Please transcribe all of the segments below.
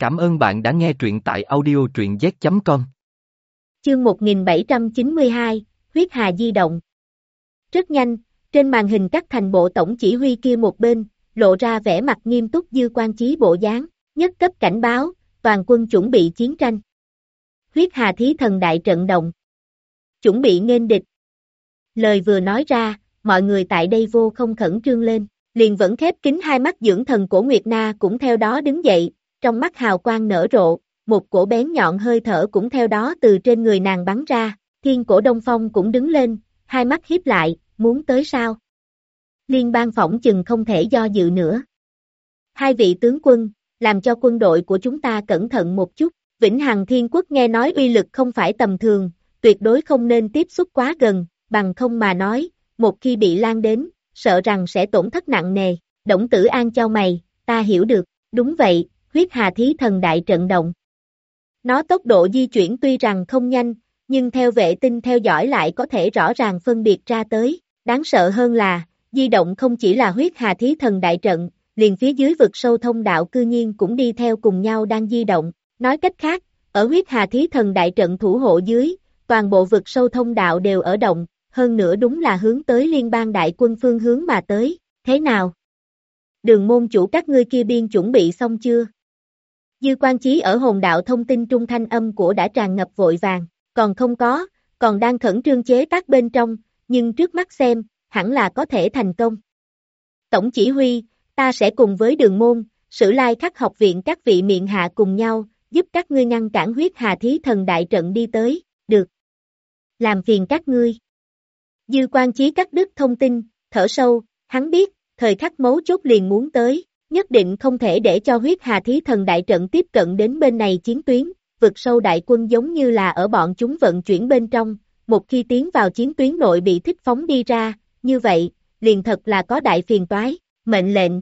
Cảm ơn bạn đã nghe truyện tại audio truyện z.com. Chương 1792, huyết hà di động. Rất nhanh, trên màn hình cắt thành bộ tổng chỉ huy kia một bên, lộ ra vẻ mặt nghiêm túc Dư Quan Chí bộ dáng, nhất cấp cảnh báo, toàn quân chuẩn bị chiến tranh. Huyết hà thí thần đại trận động. Chuẩn bị nghênh địch. Lời vừa nói ra, mọi người tại đây vô không khẩn trương lên, liền vẫn khép kín hai mắt dưỡng thần Cổ Nguyệt Na cũng theo đó đứng dậy, trong mắt hào quang nở rộ, một cổ bén nhọn hơi thở cũng theo đó từ trên người nàng bắn ra, Thiên Cổ Đông Phong cũng đứng lên, hai mắt híp lại, muốn tới sao? Liên bang phỏng chừng không thể do dự nữa. Hai vị tướng quân, làm cho quân đội của chúng ta cẩn thận một chút, Vĩnh Hằng Thiên Quốc nghe nói uy lực không phải tầm thường, tuyệt đối không nên tiếp xúc quá gần, bằng không mà nói, một khi bị lan đến, sợ rằng sẽ tổn thất nặng nề. Đổng Tử An chau mày, ta hiểu được, đúng vậy, huyết hà thí thần đại trận động. Nó tốc độ di chuyển tuy rằng không nhanh, nhưng theo vệ tinh theo dõi lại có thể rõ ràng phân biệt ra tới. Đáng sợ hơn là, di động không chỉ là huyết hà thí thần đại trận, liền phía dưới vực sâu thông đạo cư nhiên cũng đi theo cùng nhau đang di động. Nói cách khác, ở huyết hà thí thần đại trận thủ hộ dưới, toàn bộ vực sâu thông đạo đều ở động, hơn nữa đúng là hướng tới liên bang đại quân phương hướng mà tới. Thế nào? Đường môn chủ các ngươi kia biên chuẩn bị xong chưa? Dư Quan Chí ở hồn đạo thông tin trung thanh âm của đã tràn ngập vội vàng, còn không có, còn đang khẩn trương chế tác bên trong, nhưng trước mắt xem, hẳn là có thể thành công. Tổng chỉ huy, ta sẽ cùng với Đường môn, Sử Lai Khắc học viện các vị miện hạ cùng nhau, giúp các ngươi ngăn cản huyết hà thí thần đại trận đi tới, được. Làm phiền các ngươi. Dư Quan Chí cắt đứt thông tin, thở sâu, hắn biết, thời khắc mấu chốt liền muốn tới. Nhất định không thể để cho huyết hà thí thần đại trận tiếp cận đến bên này chiến tuyến, vực sâu đại quân giống như là ở bọn chúng vận chuyển bên trong, một khi tiến vào chiến tuyến nội bị thích phóng đi ra, như vậy, liền thật là có đại phiền toái, mệnh lệnh.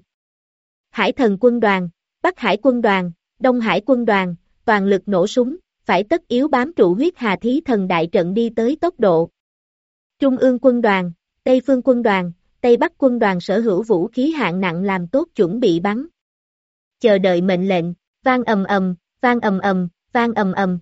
Hải thần quân đoàn, Bắc Hải quân đoàn, Đông Hải quân đoàn, toàn lực nổ súng, phải tất yếu bám trụ huyết hà thí thần đại trận đi tới tốc độ. Trung ương quân đoàn, Tây phương quân đoàn, Tây Bắc quân đoàn sở hữu vũ khí hạng nặng làm tốt chuẩn bị bắn. Chờ đợi mệnh lệnh, vang ầm ầm, vang ầm ầm, vang ầm ầm.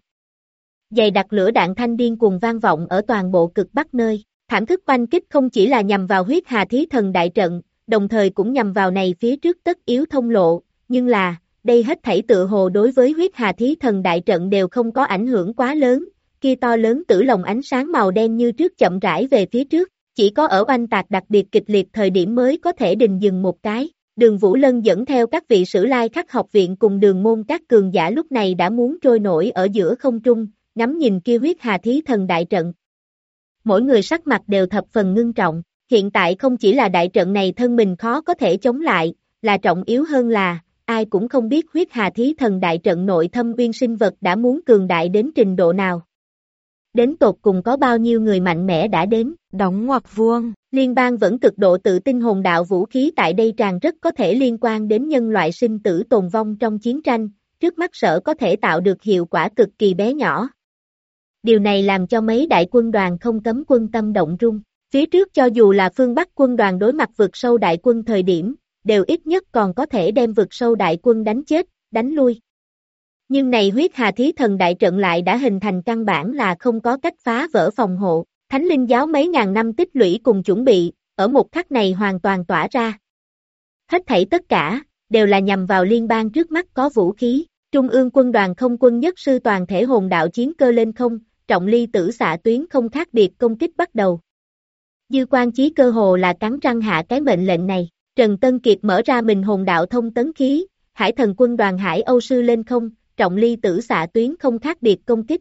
Dày đặc lửa đạn thanh điên cuồng vang vọng ở toàn bộ cực Bắc nơi. Thảm thức oanh kích không chỉ là nhằm vào huyết hà thí thần đại trận, đồng thời cũng nhằm vào này phía trước tất yếu thông lộ, nhưng là, đây hết thảy tựa hồ đối với huyết hà thí thần đại trận đều không có ảnh hưởng quá lớn, kia to lớn tử lồng ánh sáng màu đen như trước chậm rãi về phía trước. Chỉ có ở oanh tạc đặc biệt kịch liệt thời điểm mới có thể đình dừng một cái. Đường Vũ Lân dẫn theo các vị Sử Lai Khắc học viện cùng Đường môn các cường giả lúc này đã muốn trôi nổi ở giữa không trung, ngắm nhìn kia huyết hà thí thần đại trận. Mỗi người sắc mặt đều thập phần ngưng trọng, hiện tại không chỉ là đại trận này thân mình khó có thể chống lại, là trọng yếu hơn là, ai cũng không biết huyết hà thí thần đại trận nội thâm uyên sinh vật đã muốn cường đại đến trình độ nào. Đến tột cùng có bao nhiêu người mạnh mẽ đã đến, đóng ngoặc vuông. Liên bang vẫn cực độ tự tin hồn đạo vũ khí tại đây tràn rất có thể liên quan đến nhân loại sinh tử tồn vong trong chiến tranh, trước mắt sợ có thể tạo được hiệu quả cực kỳ bé nhỏ. Điều này làm cho mấy đại quân đoàn không cấm quân tâm động rung, phía trước cho dù là phương Bắc quân đoàn đối mặt vực sâu đại quân thời điểm, đều ít nhất còn có thể đem vực sâu đại quân đánh chết, đánh lui. Nhưng này huyết hà thí thần đại trận lại đã hình thành căn bản là không có cách phá vỡ phòng hộ, Thánh Linh giáo mấy ngàn năm tích lũy cùng chuẩn bị, ở một khắc này hoàn toàn tỏa ra. Hết thảy tất cả, đều là nhằm vào liên bang trước mắt có vũ khí, Trung ương quân đoàn không quân nhất sư toàn thể hồn đạo chiến cơ lên không, trọng ly tử xạ tuyến không khác biệt công kích bắt đầu. Dư Quan Chí cơ hồ là cắn răng hạ cái mệnh lệnh này, Trần Tân Kiệt mở ra mình hồn đạo thông tấn khí, Hải thần quân đoàn Hải Âu sư lên không, trọng ly tử xạ tuyến không khác biệt công kích.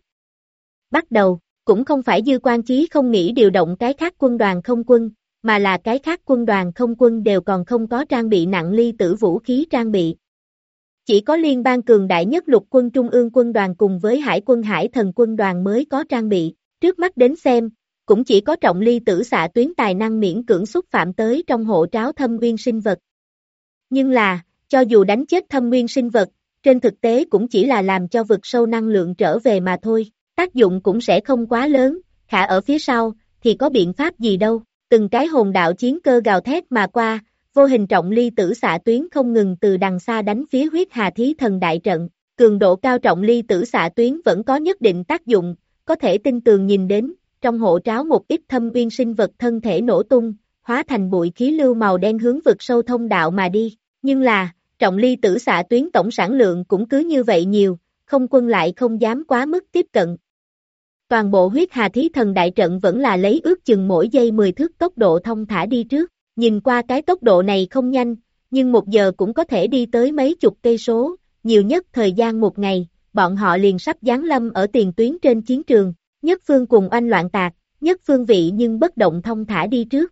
Bắt đầu, cũng không phải Dư Quan Chí không nghĩ điều động cái khác quân đoàn không quân, mà là cái khác quân đoàn không quân đều còn không có trang bị nặng ly tử vũ khí trang bị. Chỉ có liên bang cường đại nhất lục quân trung ương quân đoàn cùng với hải quân hải thần quân đoàn mới có trang bị, trước mắt đến xem, cũng chỉ có trọng ly tử xạ tuyến tài năng miễn cưỡng xúc phạm tới trong hộ tráo thâm nguyên sinh vật. Nhưng là, cho dù đánh chết thâm nguyên sinh vật, trên thực tế cũng chỉ là làm cho vực sâu năng lượng trở về mà thôi, tác dụng cũng sẽ không quá lớn, khả ở phía sau, thì có biện pháp gì đâu, từng cái hồn đạo chiến cơ gào thét mà qua, vô hình trọng ly tử xạ tuyến không ngừng từ đằng xa đánh phía huyết hà thí thần đại trận, cường độ cao trọng ly tử xạ tuyến vẫn có nhất định tác dụng, có thể tin tường nhìn đến, trong hộ tráo một ít thâm uyên sinh vật thân thể nổ tung, hóa thành bụi khí lưu màu đen hướng vực sâu thông đạo mà đi, nhưng là, trọng ly tử xạ tuyến tổng sản lượng cũng cứ như vậy nhiều, không quân lại không dám quá mức tiếp cận. Toàn bộ huyết hà thí thần đại trận vẫn là lấy ước chừng mỗi giây 10 thước tốc độ thông thả đi trước, nhìn qua cái tốc độ này không nhanh, nhưng 1 giờ cũng có thể đi tới mấy chục cây số, nhiều nhất thời gian 1 ngày, bọn họ liền sắp giáng lâm ở tiền tuyến trên chiến trường, nhất phương cùng oanh loạn tạc, nhất phương vị nhưng bất động thông thả đi trước.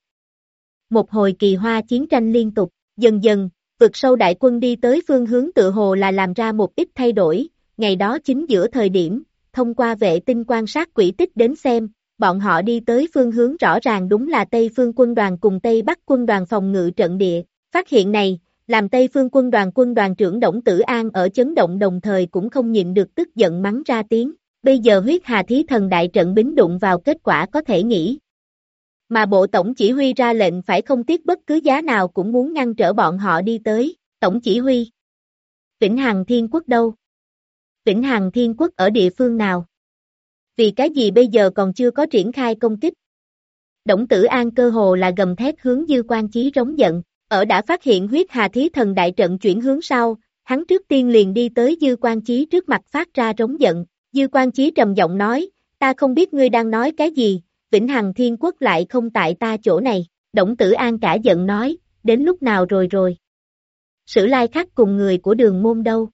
Một hồi kỳ hoa chiến tranh liên tục, dần dần, vực sâu đại quân đi tới phương hướng tựa hồ là làm ra một ít thay đổi, ngày đó chính giữa thời điểm, thông qua vệ tinh quan sát quỹ tích đến xem, bọn họ đi tới phương hướng rõ ràng đúng là Tây phương quân đoàn cùng Tây Bắc quân đoàn phòng ngự trận địa, phát hiện này, làm Tây phương quân đoàn trưởng Đổng Tử An ở chấn động đồng thời cũng không nhịn được tức giận mắng ra tiếng, bây giờ huyết hà thí thần đại trận bính đụng vào kết quả có thể nghĩ. Mà bộ tổng chỉ huy ra lệnh phải không tiếc bất cứ giá nào cũng muốn ngăn trở bọn họ đi tới, tổng chỉ huy. Vĩnh Hằng Thiên Quốc đâu? Vĩnh Hằng Thiên Quốc ở địa phương nào? Vì cái gì bây giờ còn chưa có triển khai công kích? Đổng Tử An cơ hồ là gầm thét hướng Dư Quan Chí rống giận, ở đã phát hiện huyết hà thí thần đại trận chuyển hướng sau, hắn trước tiên liền đi tới Dư Quan Chí trước mặt phát ra rống giận, Dư Quan Chí trầm giọng nói, ta không biết ngươi đang nói cái gì, Vĩnh Hằng Thiên Quốc lại không tại ta chỗ này, Đổng Tử An cả giận nói, đến lúc nào rồi. Sử Lai Khắc cùng người của Đường Môn đâu?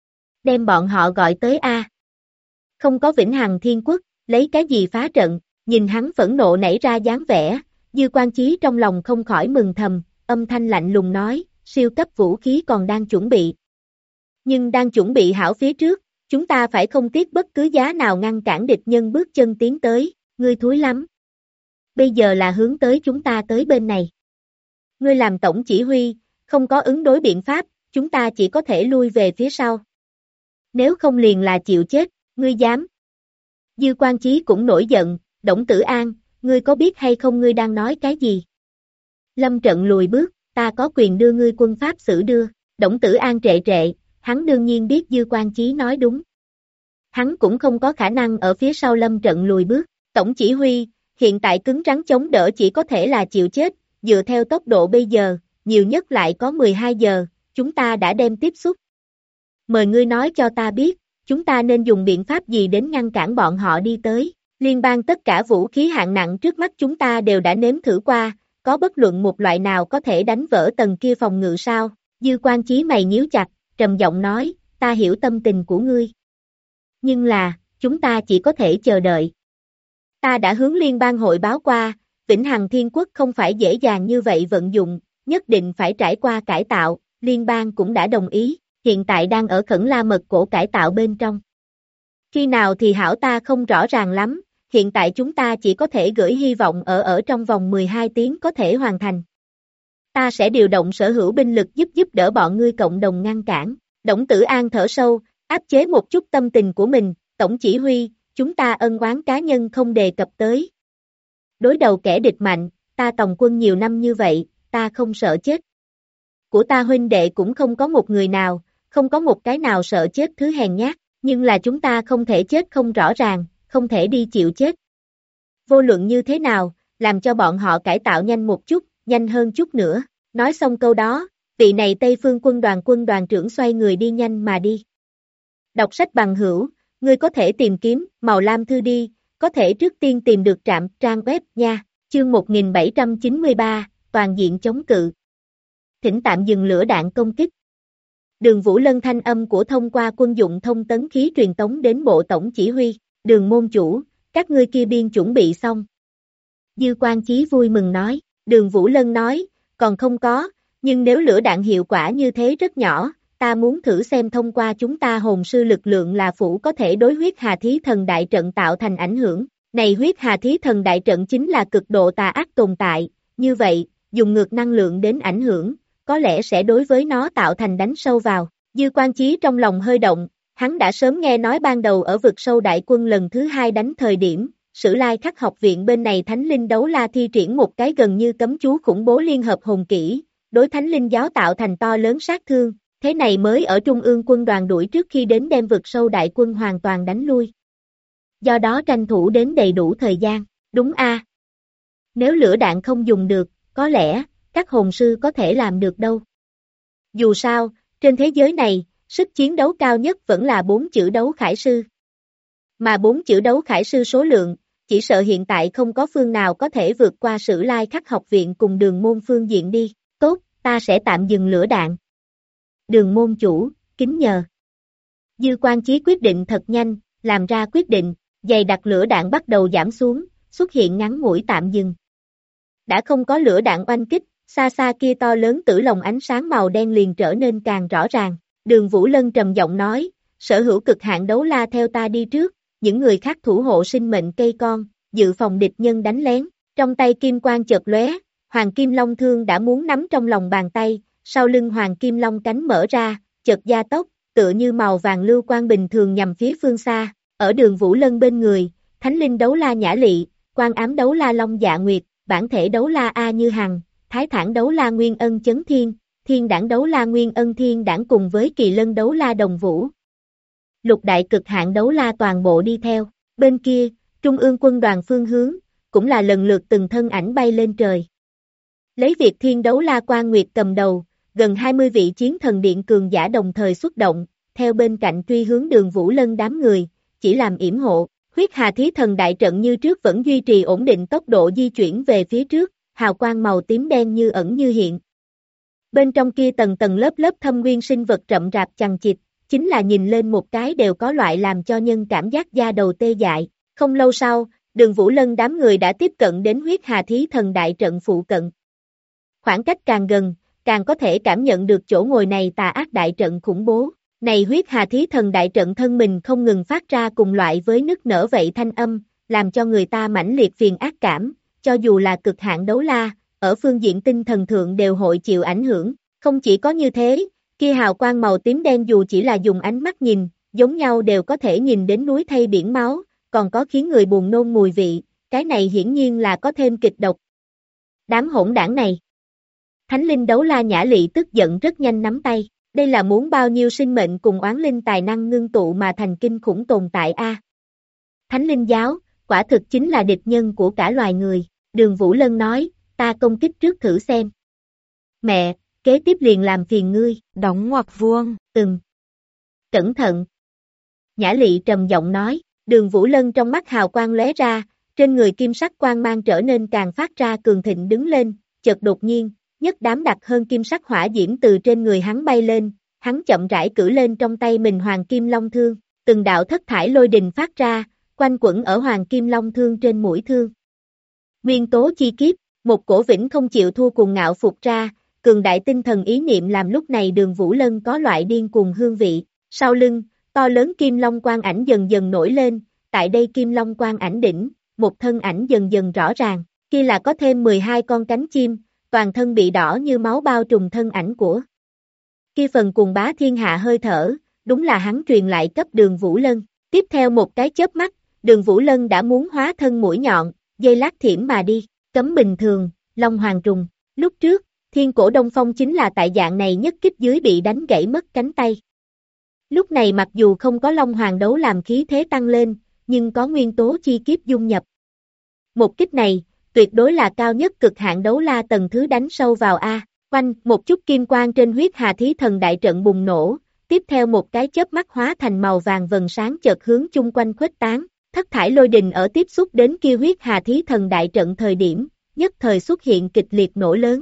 Đem bọn họ gọi tới a. Không có Vĩnh Hằng Thiên Quốc, lấy cái gì phá trận, nhìn hắn phẫn nộ nảy ra dáng vẻ, Dư Quan Chí trong lòng không khỏi mừng thầm, âm thanh lạnh lùng nói, siêu cấp vũ khí còn đang chuẩn bị. Nhưng đang chuẩn bị hảo phía trước, chúng ta phải không tiếc bất cứ giá nào ngăn cản địch nhân bước chân tiến tới, ngươi thúi lắm. Bây giờ là hướng tới chúng ta tới bên này. Ngươi làm tổng chỉ huy, không có ứng đối biện pháp, chúng ta chỉ có thể lui về phía sau. Nếu không liền là chịu chết, ngươi dám. Dư Quan Chí cũng nổi giận, Đổng Tử An, ngươi có biết hay không ngươi đang nói cái gì? Lâm trận lùi bước, ta có quyền đưa ngươi quân pháp xử đưa, Đổng Tử An trệ, hắn đương nhiên biết Dư Quan Chí nói đúng. Hắn cũng không có khả năng ở phía sau Lâm trận lùi bước, tổng chỉ huy, hiện tại cứng rắn chống đỡ chỉ có thể là chịu chết, dựa theo tốc độ bây giờ, nhiều nhất lại có 12 giờ, chúng ta đã đem tiếp xúc. Mời ngươi nói cho ta biết, chúng ta nên dùng biện pháp gì đến ngăn cản bọn họ đi tới. Liên bang tất cả vũ khí hạng nặng trước mắt chúng ta đều đã nếm thử qua, có bất luận một loại nào có thể đánh vỡ tầng kia phòng ngự sao? Dư Quan Chí mày nhíu chặt, trầm giọng nói, ta hiểu tâm tình của ngươi. Nhưng là, chúng ta chỉ có thể chờ đợi. Ta đã hướng liên bang hội báo qua, Vĩnh Hằng Thiên Quốc không phải dễ dàng như vậy vận dụng, nhất định phải trải qua cải tạo, liên bang cũng đã đồng ý, hiện tại đang ở Khẩn La Mật Cổ cải tạo bên trong. Khi nào thì hảo ta không rõ ràng lắm, hiện tại chúng ta chỉ có thể gửi hy vọng ở trong vòng 12 tiếng có thể hoàn thành. Ta sẽ điều động sở hữu binh lực giúp đỡ bọn ngươi cộng đồng ngăn cản. Đổng Tử An thở sâu, áp chế một chút tâm tình của mình, tổng chỉ huy, chúng ta ân oán cá nhân không đề cập tới. Đối đầu kẻ địch mạnh, ta tòng quân nhiều năm như vậy, ta không sợ chết. Của ta huynh đệ cũng không có một người nào, không có một cái nào sợ chết thứ hèn nhát, nhưng là chúng ta không thể chết không rõ ràng, không thể đi chịu chết. Vô luận như thế nào, làm cho bọn họ cải tạo nhanh một chút, nhanh hơn chút nữa. Nói xong câu đó, vị này Tây Phương quân đoàn trưởng xoay người đi nhanh mà đi. Đọc sách bằng hữu, ngươi có thể tìm kiếm Màu Lam Thư đi, có thể trước tiên tìm được trang web nha, chương 1793, toàn diện chống cự. Thỉnh tạm dừng lửa đạn công kích. Đường Vũ Lân thanh âm của thông qua quân dụng thông tấn khí truyền tống đến bộ tổng chỉ huy, Đường môn chủ, các ngươi kia biên chuẩn bị xong. Dư Quan Chí vui mừng nói, Đường Vũ Lân nói, còn không có, nhưng nếu lửa đạn hiệu quả như thế rất nhỏ, ta muốn thử xem thông qua chúng ta hồn sư lực lượng là phủ có thể đối huyết hà thí thần đại trận tạo thành ảnh hưởng. Này huyết hà thí thần đại trận chính là cực độ tà ác tồn tại, như vậy, dùng ngược năng lượng đến ảnh hưởng, có lẽ sẽ đối với nó tạo thành đánh sâu vào. Dư Quan Chí trong lòng hơi động, hắn đã sớm nghe nói ban đầu ở vực sâu đại quân lần thứ 2 đánh thời điểm, Sử Lai Khắc học viện bên này Thánh Linh Đấu La thi triển một cái gần như cấm chú khủng bố liên hợp hồn kỹ, đối Thánh Linh giáo tạo thành to lớn sát thương, Thế này mới ở trung ương quân đoàn đuổi trước khi đến đem vực sâu đại quân hoàn toàn đánh lui. Do đó tranh thủ đến đầy đủ thời gian, đúng a. Nếu lửa đạn không dùng được, có lẽ, các hồn sư có thể làm được đâu. Dù sao, trên thế giới này, sức chiến đấu cao nhất vẫn là 4 chữ đấu khải sư. Mà 4 chữ đấu khải sư số lượng, chỉ sợ hiện tại không có phương nào có thể vượt qua Sử Lai Khắc học viện cùng Đường môn phương diện đi. Tốt, ta sẽ tạm dừng lửa đạn. Đường môn chủ, kính nhờ. Dư Quan Chí quyết định thật nhanh, làm ra quyết định, dày đặc lửa đạn bắt đầu giảm xuống, xuất hiện ngắn ngủi tạm dừng. Đã không có lửa đạn oanh kích, xa xa kia to lớn tử lồng ánh sáng màu đen liền trở nên càng rõ ràng. Đường Vũ Lân trầm giọng nói, sở hữu cực hạn đấu la theo ta đi trước, những người khác thủ hộ sinh mệnh cây con, dự phòng địch nhân đánh lén. Trong tay kim quang chợt lóe, Hoàng Kim Long thương đã muốn nắm trong lòng bàn tay, sau lưng Hoàng Kim Long cánh mở ra, chợt gia tốc, tựa như màu vàng lưu quang bình thường nhằm phía phương xa. Ở Đường Vũ Lân bên người, Thánh Linh đấu la Nhã Lị, Quan Ám đấu la Long Dạ Nguyệt, Bản thể đấu la A Như Hằng, Thái Thản đấu la Nguyên Ân Chấn Thiên, Thiên Đãng đấu la Nguyên Ân Thiên Đãng cùng với Kỳ Lân đấu la Đồng Vũ. Lục đại cực hạn đấu la toàn bộ đi theo. Bên kia, trung ương quân đoàn phương hướng, cũng là lần lượt từng thân ảnh bay lên trời. Lấy Việt Thiên đấu la Quan Nguyệt cầm đầu, gần 20 vị chiến thần điện cường giả đồng thời xuất động, theo bên cạnh truy hướng Đường Vũ Lân đám người, chỉ làm yểm hộ. Huyết Hà Thí Thần đại trận như trước vẫn duy trì ổn định tốc độ di chuyển về phía trước, hào quang màu tím đen như ẩn như hiện. Bên trong kia tầng tầng lớp lớp thâm nguyên sinh vật rậm rạp chằng chịt, chính là nhìn lên một cái đều có loại làm cho nhân cảm giác da đầu tê dại. Không lâu sau, Đường Vũ Lân đám người đã tiếp cận đến Huyết Hà Thí Thần đại trận phụ cận. Khoảng cách càng gần, càng có thể cảm nhận được chỗ ngồi này tà ác đại trận khủng bố. Này Huyết Hà Thí Thần đại trận thân mình không ngừng phát ra cùng loại với nức nở vậy thanh âm, làm cho người ta mãnh liệt phiền ác cảm, cho dù là cực hạn đấu la, ở phương diện tinh thần thượng đều hội chịu ảnh hưởng. Không chỉ có như thế, kia hào quang màu tím đen dù chỉ là dùng ánh mắt nhìn, giống nhau đều có thể nhìn đến núi thây biển máu, còn có khiến người buồn nôn mùi vị, cái này hiển nhiên là có thêm kịch độc. Đám hỗn đảng này. Thánh Linh đấu la Nhã Lị tức giận rất nhanh nắm tay. Đây là muốn bao nhiêu sinh mệnh cùng oán linh tài năng ngưng tụ mà thành kinh khủng tồn tại a. Thánh Linh giáo, quả thực chính là địch nhân của cả loài người. Đường Vũ Lân nói, ta công kích trước thử xem. Mẹ, kế tiếp liền làm phiền ngươi. Đóng ngoặc vuông. Cẩn thận. Nhã Lị trầm giọng nói, Đường Vũ Lân trong mắt hào quang lóe ra, trên người kim sắc quang mang trở nên càng phát ra cường thịnh đứng lên, chợt đột nhiên, nhất đám đặc hơn kim sắc hỏa diễm từ trên người hắn bay lên, hắn chậm rãi cử lên trong tay mình Hoàng Kim Long thương, từng đạo thất thải lôi đình phát ra, quanh quẩn ở Hoàng Kim Long thương trên mũi thương. Nguyên tố chi kiếp, một cổ vĩnh không chịu thua cuồng ngạo phục ra, cường đại tinh thần ý niệm làm lúc này Đường Vũ Lân có loại điên cuồng hương vị, sau lưng, to lớn Kim Long quang ảnh dần dần nổi lên, tại đây Kim Long quang ảnh đỉnh, một thân ảnh dần dần rõ ràng, kia là có thêm 12 con cánh chim, toàn thân bị đỏ như máu bao trùm thân ảnh của. Kia phần cuồng bá thiên hạ hơi thở, đúng là hắn truyền lại cấp Đường Vũ Lân. Tiếp theo một cái chớp mắt, Đường Vũ Lân đã muốn hóa thân mũi nhọn, dây lát thiểm mà đi, cấm bình thường, Long Hoàng trùng. Lúc trước, Thiên Cổ Đông Phong chính là tại dạng này nhất kích dưới bị đánh gãy mất cánh tay. Lúc này mặc dù không có Long Hoàng đấu làm khí thế tăng lên, nhưng có nguyên tố chi kiếp dung nhập. Một kích này, tuyệt đối là cao nhất cực hạn đấu la tầng thứ đánh sâu vào A. Quanh, một chút kim quang trên Huyết Hà Thí Thần đại trận bùng nổ, tiếp theo một cái chớp mắt hóa thành màu vàng vầng sáng chợt hướng chung quanh khuếch tán, thất thải lôi đình ở tiếp xúc đến kia Huyết Hà Thí Thần đại trận thời điểm, nhất thời xuất hiện kịch liệt nổ lớn.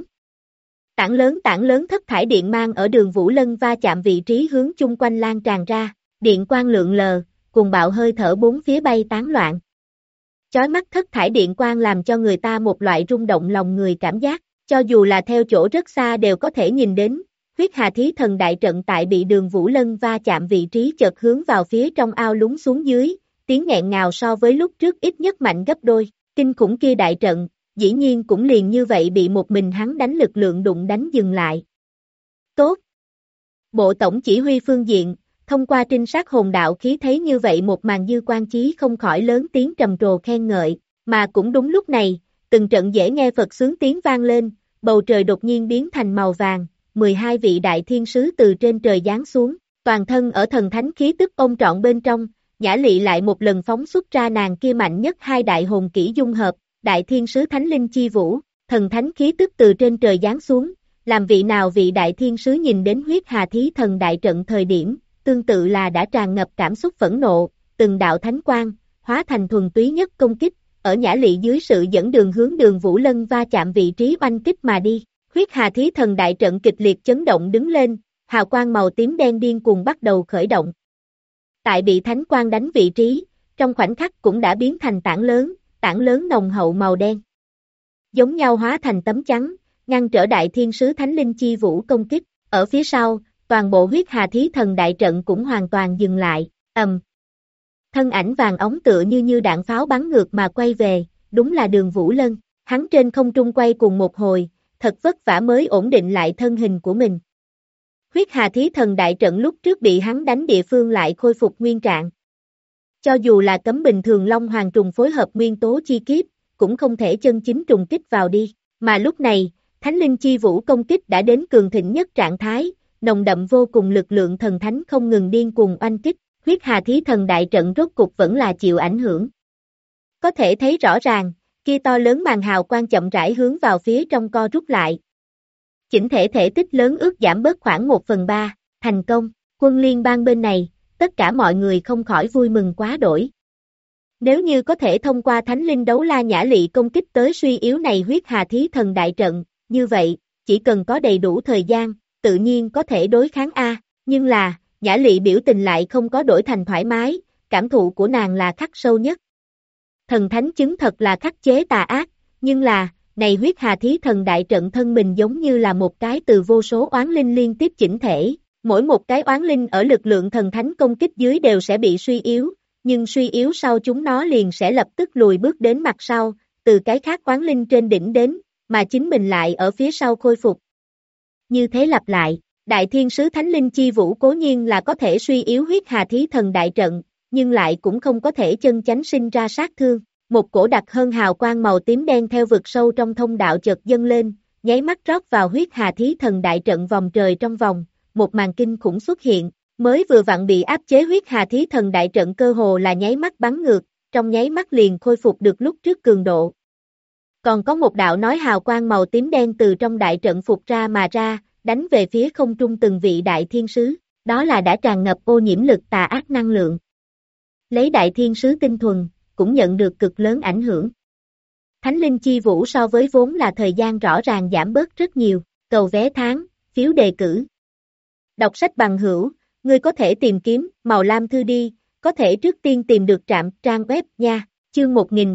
Tảng lớn thất thải điện mang ở Đường Vũ Lân va chạm vị trí hướng chung quanh lan tràn ra, điện quang lượn lờ, cùng bạo hơi thở bốn phía bay tán loạn. Chói mắt thất thải điện quang làm cho người ta một loại rung động lòng người cảm giác, cho dù là theo chỗ rất xa đều có thể nhìn đến, Huyết Hà Thí Thần đại trận tại bị Đường Vũ Lân va chạm vị trí chợt hướng vào phía trong ao lún xuống dưới, tiếng nghẹn ngào so với lúc trước ít nhất mạnh gấp đôi, kinh khủng kia đại trận, dĩ nhiên cũng liền như vậy bị một mình hắn đánh lực lượng đụng đánh dừng lại. Tốt! Bộ tổng chỉ huy phương diện, thông qua trinh sát hồn đạo khí thấy như vậy một màn Dư Quan Chí không khỏi lớn tiếng trầm trồ khen ngợi, mà cũng đúng lúc này, từng trận dễ nghe Phật xướng tiếng vang lên, bầu trời đột nhiên biến thành màu vàng, 12 vị đại thiên sứ từ trên trời giáng xuống, toàn thân ở thần thánh khí tức ôm trọn bên trong, Nhã Lị lại một lần phóng xuất ra nàng kia mạnh nhất hai đại hồn kỹ dung hợp, đại thiên sứ thánh linh chi vũ, thần thánh khí tức từ trên trời giáng xuống, làm vị đại thiên sứ nhìn đến huyết hà thí thần đại trận thời điểm, tương tự là đã tràn ngập cảm xúc phẫn nộ, từng đạo thánh quang, hóa thành thuần túy nhất công kích, ở Nhã Lị dưới sự dẫn đường hướng Đường Vũ Lân va chạm vị trí oanh kích mà đi. Huyết hà thí thần đại trận kịch liệt chấn động đứng lên, hào quang màu tím đen điên cuồng bắt đầu khởi động. Tại bị thánh quang đánh vị trí, trong khoảnh khắc cũng đã biến thành tảng lớn nồng hậu màu đen. Giống nhau hóa thành tấm chắn, ngăn trở đại thiên sứ thánh linh chi vũ công kích, ở phía sau, toàn bộ huyết hà thí thần đại trận cũng hoàn toàn dừng lại, thân ảnh vàng óng tựa như đạn pháo bắn ngược mà quay về, đúng là Đường Vũ Lân, hắn trên không trung quay cùng một hồi, thật vất vả mới ổn định lại thân hình của mình. Huyết hà thí thần đại trận lúc trước bị hắn đánh địa phương lại khôi phục nguyên trạng. Cho dù là cấm bình thường Long Hoàng trùng phối hợp nguyên tố chi kiếp, cũng không thể chân chính trùng kích vào đi, mà lúc này, Thánh Linh Chi Vũ công kích đã đến cường thịnh nhất trạng thái, nồng đậm vô cùng lực lượng thần thánh không ngừng điên cuồng oanh kích, huyết hà thí thần đại trận rốt cục vẫn là chịu ảnh hưởng. Có thể thấy rõ ràng, kia to lớn màn hào quang chậm rãi hướng vào phía trong co rút lại. Chỉnh thể thể tích lớn ước giảm bớt khoảng 1/3, thành công, quân liên bang bên này, tất cả mọi người không khỏi vui mừng quá đổi. Nếu như có thể thông qua Thánh Linh Đấu La Nhã Lị công kích tới suy yếu này huyết hà thí thần đại trận, như vậy, chỉ cần có đầy đủ thời gian, tự nhiên có thể đối kháng A, nhưng là, Nhã Lị biểu tình lại không có đổi thành thoải mái, cảm thụ của nàng là khắc sâu nhất. Thần thánh chứng thật là khắc chế tà ác, nhưng là, này huyết hà thí thần đại trận thân mình giống như là một cái từ vô số oán linh liên tiếp chỉnh thể, mỗi một cái oán linh ở lực lượng thần thánh công kích dưới đều sẽ bị suy yếu, nhưng suy yếu sau chúng nó liền sẽ lập tức lùi bước đến mặt sau, từ cái khác oán linh trên đỉnh đến, mà chính mình lại ở phía sau khôi phục. Như thế lặp lại, đại thiên sứ thánh linh chi vũ cố nhiên là có thể suy yếu huyết hà thí thần đại trận, nhưng lại cũng không có thể chân chánh sinh ra sát thương. Một cổ đặc hơn hào quang màu tím đen theo vực sâu trong thông đạo chợt dâng lên, nháy mắt rót vào huyết hà thí thần đại trận vòng trời trong vòng, một màn kinh khủng xuất hiện, mới vừa vặn bị áp chế huyết hà thí thần đại trận cơ hồ là nháy mắt bắn ngược, trong nháy mắt liền khôi phục được lúc trước cường độ. Còn có một đạo nói hào quang màu tím đen từ trong đại trận phục ra mà ra, đánh về phía không trung từng vị đại thiên sứ, đó là đã tràn ngập ô nhiễm lực tà ác năng lượng. Lấy đại thiên sứ tinh thuần, cũng nhận được cực lớn ảnh hưởng. Thánh Linh Chi Vũ so với vốn là thời gian rõ ràng giảm bớt rất nhiều, cầu vé tháng, phiếu đề cử. Đọc sách bằng hữu, ngươi có thể tìm kiếm, màu lam thư đi, có thể trước tiên tìm được trạm trang web nha, chương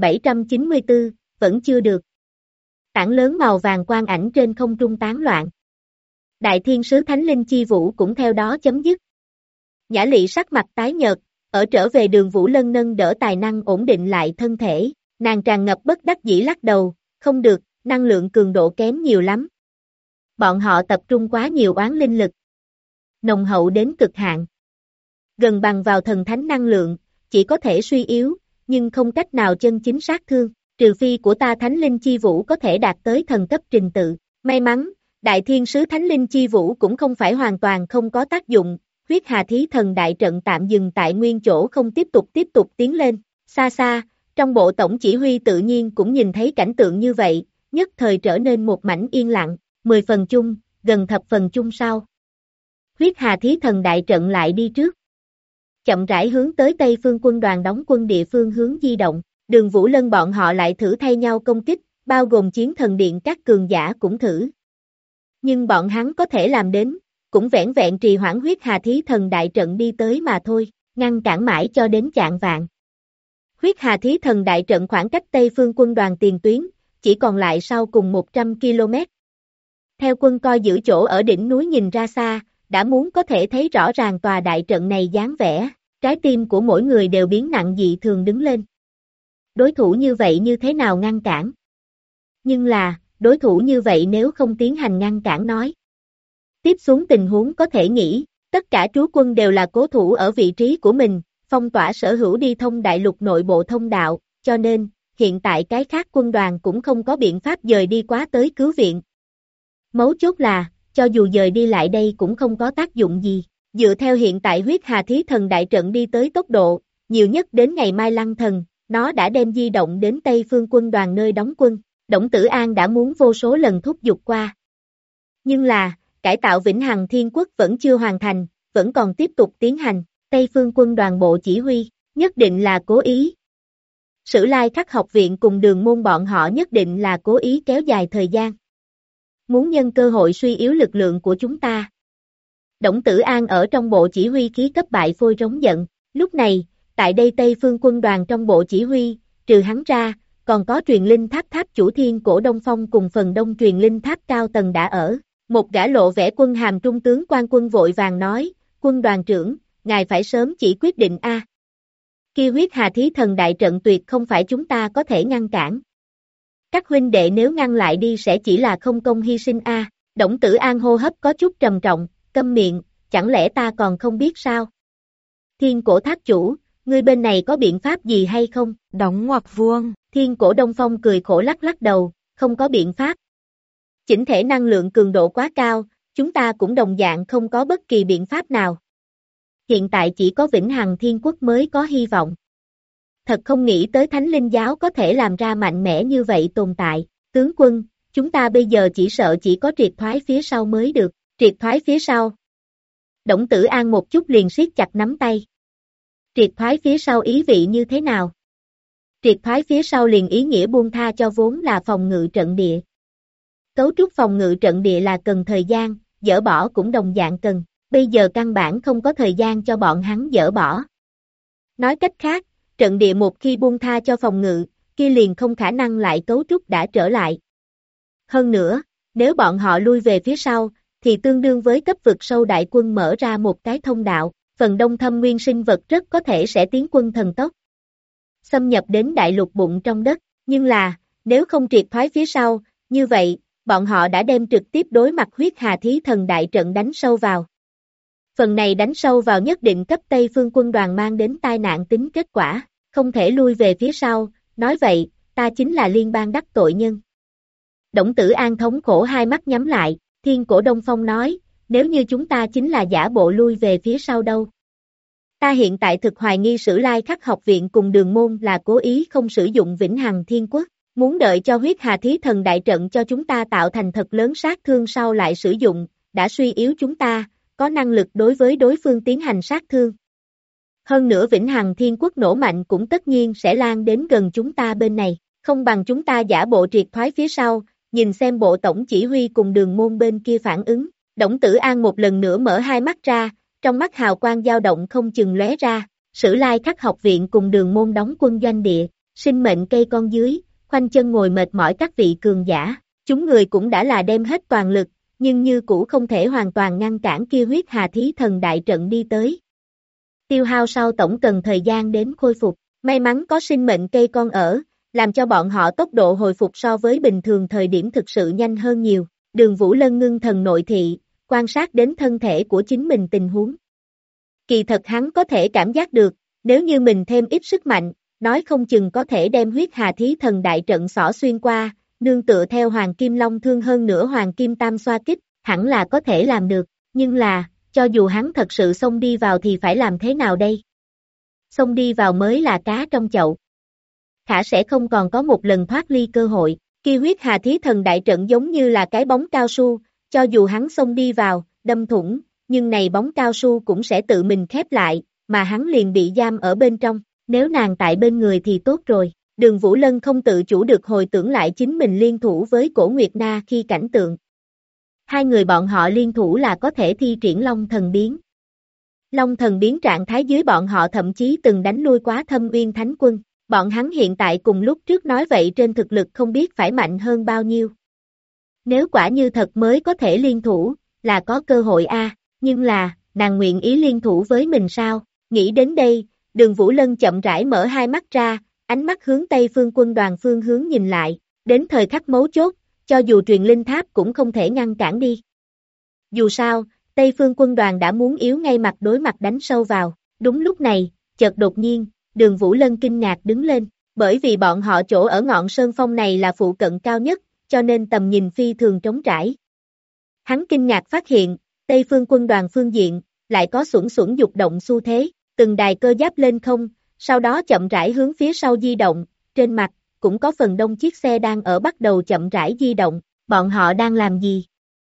1794, vẫn chưa được. Tảng lớn màu vàng quang ảnh trên không trung tán loạn. Đại thiên sứ Thánh Linh Chi Vũ cũng theo đó chấm dứt. Nhã Lị sắc mặt tái nhợt, ở trở về Đường Vũ Lân nâng đỡ tài năng ổn định lại thân thể, nàng tràn ngập bất đắc dĩ lắc đầu, không được, năng lượng cường độ kém nhiều lắm. Bọn họ tập trung quá nhiều oán linh lực. Nồng hậu đến cực hạn. Gần bằng vào thần thánh năng lượng, chỉ có thể suy yếu, nhưng không cách nào chân chính sát thương, trừ phi của ta Thánh Linh Chi Vũ có thể đạt tới thần cấp trình tự. May mắn, Đại Thiên Sứ Thánh Linh Chi Vũ cũng không phải hoàn toàn không có tác dụng. Huyết hà thí thần đại trận tạm dừng tại nguyên chỗ không tiếp tục tiến lên, xa xa, trong bộ tổng chỉ huy tự nhiên cũng nhìn thấy cảnh tượng như vậy, nhất thời trở nên một mảnh yên lặng, 10 phần chung, gần thập phần chung sau. Huyết hà thí thần đại trận lại đi trước. Chậm rãi hướng tới Tây phương quân đoàn đóng quân địa phương hướng di động, Đường Vũ Lân bọn họ lại thử thay nhau công kích, bao gồm chiến thần điện các cường giả cũng thử. Nhưng bọn hắn có thể làm đến, cũng vẻn vẹn trì hoãn huyết hà thí thần đại trận đi tới mà thôi, ngăn cản mãi cho đến chạng vạng. Huyết hà thí thần đại trận khoảng cách Tây phương quân đoàn tiền tuyến, chỉ còn lại sau cùng 100 km. Theo quân coi giữ chỗ ở đỉnh núi nhìn ra xa, đã muốn có thể thấy rõ ràng tòa đại trận này dáng vẻ, trái tim của mỗi người đều biến nặng dị thường đứng lên. Đối thủ như vậy như thế nào ngăn cản? Nhưng là, đối thủ như vậy nếu không tiến hành ngăn cản nói. Tiếp xuống tình huống có thể nghĩ, tất cả trú quân đều là cố thủ ở vị trí của mình, phong tỏa sở hữu đi thông đại lục nội bộ thông đạo, cho nên, hiện tại cái khác quân đoàn cũng không có biện pháp dời đi quá tới cứu viện. Mấu chốt là, cho dù dời đi lại đây cũng không có tác dụng gì. Dựa theo hiện tại huyết hà thí thần đại trận đi tới tốc độ, nhiều nhất đến ngày mai lăng thần, nó đã đem di động đến Tây Phương quân đoàn nơi đóng quân. Đổng Tử An đã muốn vô số lần thúc giục qua. Nhưng là, cải tạo Vĩnh Hằng Thiên Quốc vẫn chưa hoàn thành, vẫn còn tiếp tục tiến hành. Tây Phương quân đoàn bộ chỉ huy, nhất định là cố ý. Sử Lai Khắc học viện cùng Đường Môn bọn họ nhất định là cố ý kéo dài thời gian. Muốn nhân cơ hội suy yếu lực lượng của chúng ta. Đổng Tử An ở trong bộ chỉ huy khí cấp bại phôi rống giận. Lúc này, tại đây Tây Phương quân đoàn trong bộ chỉ huy, trừ hắn ra, còn có truyền linh tháp tháp chủ Thiên Cổ Đông Phong cùng phần đông truyền linh tháp cao tầng đã ở. Một gã lộ vẻ quân hàm trung tướng quan quân vội vàng nói, quân đoàn trưởng, ngài phải sớm chỉ quyết định a. Kia huyết hà thí thần đại trận tuyệt không phải chúng ta có thể ngăn cản. Các huynh đệ nếu ngăn lại đi sẽ chỉ là không công hy sinh a. Đổng Tử An hô hấp có chút trầm trọng, câm miệng, chẳng lẽ ta còn không biết sao? Thiên Cổ tháp chủ, ngươi bên này có biện pháp gì hay không? Đóng ngoặc vuông. Thiên Cổ Đông Phong cười khổ lắc lắc đầu, không có biện pháp. Chỉnh thể năng lượng cường độ quá cao, chúng ta cũng đồng dạng không có bất kỳ biện pháp nào. Hiện tại chỉ có Vĩnh Hằng Thiên Quốc mới có hy vọng. Thật không nghĩ tới Thánh Linh Giáo có thể làm ra mạnh mẽ như vậy tồn tại. Tướng quân, chúng ta bây giờ chỉ sợ chỉ có triệt thoái phía sau mới được. Triệt thoái phía sau. Đổng Tử An một chút liền siết chặt nắm tay. Triệt thoái phía sau ý vị như thế nào? Triệt thoái phía sau liền ý nghĩa buông tha cho vốn là phòng ngự trận địa. Cấu trúc phòng ngự trận địa là cần thời gian, dỡ bỏ cũng đồng dạng cần. Bây giờ căn bản không có thời gian cho bọn hắn dỡ bỏ. Nói cách khác, trận địa một khi buông tha cho phòng ngự, kia liền không khả năng lại cấu trúc đã trở lại. Hơn nữa, nếu bọn họ lui về phía sau, thì tương đương với cấp vực sâu đại quân mở ra một cái thông đạo, phần đông thâm nguyên sinh vật rất có thể sẽ tiến quân thần tốc. Xâm nhập đến đại lục bụng trong đất, nhưng là, nếu không triệt thoái phía sau, như vậy, bọn họ đã đem trực tiếp đối mặt huyết hà thí thần đại trận đánh sâu vào. Phần này đánh sâu vào nhất định cấp Tây Phương quân đoàn mang đến tai nạn tính kết quả, không thể lui về phía sau, nói vậy, ta chính là liên bang đắc tội nhân. Đổng Tử An thống khổ hai mắt nhắm lại, Thiên Cổ Đông Phong nói, nếu như chúng ta chính là giả bộ lui về phía sau đâu. Ta hiện tại thực hoài nghi Sử Lai Khắc học viện cùng Đường Môn là cố ý không sử dụng Vĩnh Hằng Thiên Quốc, muốn đợi cho huyết hà thí thần đại trận cho chúng ta tạo thành thật lớn sát thương sau lại sử dụng, đã suy yếu chúng ta, có năng lực đối với đối phương tiến hành sát thương. Hơn nữa Vĩnh Hằng Thiên Quốc nổ mạnh cũng tất nhiên sẽ lan đến gần chúng ta bên này, không bằng chúng ta giả bộ triệt thoái phía sau, nhìn xem bộ tổng chỉ huy cùng Đường Môn bên kia phản ứng. Đổng Tử An một lần nữa mở hai mắt ra, trong mắt hào quang dao động không chừng lóe ra, Sử Lai Khắc học viện cùng Đường Môn đóng quân doanh địa, sinh mệnh cây con dưới, khoanh chân ngồi mệt mỏi các vị cường giả, chúng người cũng đã là đem hết toàn lực, nhưng như cũ không thể hoàn toàn ngăn cản kia huyết hà thí thần đại trận đi tới. Tiêu hao sau tổng cần thời gian đến khôi phục, may mắn có sinh mệnh cây con ở, làm cho bọn họ tốc độ hồi phục so với bình thường thời điểm thực sự nhanh hơn nhiều. Đường Vũ Lân ngưng thần nội thị, quan sát đến thân thể của chính mình tình huống. Kỳ thật hắn có thể cảm giác được, nếu như mình thêm ít sức mạnh, nói không chừng có thể đem huyết hà thí thần đại trận xỏ xuyên qua, nương tựa theo Hoàng Kim Long thương hơn nữa Hoàng Kim Tam xoa kích, hẳn là có thể làm được, nhưng là, cho dù hắn thật sự xông đi vào thì phải làm thế nào đây? Xông đi vào mới là cá trong chậu. Khả sẽ không còn có một lần thoát ly cơ hội, kia huyết hà thí thần đại trận giống như là cái bóng cao su, cho dù hắn xông đi vào, đâm thủng, nhưng này bóng cao su cũng sẽ tự mình khép lại, mà hắn liền bị giam ở bên trong, nếu nàng tại bên người thì tốt rồi. Đường Vũ Lân không tự chủ được hồi tưởng lại chính mình liên thủ với Cổ Nguyệt Na khi cảnh tượng. Hai người bọn họ liên thủ là có thể thi triển Long Thần Biến. Long Thần Biến trạng thái dưới bọn họ thậm chí từng đánh lui quá Thâm Uyên Thánh Quân, bọn hắn hiện tại cùng lúc trước nói vậy trên thực lực không biết phải mạnh hơn bao nhiêu. Nếu quả như thật mới có thể liên thủ, là có cơ hội a, nhưng là, nàng nguyện ý liên thủ với mình sao? Nghĩ đến đây, Đường Vũ Lân chậm rãi mở hai mắt ra, ánh mắt hướng Tây Phương quân đoàn phương hướng nhìn lại, đến thời khắc mấu chốt, cho dù truyền linh tháp cũng không thể ngăn cản đi. Dù sao, Tây Phương quân đoàn đã muốn yếu ngay mặt đối mặt đánh sâu vào, đúng lúc này, chợt đột nhiên, Đường Vũ Lân kinh ngạc đứng lên, bởi vì bọn họ chỗ ở ngọn sơn phong này là phụ cận cao nhất, cho nên tầm nhìn phi thường trống trải. Hắn kinh ngạc phát hiện, Tây Phương quân đoàn phương diện, lại có xuẩn xuẩn dục động xu thế, từng đài cơ giáp lên không, sau đó chậm rãi hướng phía sau di động, trên mặt, cũng có phần đông chiếc xe đang ở bắt đầu chậm rãi di động, bọn họ đang làm gì?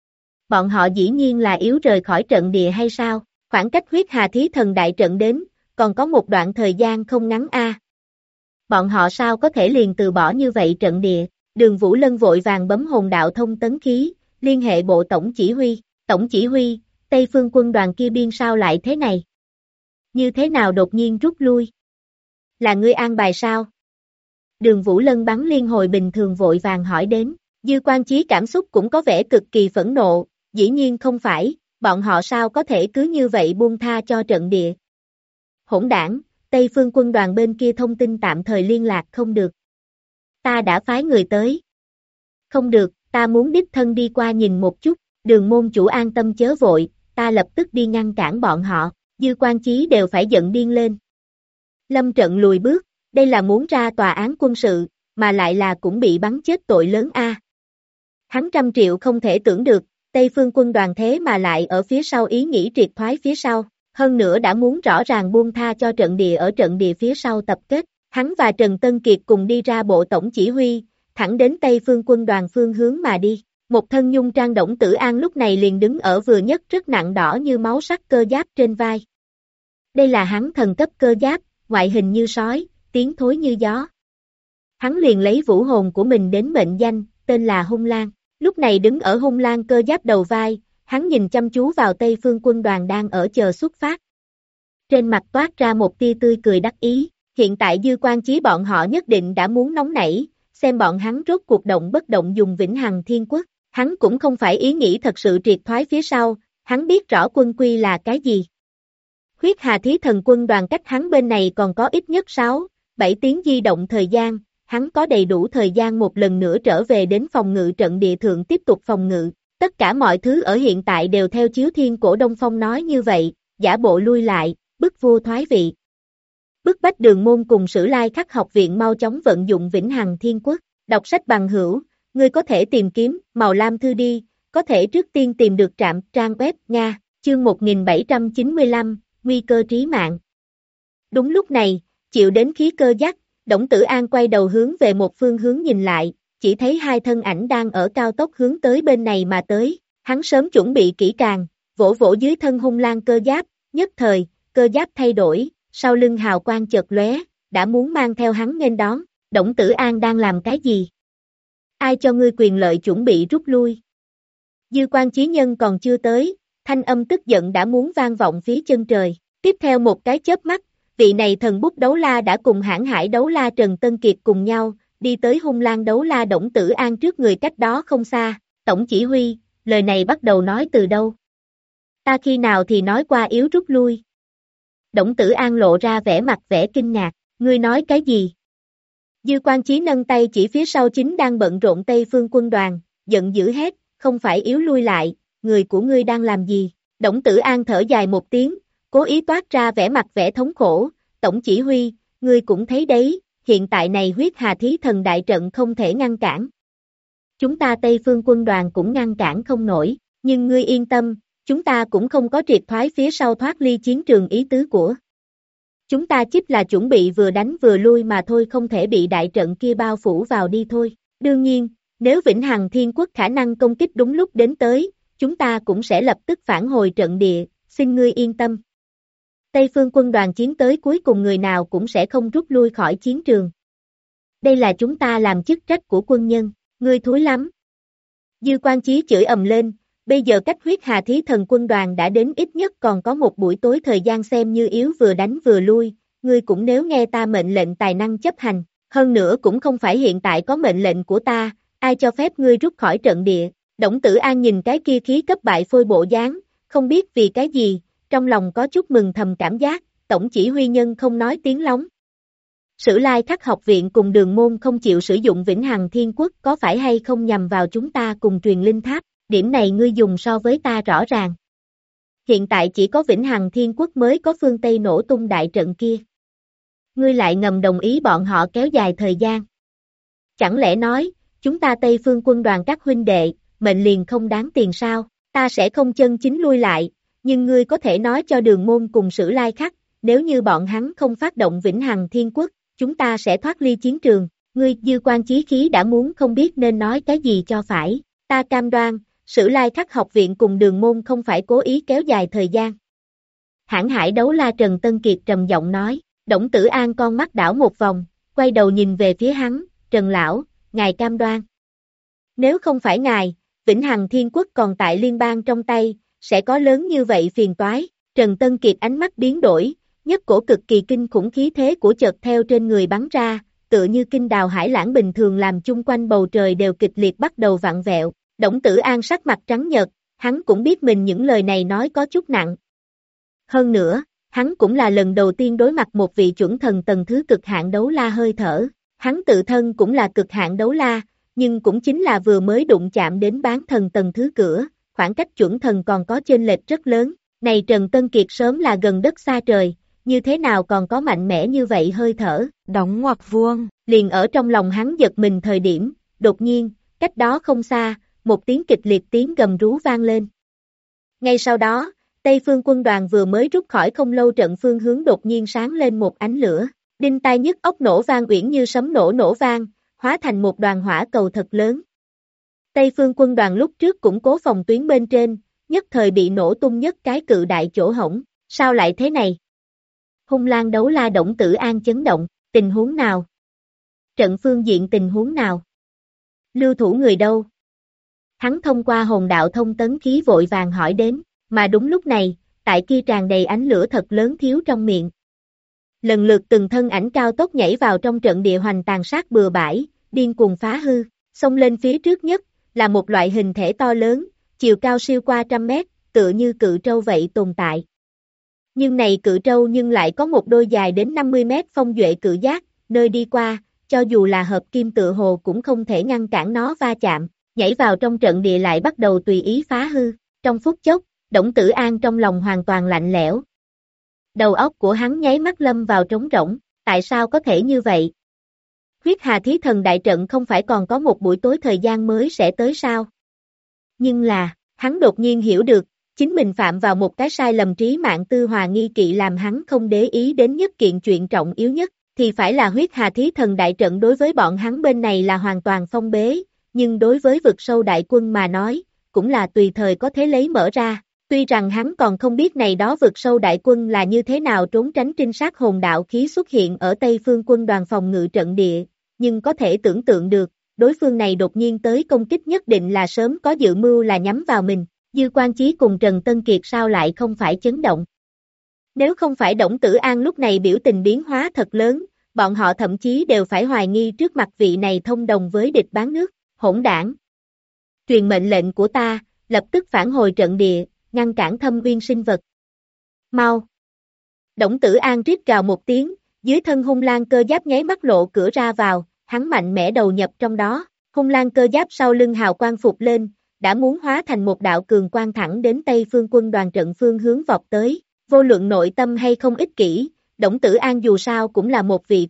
Bọn họ dĩ nhiên là yếu rời khỏi trận địa hay sao? Khoảng cách huyết hà thí thần đại trận đến, còn có một đoạn thời gian không ngắn a. Bọn họ sao có thể liền từ bỏ như vậy trận địa? Đường Vũ Lân vội vàng bấm hồn đạo thông tấn khí, liên hệ bộ tổng chỉ huy. Tổng chỉ huy, Tây Phương quân đoàn kia biên sao lại thế này? Như thế nào đột nhiên rút lui? Là ngươi an bài sao? Đường Vũ Lân bắn liên hồi bình thường vội vàng hỏi đến, Dư Quan Chí cảm xúc cũng có vẻ cực kỳ phẫn nộ, dĩ nhiên không phải, bọn họ sao có thể cứ như vậy buông tha cho trận địa. Hỗn đảng, Tây Phương quân đoàn bên kia thông tin tạm thời liên lạc không được. Ta đã phái người tới. Không được, ta muốn đích thân đi qua nhìn một chút, Đường môn chủ an tâm chớ vội, ta lập tức đi ngăn cản bọn họ, Dư Quan Chí đều phải giận điên lên. Lâm Trận lùi bước, đây là muốn ra tòa án quân sự, mà lại là cũng bị bắn chết tội lớn a. Hắn 100 triệu không thể tưởng được, Tây Phương quân đoàn thế mà lại ở phía sau ý nghĩ triệt thoái phía sau, hơn nữa đã muốn rõ ràng buông tha cho trận địa ở trận địa phía sau tập kết, hắn và Trần Tân Kiệt cùng đi ra bộ tổng chỉ huy, thẳng đến Tây Phương quân đoàn phương hướng mà đi. Một thân nhung trang Đổng Tử An lúc này liền đứng ở vừa nhất rất nặng đỏ như máu sắc cơ giáp trên vai. Đây là hắn thần cấp cơ giáp, ngoại hình như sói, tiếng thối như gió. Hắn liền lấy vũ hồn của mình đến mệnh danh, tên là Hung Lang. Lúc này đứng ở Hung Lang cơ giáp đầu vai, hắn nhìn chăm chú vào Tây Phương quân đoàn đang ở chờ xuất phát. Trên mặt toát ra một tia tươi cười đắc ý, hiện tại Dư Quan Chí bọn họ nhất định đã muốn nóng nảy, xem bọn hắn rốt cuộc động bất động dùng Vĩnh Hằng Thiên Quốc. Hắn cũng không phải ý nghĩ thật sự triệt thoái phía sau, hắn biết rõ quân quy là cái gì. Huyết Hà Thí Thần quân đoàn cách hắn bên này còn có ít nhất 6, 7 tiếng di động thời gian, hắn có đầy đủ thời gian một lần nữa trở về đến phòng ngự trận địa thượng tiếp tục phòng ngự. Tất cả mọi thứ ở hiện tại đều theo Chiếu Thiên Cổ Đông Phong nói như vậy, giả bộ lui lại, bức vua thoái vị. Bức bách Đường môn cùng Sử Lai Khắc học viện mau chóng vận dụng Vĩnh Hằng Thiên Quốc, đọc sách bằng hữu. Ngươi có thể tìm kiếm, màu lam thư đi, có thể trước tiên tìm được trạm trang web Nga, chương 1795, nguy cơ trí mạng. Đúng lúc này, chịu đến khí cơ dắt, Đổng Tử An quay đầu hướng về một phương hướng nhìn lại, chỉ thấy hai thân ảnh đang ở cao tốc hướng tới bên này mà tới, hắn sớm chuẩn bị kỹ càng, vỗ vỗ dưới thân Hung Lang cơ giáp, nhất thời, cơ giáp thay đổi, sau lưng hào quang chợt lóe, đã muốn mang theo hắn nghênh đón, Đổng Tử An đang làm cái gì? Ai cho ngươi quyền lợi chuẩn bị rút lui? Dư Quan Chí nhân còn chưa tới, thanh âm tức giận đã muốn vang vọng phía chân trời. Tiếp theo một cái chớp mắt, vị này thần bút đấu la đã cùng hãn hải đấu la Trần Tân Kiệt cùng nhau, đi tới Hung Lang đấu la Đổng Tử An trước người cách đó không xa. Tổng chỉ huy, lời này bắt đầu nói từ đâu? Ta khi nào thì nói qua yếu rút lui? Đổng Tử An lộ ra vẻ kinh ngạc, ngươi nói cái gì? Dư Quan Chí nâng tay chỉ phía sau chính đang bận rộn Tây Phương quân đoàn, giận dữ hét, không phải yếu lui lại, người của ngươi đang làm gì? Đổng Tử An thở dài một tiếng, cố ý toát ra vẻ thống khổ, tổng chỉ huy, ngươi cũng thấy đấy, hiện tại này huyết hà thí thần đại trận không thể ngăn cản. Chúng ta Tây Phương quân đoàn cũng ngăn cản không nổi, nhưng ngươi yên tâm, chúng ta cũng không có triệt thoái phía sau thoát ly chiến trường ý tứ của. Chúng ta chỉ là chuẩn bị vừa đánh vừa lui mà thôi, không thể bị đại trận kia bao phủ vào đi thôi. Đương nhiên, nếu Vĩnh Hằng Thiên Quốc khả năng công kích đúng lúc đến tới, chúng ta cũng sẽ lập tức phản hồi trận địa, xin ngươi yên tâm. Tây Phương quân đoàn chiến tới cuối cùng người nào cũng sẽ không rút lui khỏi chiến trường. Đây là chúng ta làm chức trách của quân nhân, ngươi thúi lắm. Dư Quan Chí chửi ầm lên, bây giờ cách huyết hà thí thần quân đoàn đã đến ít nhất còn có một buổi tối thời gian, xem như yếu vừa đánh vừa lui, ngươi cũng nếu nghe ta mệnh lệnh tài năng chấp hành, hơn nữa cũng không phải hiện tại có mệnh lệnh của ta, ai cho phép ngươi rút khỏi trận địa. Đổng Tử An nhìn cái kia khí cấp bại phôi bộ dáng, không biết vì cái gì, trong lòng có chút mừng thầm cảm giác, tổng chỉ huy nhân không nói tiếng lóng. Sử Lai Khắc học viện cùng Đường môn không chịu sử dụng Vĩnh Hằng Thiên Quốc có phải hay không nhằm vào chúng ta cùng truyền linh tháp, điểm này ngươi dùng so với ta rõ ràng. Hiện tại chỉ có Vĩnh Hằng Thiên Quốc mới có phương Tây nổ tung đại trận kia. Ngươi lại ngầm đồng ý bọn họ kéo dài thời gian. Chẳng lẽ nói, chúng ta Tây Phương quân đoàn các huynh đệ, mệnh liền không đáng tiền sao? ta sẽ không chân chính lui lại, nhưng ngươi có thể nói cho Đường Môn cùng Sử Lai Khắc, nếu như bọn hắn không phát động Vĩnh Hằng Thiên Quốc, chúng ta sẽ thoát ly chiến trường. Ngươi Dư Quan Chí khí đã muốn không biết nên nói cái gì cho phải, ta cam đoan, Sử Lai Khắc học viện cùng Đường Môn không phải cố ý kéo dài thời gian. Hãn Hải Đấu La Trần Tân Kiệt trầm giọng nói, Đổng Tử An con mắt đảo một vòng, quay đầu nhìn về phía hắn, Trần Lão, ngài cam đoan. Nếu không phải ngài, Vĩnh Hằng Thiên Quốc còn tại liên bang trong tay, sẽ có lớn như vậy phiền toái. Trần Tân Kiệt ánh mắt biến đổi, nhất cổ cực kỳ kinh khủng khí thế của chợt theo trên người bắn ra, tựa như kinh đào hải lãng bình thường làm chung quanh bầu trời đều kịch liệt bắt đầu vặn vẹo. Đổng Tử An sắc mặt trắng nhợt, hắn cũng biết mình những lời này nói có chút nặng. Hơn nữa, hắn cũng là lần đầu tiên đối mặt một vị chuẩn thần tầng thứ cực hạn đấu la hơi thở. Hắn tự thân cũng là cực hạn đấu la, nhưng cũng chính là vừa mới đụng chạm đến bán thần tầng thứ cửa, khoảng cách chuẩn thần còn có chênh lệch rất lớn. Này Trần Tân Kiệt sớm là gần đất xa trời, như thế nào còn có mạnh mẽ như vậy hơi thở. Đóng ngoặc vuông. Liền ở trong lòng hắn giật mình thời điểm, đột nhiên, cách đó không xa, một tiếng kịch liệt tiếng gầm rú vang lên. Ngay sau đó, Tây Phương quân đoàn vừa mới rút khỏi không lâu trận phương hướng đột nhiên sáng lên một ánh lửa, đinh tai nhức óc nổ vang uyển như sấm nổ vang, hóa thành một đoàn hỏa cầu thật lớn. Tây Phương quân đoàn lúc trước củng cố phòng tuyến bên trên, nhất thời bị nổ tung nhất cái cự đại chỗ hổng, sao lại thế này? Hung Lang Đấu La Đổng Tử An chấn động, tình huống nào? Trận phương diện tình huống nào? Lưu thủ người đâu? Hắn thông qua hồn đạo thông tấn khí vội vàng hỏi đến, mà đúng lúc này, tại kia tràn đầy ánh lửa thật lớn thiếu trong miệng. Lần lượt từng thân ảnh cao tốc nhảy vào trong trận địa hoành tàn sát bừa bãi, điên cuồng phá hư, xông lên phía trước nhất, là một loại hình thể to lớn, chiều cao siêu qua 100 mét, tựa như cự trâu vậy tồn tại. Nhưng này cự trâu nhưng lại có một đôi dài đến 50 mét phong duệ cự giác, nơi đi qua, cho dù là hợp kim tựa hồ cũng không thể ngăn cản nó va chạm, nhảy vào trong trận địa lại bắt đầu tùy ý phá hư. Trong phút chốc, Đổng Tử An trong lòng hoàn toàn lạnh lẽo. Đầu óc của hắn nháy mắt lâm vào trống rỗng, tại sao có thể như vậy? Huyết Hà Thí Thần đại trận không phải còn có một buổi tối thời gian mới sẽ tới sao? Nhưng là, hắn đột nhiên hiểu được, chính mình phạm vào một cái sai lầm trí mạng tư hòa nghi kỵ làm hắn không để ý đến nhất kiện chuyện trọng yếu nhất, thì phải là Huyết Hà Thí Thần đại trận đối với bọn hắn bên này là hoàn toàn phong bế, nhưng đối với vực sâu đại quân mà nói, cũng là tùy thời có thể lấy mở ra. Tuy rằng hắn còn không biết này đó vực sâu đại quân là như thế nào trốn tránh trinh sát hồn đạo khí xuất hiện ở Tây Phương quân đoàn phòng ngự trận địa, nhưng có thể tưởng tượng được, đối phương này đột nhiên tới công kích nhất định là sớm có dự mưu là nhắm vào mình. Dư Quan Chí cùng Trần Tân Kiệt sao lại không phải chấn động. Nếu không phải Đổng Tử An lúc này biểu tình biến hóa thật lớn, bọn họ thậm chí đều phải hoài nghi trước mặt vị này thông đồng với địch bán nước, hỗn đảng. Truyền mệnh lệnh của ta, lập tức phản hồi trận địa, ngăn cản Thâm Uyên sinh vật. Mau! Đổng Tử An rít gào một tiếng, dưới thân Hung Lang cơ giáp nháy mắt lộ cửa ra vào, hắn mạnh mẽ đầu nhập trong đó, Hung Lang cơ giáp sau lưng hào quang phục lên, đã muốn hóa thành một đạo cường quang thẳng đến Tây Phương quân đoàn trận phương hướng vọt tới, vô luận nội tâm hay không ích kỷ, Đổng Tử An dù sao cũng là một vị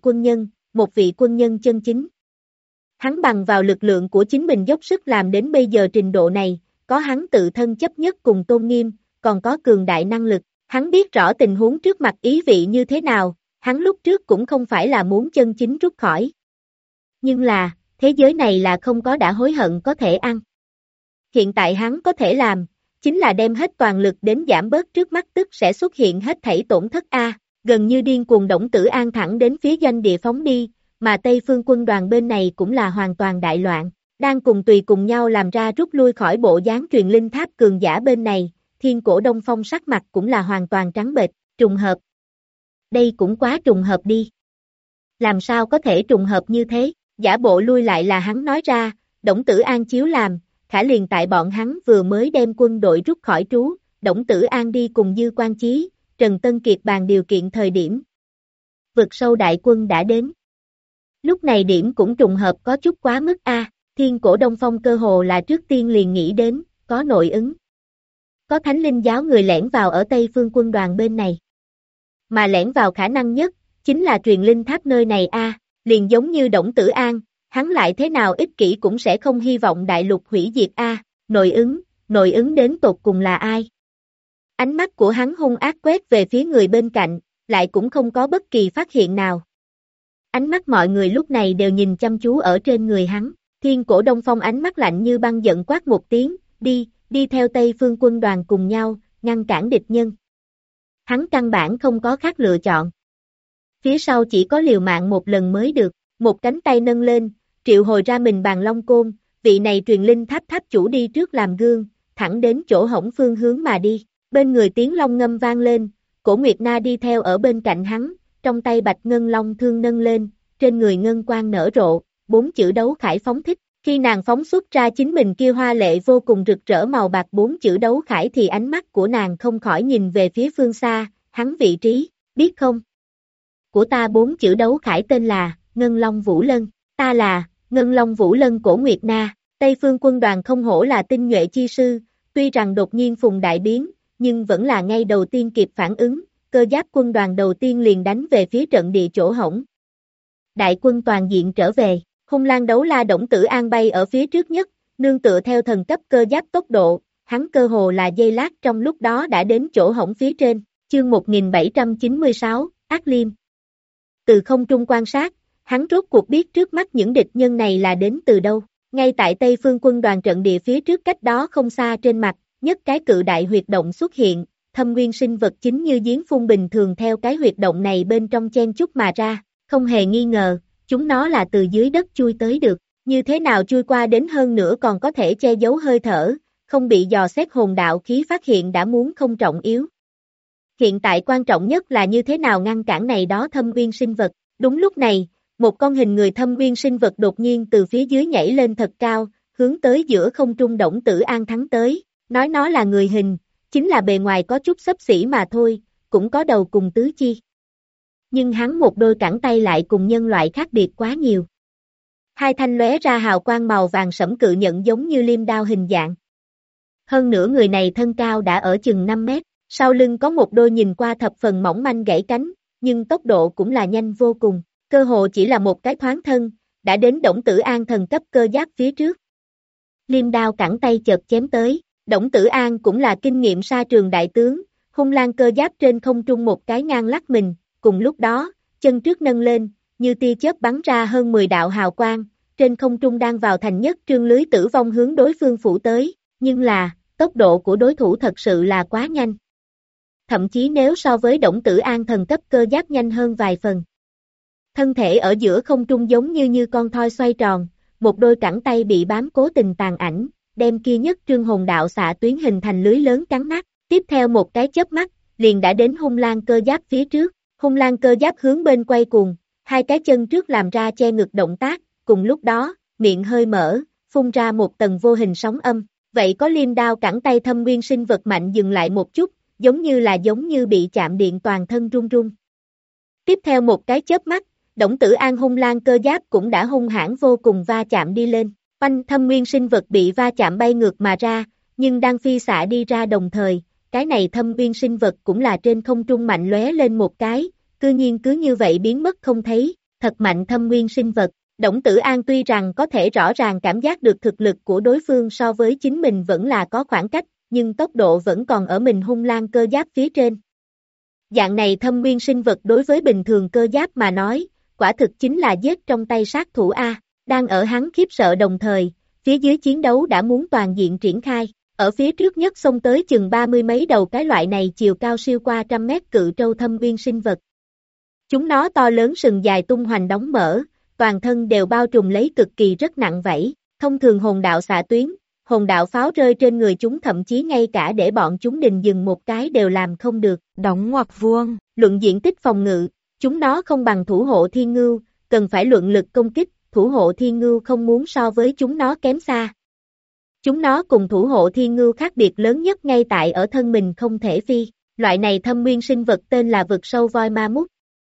quân nhân chân chính. Hắn bằng vào lực lượng của chính mình dốc sức làm đến bây giờ trình độ này, có hắn tự thân chấp nhất cùng tôn nghiêm, còn có cường đại năng lực, hắn biết rõ tình huống trước mặt ý vị như thế nào, hắn lúc trước cũng không phải là muốn chân chính rút khỏi. Nhưng là, thế giới này là không có đã hối hận có thể ăn. Hiện tại hắn có thể làm, chính là đem hết toàn lực đến giảm bớt trước mắt tức sẽ xuất hiện hết thảy tổn thất A, gần như điên cuồng Đổng Tử An thẳng đến phía doanh địa phóng đi, mà Tây Phương quân đoàn bên này cũng là hoàn toàn đại loạn, đang cùng nhau làm ra rút lui khỏi bộ dáng truyền linh tháp cường giả bên này, Thiên Cổ Đông Phong sắc mặt cũng là hoàn toàn trắng bệch, trùng hợp. Đây cũng quá trùng hợp đi. Làm sao có thể trùng hợp như thế, giả bộ lui lại là hắn nói ra, Đổng Tử An chiếu làm, khả liền tại bọn hắn vừa mới đem quân đội rút khỏi trú, Đổng Tử An đi cùng Dư Quan Chí, Trần Tân Kiệt bàn điều kiện thời điểm. Vực sâu đại quân đã đến. Lúc này điểm cũng trùng hợp có chút quá mức a. Thiên Cổ Đông Phong cơ hồ là trước tiên liền nghĩ đến, có nội ứng. Có Thánh Linh giáo người lẻn vào ở Tây Phương quân đoàn bên này. Mà lẻn vào khả năng nhất, chính là truyền linh tháp nơi này a. Liền giống như Đổng Tử An, hắn lại thế nào ích kỷ cũng sẽ không hy vọng đại lục hủy diệt a. Nội ứng, nội ứng đến tột cùng là ai? Ánh mắt của hắn hung ác quét về phía người bên cạnh, lại cũng không có bất kỳ phát hiện nào. Ánh mắt mọi người lúc này đều nhìn chăm chú ở trên người hắn, Thiên Cổ Đông Phong ánh mắt lạnh như băng giận quát một tiếng, đi theo Tây Phương quân đoàn cùng nhau, ngăn cản địch nhân. Hắn căn bản không có khác lựa chọn. Phía sau chỉ có liều mạng một lần mới được, một cánh tay nâng lên, triệu hồi ra mình bàn long côn, vị này truyền linh tháp tháp chủ đi trước làm gương, thẳng đến chỗ hổng phương hướng mà đi, bên người tiếng long ngâm vang lên, Cổ Nguyệt Na đi theo ở bên cạnh hắn, trong tay bạch ngân long thương nâng lên, trên người ngân quang nở rộ, 4 chữ đấu khải phóng thích, khi nàng phóng xuất ra chính mình kia hoa lệ vô cùng rực rỡ màu bạc 4 chữ đấu khải thì ánh mắt của nàng không khỏi nhìn về phía phương xa, hắn vị trí, biết không? Của ta 4 chữ đấu khải tên là, Ngân Long Vũ Lân, ta là, Ngân Long Vũ Lân Cổ Nguyệt Na, Tây Phương quân đoàn không hổ là tinh nhuệ chi sư, tuy rằng đột nhiên phùng đại biến, nhưng vẫn là ngay đầu tiên kịp phản ứng, cơ giáp quân đoàn đầu tiên liền đánh về phía trận địa chỗ hổng. Đại quân toàn diện trở về, hung lang đấu la Đổng Tử An bay ở phía trước nhất, nương tựa theo thần cấp cơ giáp tốc độ, hắn cơ hồ là giây lát trong lúc đó đã đến chỗ hổng phía trên, chương 1796, Ác Liêm. Từ không trung quan sát, hắn rốt cuộc biết trước mắt những địch nhân này là đến từ đâu, ngay tại Tây Phương quân đoàn trận địa phía trước cách đó không xa trên mặt, nhất cái cự đại huyệt động xuất hiện, thâm nguyên sinh vật chính như giếng phun bình thường theo cái huyệt động này bên trong chen chúc mà ra, không hề nghi ngờ, chúng nó là từ dưới đất chui tới được, như thế nào chui qua đến hơn nữa còn có thể che giấu hơi thở, không bị dò xét hồn đạo khí phát hiện đã muốn không trọng yếu. Hiện tại quan trọng nhất là như thế nào ngăn cản này đó thâm nguyên sinh vật, đúng lúc này, một con hình người thâm nguyên sinh vật đột nhiên từ phía dưới nhảy lên thật cao, hướng tới giữa không trung Đổng Tử An thắng tới, nói nó là người hình, chính là bề ngoài có chút xấp xỉ mà thôi, cũng có đầu cùng tứ chi. Nhưng hắn một đôi cẳng tay lại cùng nhân loại khác biệt quá nhiều. Hai thanh lóe ra hào quang màu vàng sẫm cự nhận giống như liêm đao hình dạng. Hơn nữa người này thân cao đã ở chừng 5 mét, sau lưng có một đôi nhìn qua thập phần mỏng manh gãy cánh, nhưng tốc độ cũng là nhanh vô cùng, cơ hồ chỉ là một cái thoáng thân, đã đến Đổng Tử An thần cấp cơ giáp phía trước. Liêm đao cẳng tay chợt chém tới, Đổng Tử An cũng là kinh nghiệm sa trường đại tướng, hung lang cơ giáp trên không trung một cái ngang lắc mình, cùng lúc đó, chân trước nâng lên, như tia chớp bắn ra hơn 10 đạo hào quang, trên không trung đang vào thành nhất trương lưới tử vong hướng đối phương phủ tới, nhưng là, tốc độ của đối thủ thật sự là quá nhanh. Thậm chí nếu so với Đổng Tử An thần cấp cơ giáp nhanh hơn vài phần. Thân thể ở giữa không trung giống như con thoi xoay tròn, một đôi cẳng tay bị bám cố tình tàn ảnh, đem kia nhất trương hồn đạo xạ tuyến hình thành lưới lớn cắn nát, tiếp theo một cái chớp mắt, liền đã đến hung lang cơ giáp phía trước, hung lang cơ giáp hướng bên quay cuồng, hai cái chân trước làm ra che ngực động tác, cùng lúc đó, miệng hơi mở, phun ra một tầng vô hình sóng âm, vậy có liêm đao cẳng tay thâm nguyên sinh vật mạnh dừng lại một chút, giống như bị chạm điện toàn thân run run. Tiếp theo một cái chớp mắt, Đổng Tử An hung lang cơ giáp cũng đã hung hãn vô cùng va chạm đi lên, oanh thâm nguyên sinh vật bị va chạm bay ngược mà ra, nhưng đang phi xạ đi ra đồng thời, cái này thâm nguyên sinh vật cũng là trên không trung mạnh lóe lên một cái, cư nhiên cứ như vậy biến mất không thấy, thật mạnh thâm nguyên sinh vật. Đổng Tử An tuy rằng có thể rõ ràng cảm giác được thực lực của đối phương so với chính mình vẫn là có khoảng cách, nhưng tốc độ vẫn còn ở mình hung lang cơ giáp phía trên. Dạng này thâm nguyên sinh vật đối với bình thường cơ giáp mà nói, quả thực chính là giết trong tay sát thủ A, đang ở hắn khiếp sợ đồng thời, phía dưới chiến đấu đã muốn toàn diện triển khai, ở phía trước nhất xông tới chừng 30 mấy đầu cái loại này chiều cao siêu qua 100 mét cự trâu thâm nguyên sinh vật. Chúng nó to lớn sừng dài tung hoành đóng mở, toàn thân đều bao trùm lấy cực kỳ rất nặng vảy, thông thường hồn đạo xạ tuyến, hồn đạo pháo rơi trên người chúng thậm chí ngay cả để bọn chúng đình dừng một cái đều làm không được, đóng ngoặc vuông, luận diện tích phòng ngự, chúng nó không bằng thủ hộ thiên ngưu, cần phải luận lực công kích, thủ hộ thiên ngưu không muốn so với chúng nó kém xa. Chúng nó cùng thủ hộ thiên ngưu khác biệt lớn nhất ngay tại ở thân mình không thể phi, loại này thâm nguyên sinh vật tên là vực sâu voi ma mút.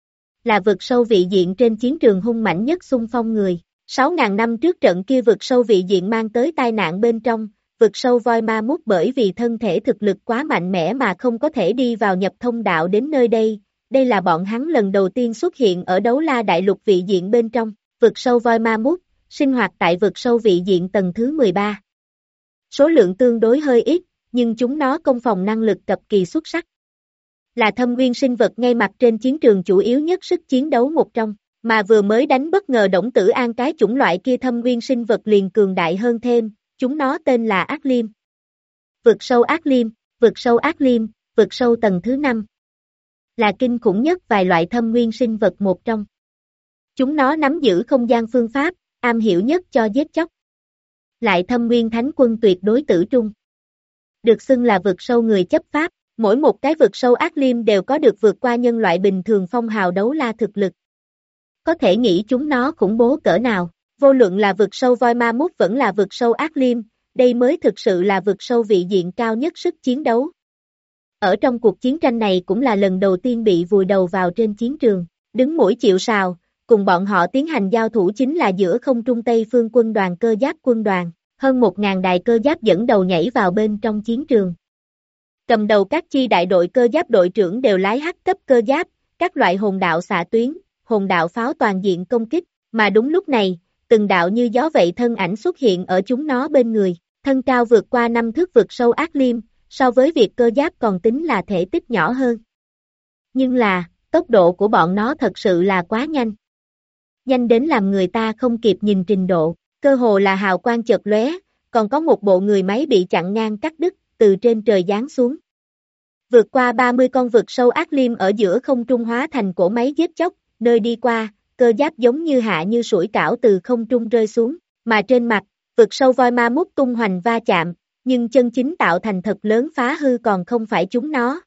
Là vực sâu vị diện trên chiến trường hung mãnh nhất xung phong người. 6.000 năm trước trận kia vực sâu vị diện mang tới tai nạn bên trong, vực sâu voi ma mút bởi vì thân thể thực lực quá mạnh mẽ mà không có thể đi vào nhập thông đạo đến nơi đây. Đây là bọn hắn lần đầu tiên xuất hiện ở đấu la đại lục vị diện bên trong, vực sâu voi ma mút, sinh hoạt tại vực sâu vị diện tầng thứ 13. Số lượng tương đối hơi ít, nhưng chúng nó công phòng năng lực cực kỳ xuất sắc. Là thâm nguyên sinh vật ngay mặt trên chiến trường chủ yếu nhất sức chiến đấu một trong, mà vừa mới đánh bất ngờ Đổng Tử An cái chủng loại kia thâm nguyên sinh vật liền cường đại hơn thêm, chúng nó tên là Ác Liêm. Vực sâu Ác Liêm, vực sâu Ác Liêm, vực sâu tầng thứ 5. Là kinh khủng nhất vài loại thâm nguyên sinh vật một trong. Chúng nó nắm giữ không gian phương pháp, am hiểu nhất cho giết chóc. Lại thâm nguyên thánh quân tuyệt đối tử trung. Được xưng là vực sâu người chấp pháp, mỗi một cái vực sâu Ác Liêm đều có được vượt qua nhân loại bình thường phong hào đấu la thực lực. Có thể nghĩ chúng nó khủng bố cỡ nào, vô luận là vực sâu voi ma mút vẫn là vực sâu Ác Liêm, đây mới thực sự là vực sâu vị diện cao nhất sức chiến đấu. Ở trong cuộc chiến tranh này cũng là lần đầu tiên bị vùi đầu vào trên chiến trường, đứng mũi chịu sào, cùng bọn họ tiến hành giao thủ chính là giữa không trung Tây phương quân đoàn cơ giáp quân đoàn, hơn 1.000 đài cơ giáp dẫn đầu nhảy vào bên trong chiến trường. Cầm đầu các chi đại đội cơ giáp đội trưởng đều lái hắc cấp cơ giáp, các loại hồn đạo xạ tuyến, hồn đạo pháo toàn diện công kích, mà đúng lúc này, từng đạo như gió vậy thân ảnh xuất hiện ở chúng nó bên người, thân cao vượt qua 5 thước vực sâu Ác Liêm, so với việc cơ giáp còn tính là thể tích nhỏ hơn. Nhưng là, tốc độ của bọn nó thật sự là quá nhanh. Nhanh đến làm người ta không kịp nhìn trình độ, cơ hồ là hào quang chợt lóe, còn có một bộ người máy bị chặn ngang cắt đứt, từ trên trời giáng xuống. Vượt qua 30 con vực sâu Ác Liêm ở giữa không trung hóa thành cỗ máy giết chóc, nơi đi qua, cơ giáp giống như hạ như sủi cảo từ không trung rơi xuống, mà trên mặt, vực sâu voi ma mút tung hoành va chạm, nhưng chân chính tạo thành thật lớn phá hư còn không phải chúng nó,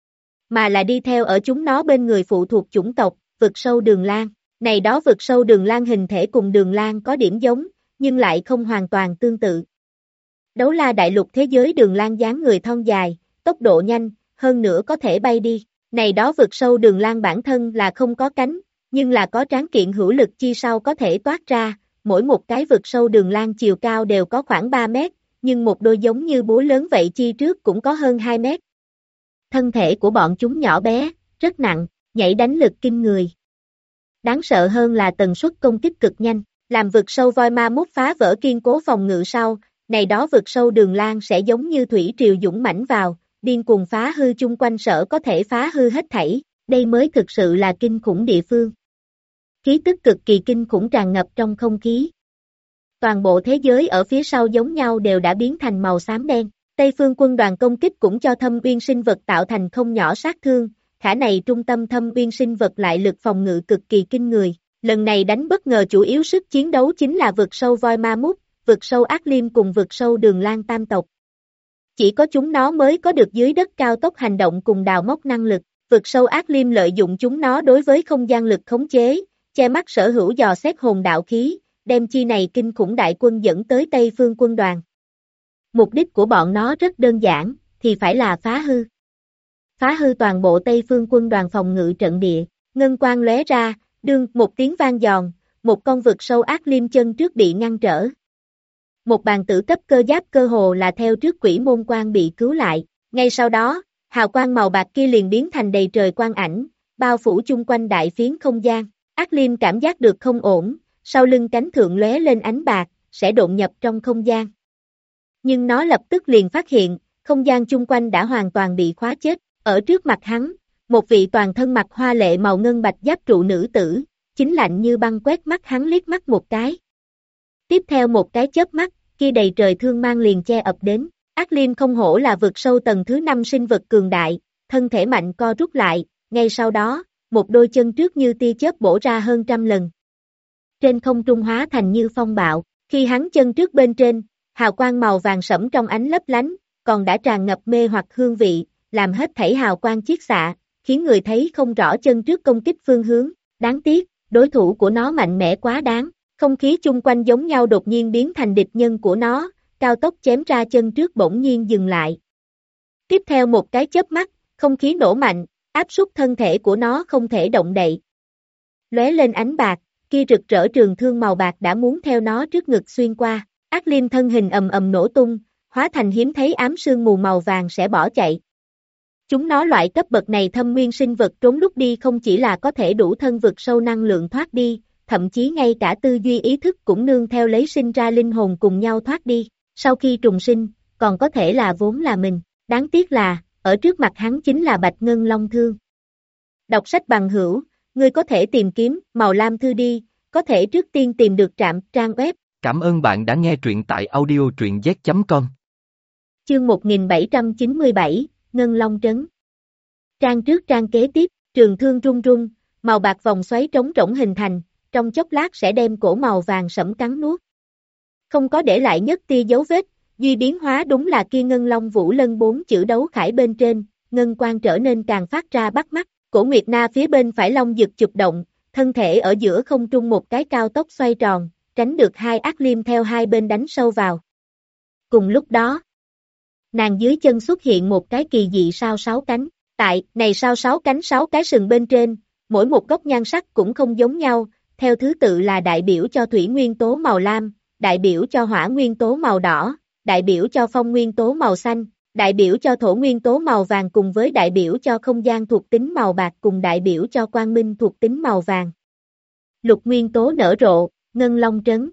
mà là đi theo ở chúng nó bên người phụ thuộc chủng tộc, vực sâu Đường Lang. Này đó vực sâu Đường Lang hình thể cùng Đường Lang có điểm giống, nhưng lại không hoàn toàn tương tự. Đấu la đại lục thế giới Đường Lang dáng người thon dài, tốc độ nhanh, hơn nữa có thể bay đi. Này đó vực sâu Đường Lang bản thân là không có cánh, nhưng là có tráng kiện hữu lực chi sau có thể toát ra, mỗi một cái vực sâu Đường Lang chiều cao đều có khoảng 3 mét, nhưng một đôi giống như búa lớn vậy chi trước cũng có hơn 2 mét. Thân thể của bọn chúng nhỏ bé, rất nặng, nhảy đánh lực kinh người. Đáng sợ hơn là tần suất công kích cực nhanh, làm vực sâu voi ma mút phá vỡ kiên cố phòng ngự sau, này đó vực sâu Đường Lang sẽ giống như thủy triều dũng mãnh vào, điên cuồng phá hư chung quanh sở có thể phá hư hết thảy, đây mới thực sự là kinh khủng địa phương. Khí tức cực kỳ kinh khủng tràn ngập trong không khí. Toàn bộ thế giới ở phía sau giống nhau đều đã biến thành màu xám đen, Tây phương quân đoàn công kích cũng cho thâm uyên sinh vật tạo thành không nhỏ sát thương, khả này trung tâm thâm uyên sinh vật lại lực phòng ngự cực kỳ kinh người, lần này đánh bất ngờ chủ yếu sức chiến đấu chính là vực sâu voi ma mút, vực sâu Ác Liêm cùng vực sâu Đường Lang tam tộc. Chỉ có chúng nó mới có được dưới đất cao tốc hành động cùng đào móc năng lực, vực sâu Ác Liêm lợi dụng chúng nó đối với không gian lực khống chế, che mắt sở hữu dò xét hồn đạo khí, đem chi này kinh khủng đại quân dẫn tới Tây phương quân đoàn. Mục đích của bọn nó rất đơn giản, thì phải là phá hư. Phá hư toàn bộ Tây phương quân đoàn phòng ngự trận địa, ngân quang lóe ra, đương một tiếng vang giòn, một con vực sâu Ác Liêm chân trước bị ngăn trở. Một bàn tử cấp cơ giáp cơ hồ là theo trước quỷ môn quan bị cứu lại, ngay sau đó, hào quang màu bạc kia liền biến thành đầy trời quang ảnh, bao phủ chung quanh đại phiến không gian. Ác Liêm cảm giác được không ổn, sau lưng cánh thượng lóe lên ánh bạc, sẽ độn nhập trong không gian. Nhưng nó lập tức liền phát hiện, không gian chung quanh đã hoàn toàn bị khóa chết, ở trước mặt hắn, một vị toàn thân mặc hoa lệ màu ngân bạch giáp trụ nữ tử, chính lạnh như băng quét mắt hắn liếc mắt một cái. Tiếp theo một cái chớp mắt, kia đầy trời thương mang liền che ập đến, Ác Liêm không hổ là vực sâu tầng thứ 5 sinh vật cường đại, thân thể mạnh co rút lại, ngay sau đó, một đôi chân trước như tia chớp bổ ra hơn 100 lần. Trên không trung hóa thành như phong bạo, khi hắn chân trước bên trên, hào quang màu vàng sẫm trong ánh lấp lánh, còn đã tràn ngập mê hoặc hương vị, làm hết thảy hào quang chiết xạ, khiến người thấy không rõ chân trước công kích phương hướng, đáng tiếc, đối thủ của nó mạnh mẽ quá đáng, không khí chung quanh giống nhau đột nhiên biến thành địch nhân của nó, cao tốc chém ra chân trước bỗng nhiên dừng lại. Tiếp theo một cái chớp mắt, không khí nổ mạnh, áp suất thân thể của nó không thể động đậy. Lóe lên ánh bạc, kia rực rỡ trường thương màu bạc đã muốn theo nó trước ngực xuyên qua, Ác Liêm thân hình ầm ầm nổ tung, hóa thành hiếm thấy ám sương mù màu vàng sẽ bỏ chạy. Chúng nó loại cấp bậc này thâm nguyên sinh vật trốn lúc đi không chỉ là có thể đủ thân vực sâu năng lượng thoát đi, thậm chí ngay cả tư duy ý thức cũng nương theo lấy sinh ra linh hồn cùng nhau thoát đi. Sau khi trùng sinh, còn có thể là vốn là mình. Đáng tiếc là, ở trước mặt hắn chính là Bạch Ngân Long Thương. Đọc sách bằng hữu, ngươi có thể tìm kiếm Màu Lam Thư đi, có thể trước tiên tìm được trạm trang web. Cảm ơn bạn đã nghe truyện tại audio truyện z.com. Chương 1797, Ngân Long Trấn. Trang trước trang kế tiếp, trường thương rung rung, màu bạc vòng xoáy trống rỗng hình thành, trong chốc lát sẽ đem cổ màu vàng sẫm cắn nuốt. Không có để lại nhất tia dấu vết, duy biến hóa đúng là kia Ngân Long Vũ Lân 4 chữ đấu khải bên trên, ngân quang trở nên càng phát ra bắt mắt, cổ Nguyệt Na phía bên phải long giật chụp động, thân thể ở giữa không trung một cái cao tốc xoay tròn, tránh được hai ác liêm theo hai bên đánh sâu vào. Cùng lúc đó, nàng dưới chân xuất hiện một cái kỳ dị sao sáu cánh, tại này sao sáu cánh sáu cái sừng bên trên, mỗi một góc nhan sắc cũng không giống nhau, theo thứ tự là đại biểu cho thủy nguyên tố màu lam, đại biểu cho hỏa nguyên tố màu đỏ, đại biểu cho phong nguyên tố màu xanh, đại biểu cho thổ nguyên tố màu vàng cùng với đại biểu cho không gian thuộc tính màu bạc cùng đại biểu cho quang minh thuộc tính màu vàng. Lục nguyên tố nở rộ, Ngân Long Trấn.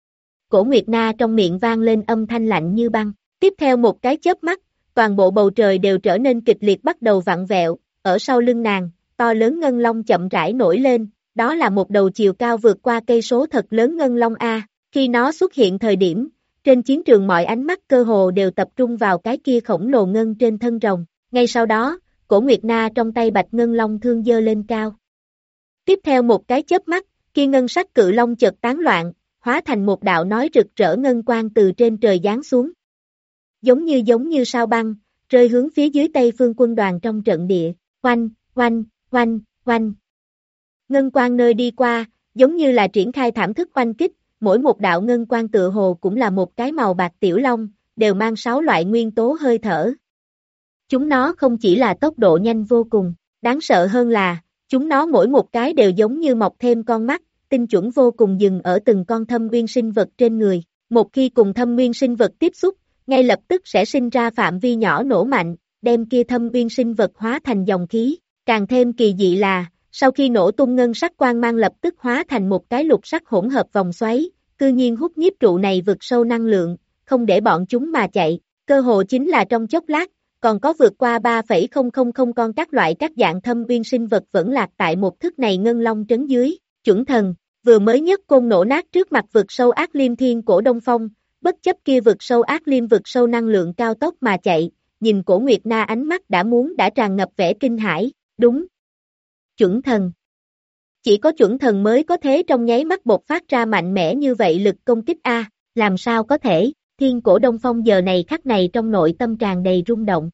Cổ Nguyệt Na trong miệng vang lên âm thanh lạnh như băng, tiếp theo một cái chớp mắt, toàn bộ bầu trời đều trở nên kịch liệt bắt đầu vặn vẹo, ở sau lưng nàng, to lớn Ngân Long chậm rãi nổi lên, đó là một đầu chiều cao vượt qua cây số thật lớn Ngân Long A, khi nó xuất hiện thời điểm, trên chiến trường mọi ánh mắt cơ hồ đều tập trung vào cái kia khổng lồ ngân trên thân rồng, ngay sau đó, cổ Nguyệt Na trong tay Bạch Ngân Long thương giơ lên cao. Tiếp theo một cái chớp mắt, kia ngân sắc cự long chợt tán loạn, hóa thành một đạo nói rực rỡ ngân quang từ trên trời giáng xuống. Giống như sao băng, rơi hướng phía dưới Tây Phương quân đoàn trong trận địa, oanh, oanh, oanh, oanh. Ngân quang nơi đi qua, giống như là triển khai thảm thức oanh kích, mỗi một đạo ngân quang tựa hồ cũng là một cái màu bạc tiểu long, đều mang 6 loại nguyên tố hơi thở. Chúng nó không chỉ là tốc độ nhanh vô cùng, đáng sợ hơn là, chúng nó mỗi một cái đều giống như mọc thêm con mắt, tinh chuẩn vô cùng dừng ở từng con thâm nguyên sinh vật trên người. Một khi cùng thâm nguyên sinh vật tiếp xúc, ngay lập tức sẽ sinh ra phạm vi nhỏ nổ mạnh, đem kia thâm nguyên sinh vật hóa thành dòng khí. Càng thêm kỳ dị là, sau khi nổ tung ngân sắc quang mang lập tức hóa thành một cái lục sắc hỗn hợp vòng xoáy, cư nhiên hút nhiếp trụ này vực sâu năng lượng, không để bọn chúng mà chạy. Cơ hồ chính là trong chốc lát, còn có vượt qua 3,000 con các loại các dạng thâm nguyên sinh vật vẫn lạc tại một thức này Ngân Long Trấn dưới. Chuẩn thần, vừa mới nhất côn nổ nát trước mặt vực sâu ác liêm thiên cổ Đông Phong, bất chấp kia vực sâu ác liêm vực sâu năng lượng cao tốc mà chạy, nhìn cổ Nguyệt Na ánh mắt đã tràn ngập vẻ kinh hãi, đúng. Chuẩn thần. Chỉ có chuẩn thần mới có thế trong nháy mắt bộc phát ra mạnh mẽ như vậy lực công kích A, làm sao có thể, thiên cổ Đông Phong giờ này khắc này trong nội tâm tràn đầy rung động.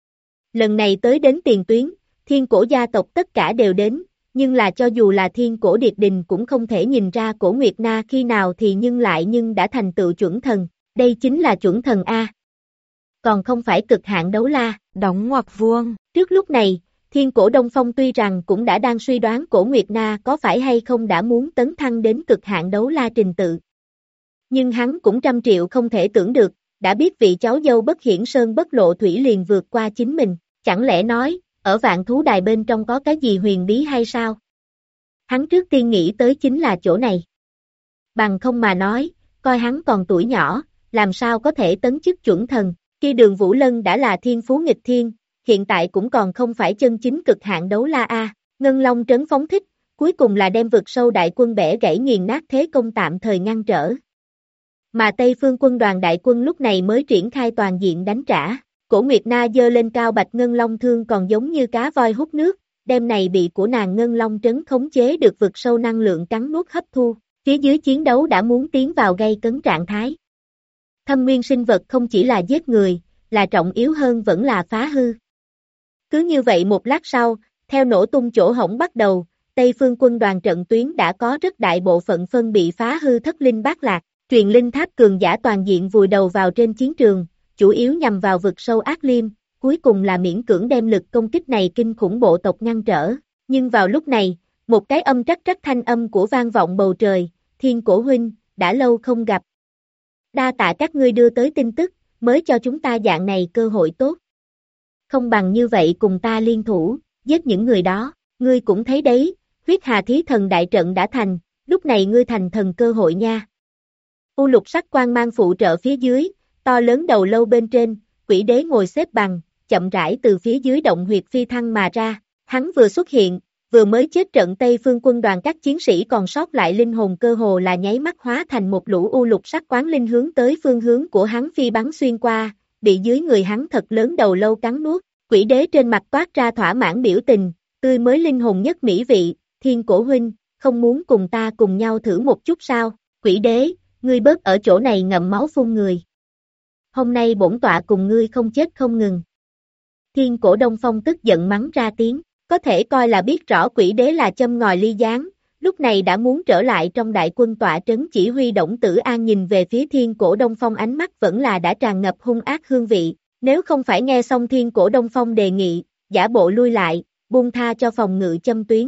Lần này tới đến tiền tuyến, thiên cổ gia tộc tất cả đều đến, nhưng là cho dù là thiên cổ điệt đình cũng không thể nhìn ra cổ Nguyệt Na khi nào thì nhưng đã thành tựu chuẩn thần, đây chính là chuẩn thần A. Còn không phải cực hạn đấu la, đóng ngoặc vuông. Trước lúc này, thiên cổ Đông Phong tuy rằng cũng đã đang suy đoán cổ Nguyệt Na có phải hay không đã muốn tấn thăng đến cực hạn đấu la trình tự. Nhưng hắn cũng trăm triệu không thể tưởng được, đã biết vị cháu dâu bất hiển sơn bất lộ thủy liền vượt qua chính mình, chẳng lẽ nói, ở vạn thú đài bên trong có cái gì huyền bí hay sao? Hắn trước tiên nghĩ tới chính là chỗ này. Bằng không mà nói, coi hắn còn tuổi nhỏ, làm sao có thể tấn chức chuẩn thần, khi Đường Vũ Lân đã là thiên phú nghịch thiên, hiện tại cũng còn không phải chân chính cực hạn đấu la A, Ngân Long Trấn phóng thích, cuối cùng là đem vực sâu đại quân bẻ gãy nghiền nát thế công tạm thời ngăn trở. Mà Tây Phương quân đoàn đại quân lúc này mới triển khai toàn diện đánh trả. Cổ Nguyệt Na giơ lên cao Bạch Ngân Long thương còn giống như cá voi hút nước, đêm này bị của nàng Ngân Long Trấn khống chế được vực sâu năng lượng cắn nuốt hấp thu, phía dưới chiến đấu đã muốn tiến vào gây cấn trạng thái. Thâm nguyên sinh vật không chỉ là giết người, là trọng yếu hơn vẫn là phá hư. Cứ như vậy một lát sau, theo nổ tung chỗ hổng bắt đầu, Tây Phương quân đoàn trận tuyến đã có rất đại bộ phận phân bị phá hư thất linh bát lạc, truyền linh tháp cường giả toàn diện vùi đầu vào trên chiến trường, chủ yếu nhằm vào vực sâu ác liêm, cuối cùng là miễn cưỡng đem lực công kích này kinh khủng bộ tộc ngăn trở. Nhưng vào lúc này, một cái âm trắc trắc thanh âm của vang vọng bầu trời, Thiên Cổ huynh, đã lâu không gặp. Đa tạ các ngươi đưa tới tin tức, mới cho chúng ta dạng này cơ hội tốt. Không bằng như vậy cùng ta liên thủ, giết những người đó, ngươi cũng thấy đấy, huyết hà thí thần đại trận đã thành, lúc này ngươi thành thần cơ hội nha. U lục sắc quang mang phụ trợ phía dưới, To lớn đầu lâu bên trên, quỷ đế ngồi xếp bằng, chậm rãi từ phía dưới động huyệt phi thăng mà ra. Hắn vừa xuất hiện, vừa mới chết trận Tây Phương quân đoàn các chiến sĩ còn sót lại linh hồn cơ hồ là nháy mắt hóa thành một lũ u lục sắc quán linh hướng tới phương hướng của hắn phi bắn xuyên qua, bị dưới người hắn thật lớn đầu lâu cắn nuốt. Quỷ đế trên mặt toát ra thỏa mãn biểu tình, tươi mới linh hồn nhất mỹ vị, Thiên Cổ huynh, không muốn cùng ta cùng nhau thử một chút sao? Quỷ đế, ngươi bớt ở chỗ này ngậm máu phun người. Hôm nay bổn tọa cùng ngươi không chết không ngừng. Thiên Cổ Đông Phong tức giận mắng ra tiếng, có thể coi là biết rõ quỷ đế là châm ngòi ly gián, lúc này đã muốn trở lại trong đại quân tọa trấn chỉ huy Đổng Tử An nhìn về phía Thiên Cổ Đông Phong ánh mắt vẫn là đã tràn ngập hung ác hương vị, nếu không phải nghe xong Thiên Cổ Đông Phong đề nghị, giả bộ lui lại, buông tha cho phòng ngự châm tuyến.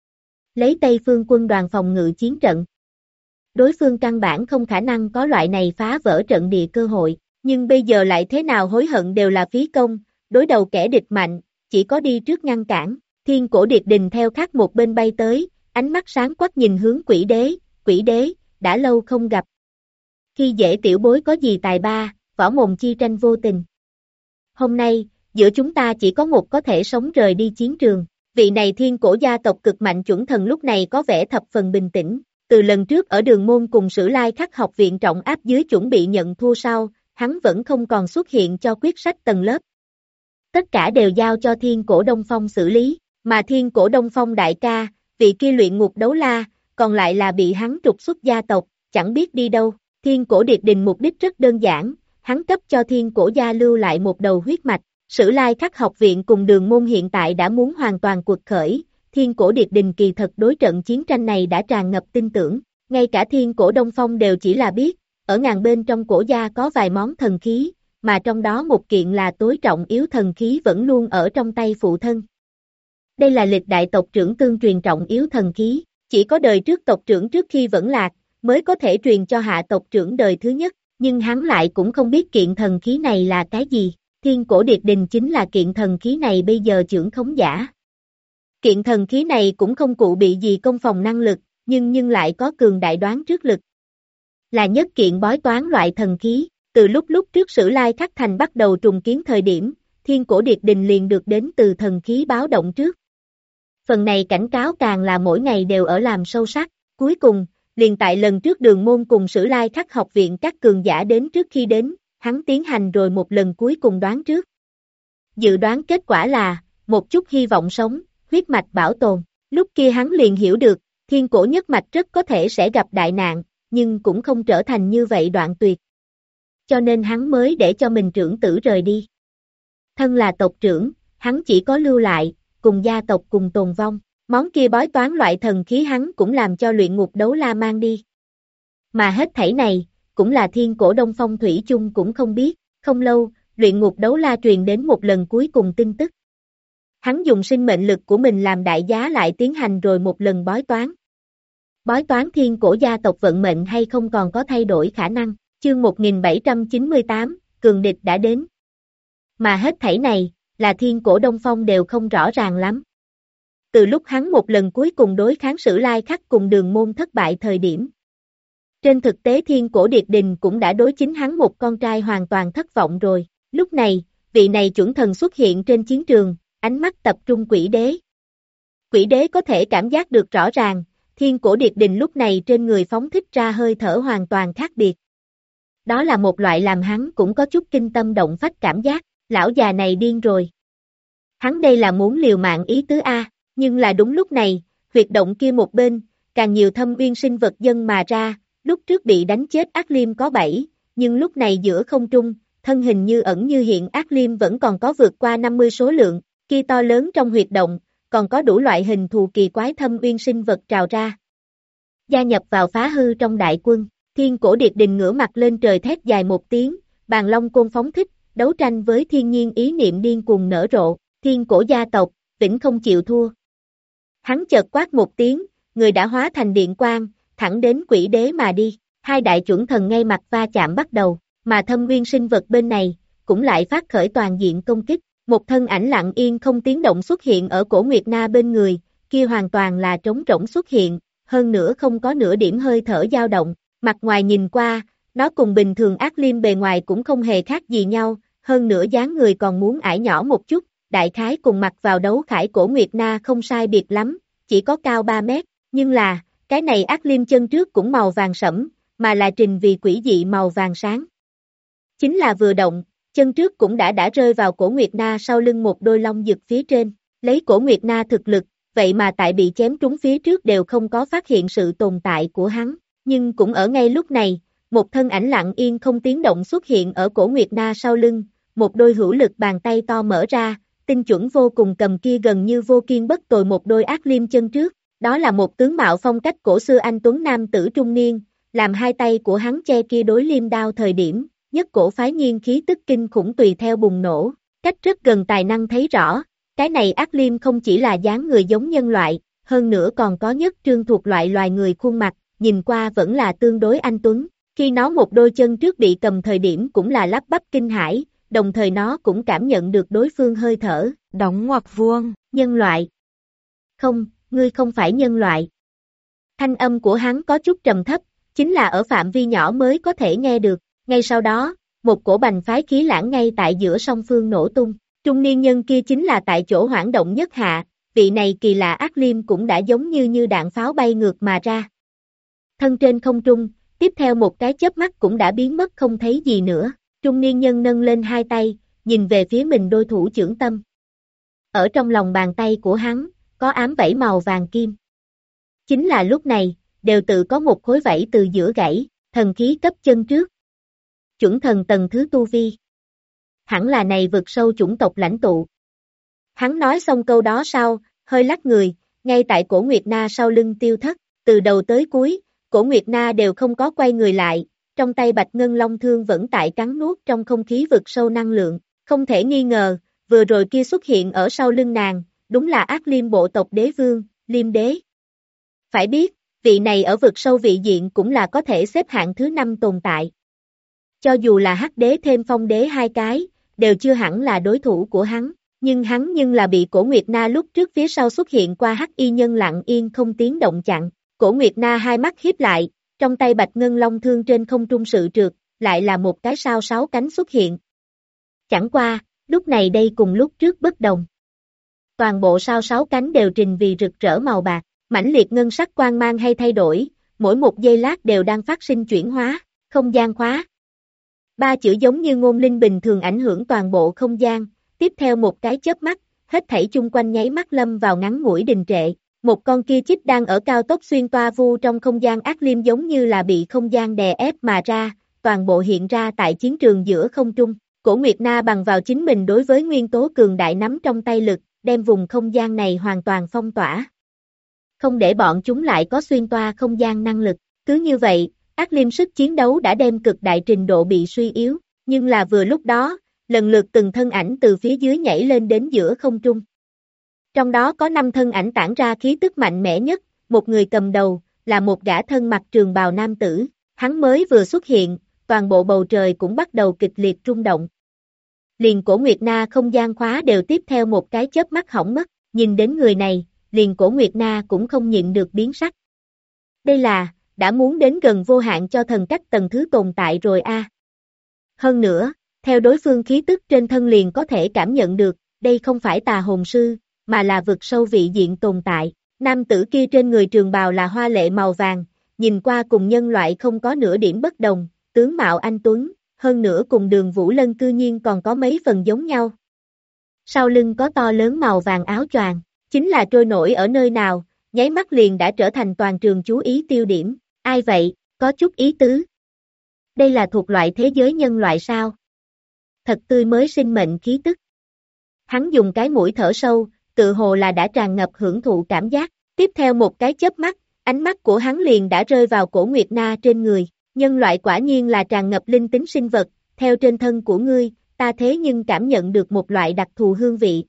Lấy Tây Phương quân đoàn phòng ngự chiến trận. Đối phương căn bản không khả năng có loại này phá vỡ trận địa cơ hội, nhưng bây giờ lại thế nào hối hận đều là phí công, đối đầu kẻ địch mạnh, chỉ có đi trước ngăn cản. Thiên Cổ Điệt Đình theo khác một bên bay tới, ánh mắt sáng quắc nhìn hướng quỷ đế, đã lâu không gặp. Khi dễ tiểu bối có gì tài ba, võ mồm chi tranh vô tình. Hôm nay, giữa chúng ta chỉ có một có thể sống rời đi chiến trường. Vị này Thiên Cổ gia tộc cực mạnh chuẩn thần lúc này có vẻ thập phần bình tĩnh, từ lần trước ở Đường Môn cùng Sử Lai Khắc học viện trọng áp dưới chuẩn bị nhận thua sau, hắn vẫn không còn xuất hiện cho quyết sách tầng lớp. Tất cả đều giao cho Thiên Cổ Đông Phong xử lý, mà Thiên Cổ Đông Phong đại ca, vị kia luyện ngục đấu la, còn lại là bị hắn trục xuất gia tộc, chẳng biết đi đâu. Thiên Cổ Điệt Đình mục đích rất đơn giản, hắn cấp cho Thiên Cổ gia lưu lại một đầu huyết mạch. Sử Lai Khắc học viện cùng Đường Môn hiện tại đã muốn hoàn toàn cuộc khởi, Thiên Cổ Điệt Đình kỳ thật đối trận chiến tranh này đã tràn ngập tin tưởng, ngay cả Thiên Cổ Đông Phong đều chỉ là biết, ở ngàn bên trong cổ gia có vài món thần khí, mà trong đó một kiện là tối trọng yếu thần khí vẫn luôn ở trong tay phụ thân. Đây là lịch đại tộc trưởng tương truyền trọng yếu thần khí, chỉ có đời trước tộc trưởng trước khi vẫn lạc, mới có thể truyền cho hạ tộc trưởng đời thứ nhất, nhưng hắn lại cũng không biết kiện thần khí này là cái gì. Thiên Cổ Điệt Đình chính là kiện thần khí này bây giờ trưởng khống giả. Kiện thần khí này cũng không cụ bị gì công phòng năng lực, nhưng lại có cường đại đoán trước lực. Là nhất kiện bói toán loại thần khí, từ lúc trước Sử Lai Khắc thành bắt đầu trùng kiến thời điểm, Thiên Cổ Điệt Đình liền được đến từ thần khí báo động trước. Phần này cảnh cáo càng là mỗi ngày đều ở làm sâu sắc, cuối cùng, liền tại lần trước Đường Môn cùng Sử Lai Khắc học viện các cường giả đến trước khi đến, hắn tiến hành rồi một lần cuối cùng đoán trước. Dự đoán kết quả là, một chút hy vọng sống, huyết mạch bảo tồn. Lúc kia hắn liền hiểu được, Thiên Cổ nhất mạch rất có thể sẽ gặp đại nạn, nhưng cũng không trở thành như vậy đoạn tuyệt. Cho nên hắn mới để cho mình trưởng tử rời đi. Thân là tộc trưởng, hắn chỉ có lưu lại, cùng gia tộc cùng tồn vong. Món kia bói toán loại thần khí hắn cũng làm cho luyện ngục đấu la mang đi. Mà hết thảy này, cũng là Thiên Cổ Đông Phong thủy chung cũng không biết, không lâu, luyện ngục đấu la truyền đến một lần cuối cùng tin tức. Hắn dùng sinh mệnh lực của mình làm đại giá lại tiến hành rồi một lần bói toán. Bói toán Thiên Cổ gia tộc vận mệnh hay không còn có thay đổi khả năng, chương 1798, cường địch đã đến. Mà hết thảy này, là Thiên Cổ Đông Phong đều không rõ ràng lắm. Từ lúc hắn một lần cuối cùng đối kháng Sử Lai Khắc cùng Đường Môn thất bại thời điểm. Trên thực tế Thiên Cổ Điệt Đình cũng đã đối chính hắn một con trai hoàn toàn thất vọng rồi. Lúc này, vị này chuẩn thần xuất hiện trên chiến trường, ánh mắt tập trung quỷ đế. Quỷ đế có thể cảm giác được rõ ràng, Thiên Cổ Điệt Đình lúc này trên người phóng thích ra hơi thở hoàn toàn khác biệt. Đó là một loại làm hắn cũng có chút kinh tâm động phách cảm giác, lão già này điên rồi. Hắn đây là muốn liều mạng ý tứ A, nhưng là đúng lúc này, huyệt động kia một bên, càng nhiều thâm uyên sinh vật dân mà ra, lúc trước bị đánh chết Ác Liêm có 7, nhưng lúc này giữa không trung, thân hình như ẩn như hiện Ác Liêm vẫn còn có vượt qua 50 số lượng, kia to lớn trong huyệt động, còn có đủ loại hình thù kỳ quái thâm uyên sinh vật trào ra. Gia nhập vào phá hư trong đại quân, Thiên Cổ Điệt Đình ngửa mặt lên trời thét dài một tiếng, Bàn Long Côn phóng thích, đấu tranh với thiên nhiên ý niệm điên cuồng nở rộ, Thiên Cổ gia tộc, vĩnh không chịu thua. Hắn chợt quát một tiếng, người đã hóa thành điện quang, thẳng đến quỷ đế mà đi, hai đại chuẩn thần ngay mặt va chạm bắt đầu, mà thâm nguyên sinh vật bên này, cũng lại phát khởi toàn diện công kích, một thân ảnh lặng yên không tiếng động xuất hiện ở cổ Nguyệt Na bên người, kia hoàn toàn là trống rỗng xuất hiện, hơn nữa không có nửa điểm hơi thở dao động, mặt ngoài nhìn qua, Nó cùng bình thường ác liêm bề ngoài cũng không hề khác gì nhau, hơn nữa dáng người còn muốn ải nhỏ một chút, đại khái cùng mặc vào đấu khải cổ Nguyệt Na không sai biệt lắm, chỉ có cao 3 mét, nhưng là, cái này ác liêm chân trước cũng màu vàng sẫm, mà là trình vì quỷ dị màu vàng sáng. Chính là vừa động, chân trước cũng đã rơi vào cổ Nguyệt Na sau lưng một đôi long dực phía trên, lấy cổ Nguyệt Na thực lực, vậy mà tại bị chém trúng phía trước đều không có phát hiện sự tồn tại của hắn, nhưng cũng ở ngay lúc này, một thân ảnh lặng yên không tiếng động xuất hiện ở cổ Nguyệt Na sau lưng, một đôi hữu lực bàn tay to mở ra, tinh chuẩn vô cùng cầm kia gần như vô kiên bất tồi một đôi ác liêm chân trước, đó là một tướng mạo phong cách cổ xưa anh tuấn nam tử trung niên, làm hai tay của hắn che kia đối liêm đao thời điểm, nhất cổ phái nhiên khí tức kinh khủng tùy theo bùng nổ, cách rất gần tài năng thấy rõ, cái này ác liêm không chỉ là dáng người giống nhân loại, hơn nữa còn có nhất trương thuộc loại loài người khuôn mặt, nhìn qua vẫn là tương đối anh tuấn, khi nó một đôi chân trước bị cầm thời điểm cũng là lắp bắp kinh hãi, đồng thời nó cũng cảm nhận được đối phương hơi thở, đóng ngoặc vuông, nhân loại. Không, ngươi không phải nhân loại. Thanh âm của hắn có chút trầm thấp, chính là ở phạm vi nhỏ mới có thể nghe được, ngay sau đó, một cổ bành phái khí lãng ngay tại giữa song phương nổ tung, trung niên nhân kia chính là tại chỗ hoảng động nhất hạ, vị này kỳ lạ ác liêm cũng đã giống như đạn pháo bay ngược mà ra. Thân trên không trung, tiếp theo một cái chớp mắt cũng đã biến mất không thấy gì nữa, trung niên nhân nâng lên hai tay, nhìn về phía mình đôi thủ chưởng tâm. Ở trong lòng bàn tay của hắn, có ám vảy màu vàng kim. Chính là lúc này, đều tự có một khối vảy từ giữa gãy, thần khí cấp chân trước. Chuẩn thần tầng thứ tu vi. Hẳn là này vực sâu chủng tộc lãnh tụ. Hắn nói xong câu đó sau, hơi lắc người, ngay tại cổ Nguyệt Na sau lưng tiêu thất, từ đầu tới cuối, cổ Nguyệt Na đều không có quay người lại, trong tay bạch ngân long thương vẫn tại cắn nuốt trong không khí vực sâu năng lượng, không thể nghi ngờ, vừa rồi kia xuất hiện ở sau lưng nàng, đúng là ác liêm bộ tộc đế vương, liêm đế. Phải biết, vị này ở vực sâu vị diện cũng là có thể xếp hạng thứ 5 tồn tại. Cho dù là hắc đế thêm phong đế hai cái, đều chưa hẳn là đối thủ của hắn, nhưng là bị cổ Nguyệt Na lúc trước phía sau xuất hiện qua hắc y nhân lặng yên không tiếng động chặn, cổ Nguyệt Na hai mắt híp lại, trong tay bạch ngân long thương trên không trung sự trượt, lại là một cái sao 6 cánh xuất hiện. Chẳng qua, lúc này đây cùng lúc trước bất đồng. Toàn bộ sao 6 cánh đều trình vì rực rỡ màu bạc, mãnh liệt ngân sắc quang mang hay thay đổi, mỗi một giây lát đều đang phát sinh chuyển hóa, không gian khóa. Ba chữ giống như ngôn linh bình thường ảnh hưởng toàn bộ không gian, tiếp theo một cái chớp mắt, hết thảy chung quanh nháy mắt lâm vào ngắn ngủi đình trệ. Một con kia chích đang ở cao tốc xuyên toa vu trong không gian ác liêm giống như là bị không gian đè ép mà ra, toàn bộ hiện ra tại chiến trường giữa không trung. Cổ Nguyệt Na bằng vào chính mình đối với nguyên tố cường đại nắm trong tay lực, đem vùng không gian này hoàn toàn phong tỏa. Không để bọn chúng lại có xuyên toa không gian năng lực. Cứ như vậy, ác liêm sức chiến đấu đã đem cực đại trình độ bị suy yếu, nhưng là vừa lúc đó, lần lượt từng thân ảnh từ phía dưới nhảy lên đến giữa không trung. Trong đó có 5 thân ảnh tản ra khí tức mạnh mẽ nhất, một người cầm đầu, là một gã thân mặc trường bào nam tử, hắn mới vừa xuất hiện, toàn bộ bầu trời cũng bắt đầu kịch liệt rung động. Liền cổ Nguyệt Na không gian khóa đều tiếp theo một cái chớp mắt hỏng mất, nhìn đến người này, liền cổ Nguyệt Na cũng không nhịn được biến sắc. Đây là, đã muốn đến gần vô hạn cho thần cách tầng thứ tồn tại rồi a. Hơn nữa, theo đối phương khí tức trên thân liền có thể cảm nhận được, đây không phải tà hồn sư, mà là vực sâu vị diện tồn tại. Nam tử kia trên người trường bào là hoa lệ màu vàng, nhìn qua cùng nhân loại không có nửa điểm bất đồng, tướng mạo anh tuấn, hơn nữa cùng Đường Vũ Lân cư nhiên còn có mấy phần giống nhau. Sau lưng có to lớn màu vàng áo choàng, chính là trôi nổi ở nơi nào, nháy mắt liền đã trở thành toàn trường chú ý tiêu điểm. Ai vậy, có chút ý tứ. Đây là thuộc loại thế giới nhân loại sao? Thật tươi mới sinh mệnh khí tức. Hắn dùng cái mũi thở sâu, tự hồ là đã tràn ngập hưởng thụ cảm giác. Tiếp theo một cái chớp mắt, ánh mắt của hắn liền đã rơi vào cổ Nguyệt Na trên người. Nhân loại quả nhiên là tràn ngập linh tính sinh vật, theo trên thân của ngươi, ta thế nhưng cảm nhận được một loại đặc thù hương vị.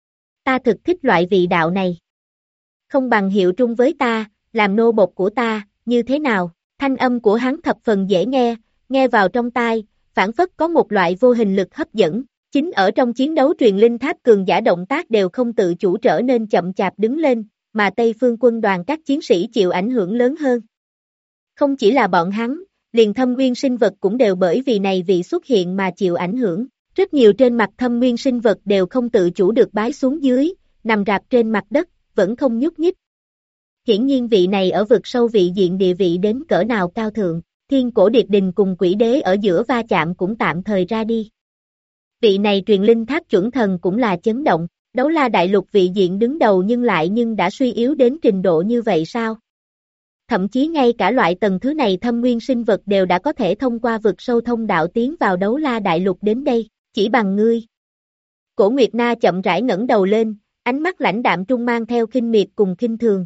Ta thực thích loại vị đạo này. Không bằng hiệu trung với ta, làm nô bộc của ta, như thế nào? Thanh âm của hắn thập phần dễ nghe, nghe vào trong tai, phảng phất có một loại vô hình lực hấp dẫn. Chính ở trong chiến đấu truyền linh tháp cường giả động tác đều không tự chủ trở nên chậm chạp đứng lên, mà Tây Phương quân đoàn các chiến sĩ chịu ảnh hưởng lớn hơn. Không chỉ là bọn hắn, liền thâm nguyên sinh vật cũng đều bởi vì này vị xuất hiện mà chịu ảnh hưởng. Rất nhiều trên mặt thâm nguyên sinh vật đều không tự chủ được bái xuống dưới, nằm rạp trên mặt đất, vẫn không nhúc nhích. Hiển nhiên vị này ở vực sâu vị diện địa vị đến cỡ nào cao thượng, thiên cổ điệt đình cùng quỷ đế ở giữa va chạm cũng tạm thời ra đi. Vị này truyền linh tháp chuẩn thần cũng là chấn động, Đấu La Đại Lục vị diện đứng đầu nhưng đã suy yếu đến trình độ như vậy sao? Thậm chí ngay cả loại tầng thứ này thâm nguyên sinh vật đều đã có thể thông qua vực sâu thông đạo tiến vào Đấu La Đại Lục đến đây, chỉ bằng ngươi. Cổ Nguyệt Na chậm rãi ngẩng đầu lên, ánh mắt lãnh đạm trung mang theo khinh miệt cùng khinh thường,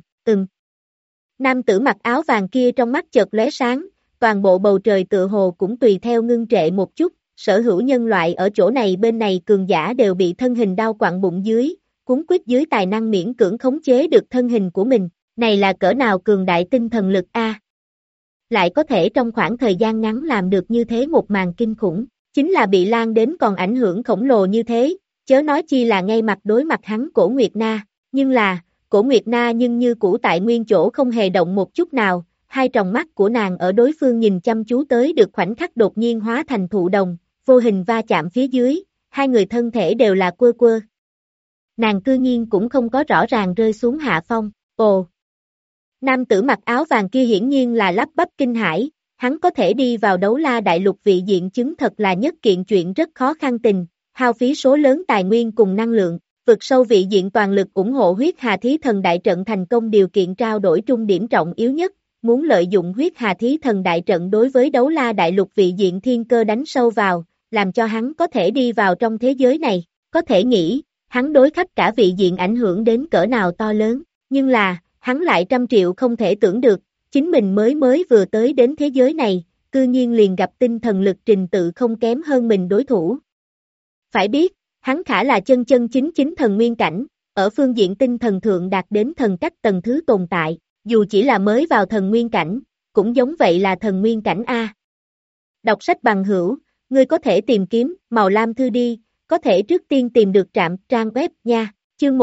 Nam tử mặc áo vàng kia trong mắt chợt lóe sáng, toàn bộ bầu trời tựa hồ cũng tùy theo ngưng trệ một chút, sở hữu nhân loại ở chỗ này bên này cường giả đều bị thân hình đau quặn bụng dưới, cuốn quýt dưới tài năng miễn cưỡng khống chế được thân hình của mình, này là cỡ nào cường đại tinh thần lực a? Lại có thể trong khoảng thời gian ngắn làm được như thế một màn kinh khủng, chính là bị lan đến còn ảnh hưởng khổng lồ như thế, chớ nói chi là ngay mặt đối mặt hắn Cổ Nguyệt Na, nhưng là, Cổ Nguyệt Na nhưng như cũ tại nguyên chỗ không hề động một chút nào, hai tròng mắt của nàng ở đối phương nhìn chăm chú tới được khoảnh khắc đột nhiên hóa thành thụ đồng, vô hình va chạm phía dưới, hai người thân thể đều là quơ quơ. Nàng cư nhiên cũng không có rõ ràng rơi xuống hạ phong, ồ. Nam tử mặc áo vàng kia hiển nhiên là lắp bắp kinh hãi, hắn có thể đi vào Đấu La Đại Lục vị diện chứng thật là nhất kiện chuyện rất khó khăn tình, hao phí số lớn tài nguyên cùng năng lượng, vực sâu vị diện toàn lực ủng hộ huyết hà thí thần đại trận thành công điều kiện trao đổi trung điểm trọng yếu nhất, muốn lợi dụng huyết hà thí thần đại trận đối với Đấu La Đại Lục vị diện thiên cơ đánh sâu vào, làm cho hắn có thể đi vào trong thế giới này, có thể nghĩ, hắn đối khắp cả vị diện ảnh hưởng đến cỡ nào to lớn, nhưng là, hắn lại trăm triệu không thể tưởng được, chính mình mới vừa tới đến thế giới này, cư nhiên liền gặp tinh thần lực trình tự không kém hơn mình đối thủ. Phải biết, hắn khả là chân chính thần nguyên cảnh, ở phương diện tinh thần thượng đạt đến thần cách tầng thứ tồn tại, dù chỉ là mới vào thần nguyên cảnh, cũng giống vậy là thần nguyên cảnh A. Đọc sách bằng hữu, ngươi có thể tìm kiếm, màu lam thư đi, có thể trước tiên tìm được trạm trang web nha, chương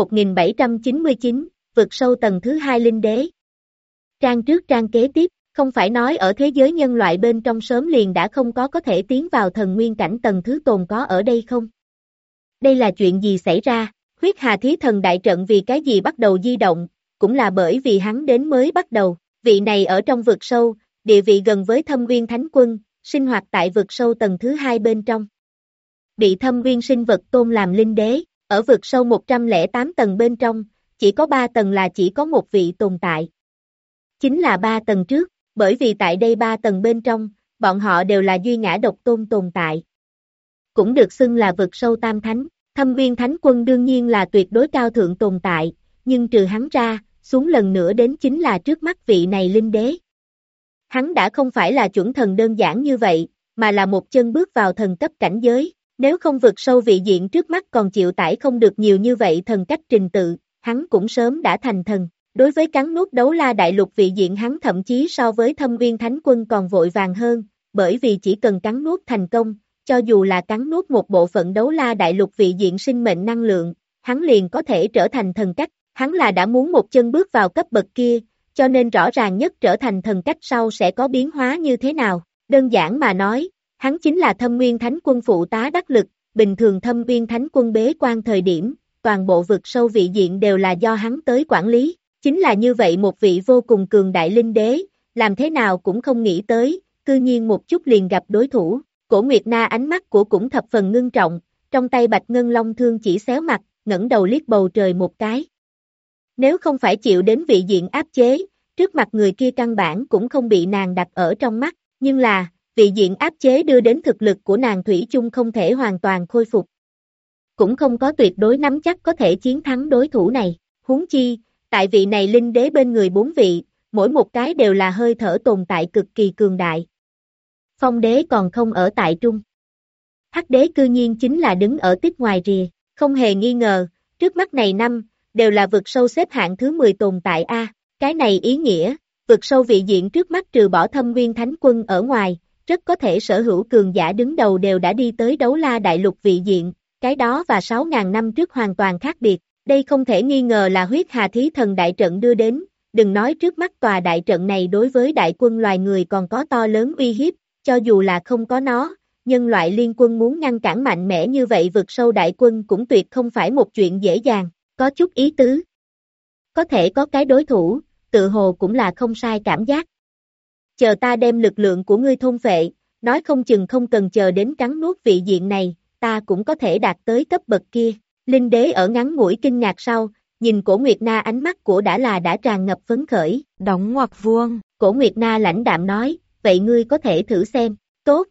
1799, vực sâu tầng thứ 2 linh đế. Trang trước trang kế tiếp, không phải nói ở thế giới nhân loại bên trong sớm liền đã không có thể tiến vào thần nguyên cảnh tầng thứ tồn có ở đây không? Đây là chuyện gì xảy ra? Huyết Hà Thí Thần đại trận vì cái gì bắt đầu di động, cũng là bởi vì hắn đến mới bắt đầu, vị này ở trong vực sâu, địa vị gần với Thâm Nguyên Thánh Quân, sinh hoạt tại vực sâu tầng thứ 2 bên trong. Bị Thâm Nguyên sinh vật tôn làm linh đế, ở vực sâu 108 tầng bên trong, chỉ có 3 tầng là chỉ có một vị tồn tại. Chính là 3 tầng trước, bởi vì tại đây 3 tầng bên trong, bọn họ đều là duy ngã độc tôn tồn tại. Cũng được xưng là vực sâu tam thánh, Thâm Nguyên Thánh Quân đương nhiên là tuyệt đối cao thượng tồn tại, nhưng trừ hắn ra, xuống lần nữa đến chính là trước mắt vị này linh đế. Hắn đã không phải là chuẩn thần đơn giản như vậy, mà là một chân bước vào thần cấp cảnh giới, nếu không vực sâu vị diện trước mắt còn chịu tải không được nhiều như vậy thần cách trình tự, hắn cũng sớm đã thành thần. Đối với cắn nuốt Đấu La Đại Lục vị diện hắn thậm chí so với Thâm Nguyên Thánh Quân còn vội vàng hơn, bởi vì chỉ cần cắn nuốt thành công, cho dù là cắn nuốt một bộ phận Đấu La Đại Lục vị diện sinh mệnh năng lượng, hắn liền có thể trở thành thần cách, hắn là đã muốn một chân bước vào cấp bậc kia, cho nên rõ ràng nhất trở thành thần cách sau sẽ có biến hóa như thế nào, đơn giản mà nói, hắn chính là Thâm Nguyên Thánh Quân phụ tá đắc lực, bình thường Thâm Nguyên Thánh Quân bế quan thời điểm, toàn bộ vực sâu vị diện đều là do hắn tới quản lý. Chính là như vậy một vị vô cùng cường đại linh đế, làm thế nào cũng không nghĩ tới, cư nhiên một chút liền gặp đối thủ. Cổ Nguyệt Na ánh mắt của cũng thập phần ngưng trọng, trong tay Bạch Ngân Long thương chỉ xéo mặt, ngẩng đầu liếc bầu trời một cái. Nếu không phải chịu đến vị diện áp chế, trước mặt người kia căn bản cũng không bị nàng đặt ở trong mắt, nhưng là, vị diện áp chế đưa đến thực lực của nàng thủy chung không thể hoàn toàn khôi phục. Cũng không có tuyệt đối nắm chắc có thể chiến thắng đối thủ này, huống chi, tại vị này linh đế bên người 4 vị, mỗi một cái đều là hơi thở tồn tại cực kỳ cường đại. Phong đế còn không ở tại trung. Hắc đế cư nhiên chính là đứng ở tích ngoài rìa, không hề nghi ngờ, trước mắt này năm, đều là vực sâu xếp hạng thứ 10 tồn tại A, cái này ý nghĩa, vực sâu vị diện trước mắt trừ bỏ Thâm Nguyên Thánh Quân ở ngoài, rất có thể sở hữu cường giả đứng đầu đều đã đi tới Đấu La Đại Lục vị diện, cái đó và 6.000 năm trước hoàn toàn khác biệt. Đây không thể nghi ngờ là huyết hà thí thần đại trận đưa đến, đừng nói trước mắt tòa đại trận này đối với đại quân loài người còn có to lớn uy hiếp, cho dù là không có nó, nhân loại liên quân muốn ngăn cản mạnh mẽ như vậy vượt sâu đại quân cũng tuyệt không phải một chuyện dễ dàng, có chút ý tứ. Có thể có cái đối thủ, tự hồ cũng là không sai cảm giác. Chờ ta đem lực lượng của ngươi thôn phệ, nói không chừng không cần chờ đến cắn nuốt vị diện này, ta cũng có thể đạt tới cấp bậc kia. Linh đế ở ngắn ngủi kinh ngạc sau, nhìn Cổ Nguyệt Na ánh mắt của đã tràn ngập phấn khởi. Đóng ngoặc vuông. Cổ Nguyệt Na lãnh đạm nói, vậy ngươi có thể thử xem, tốt.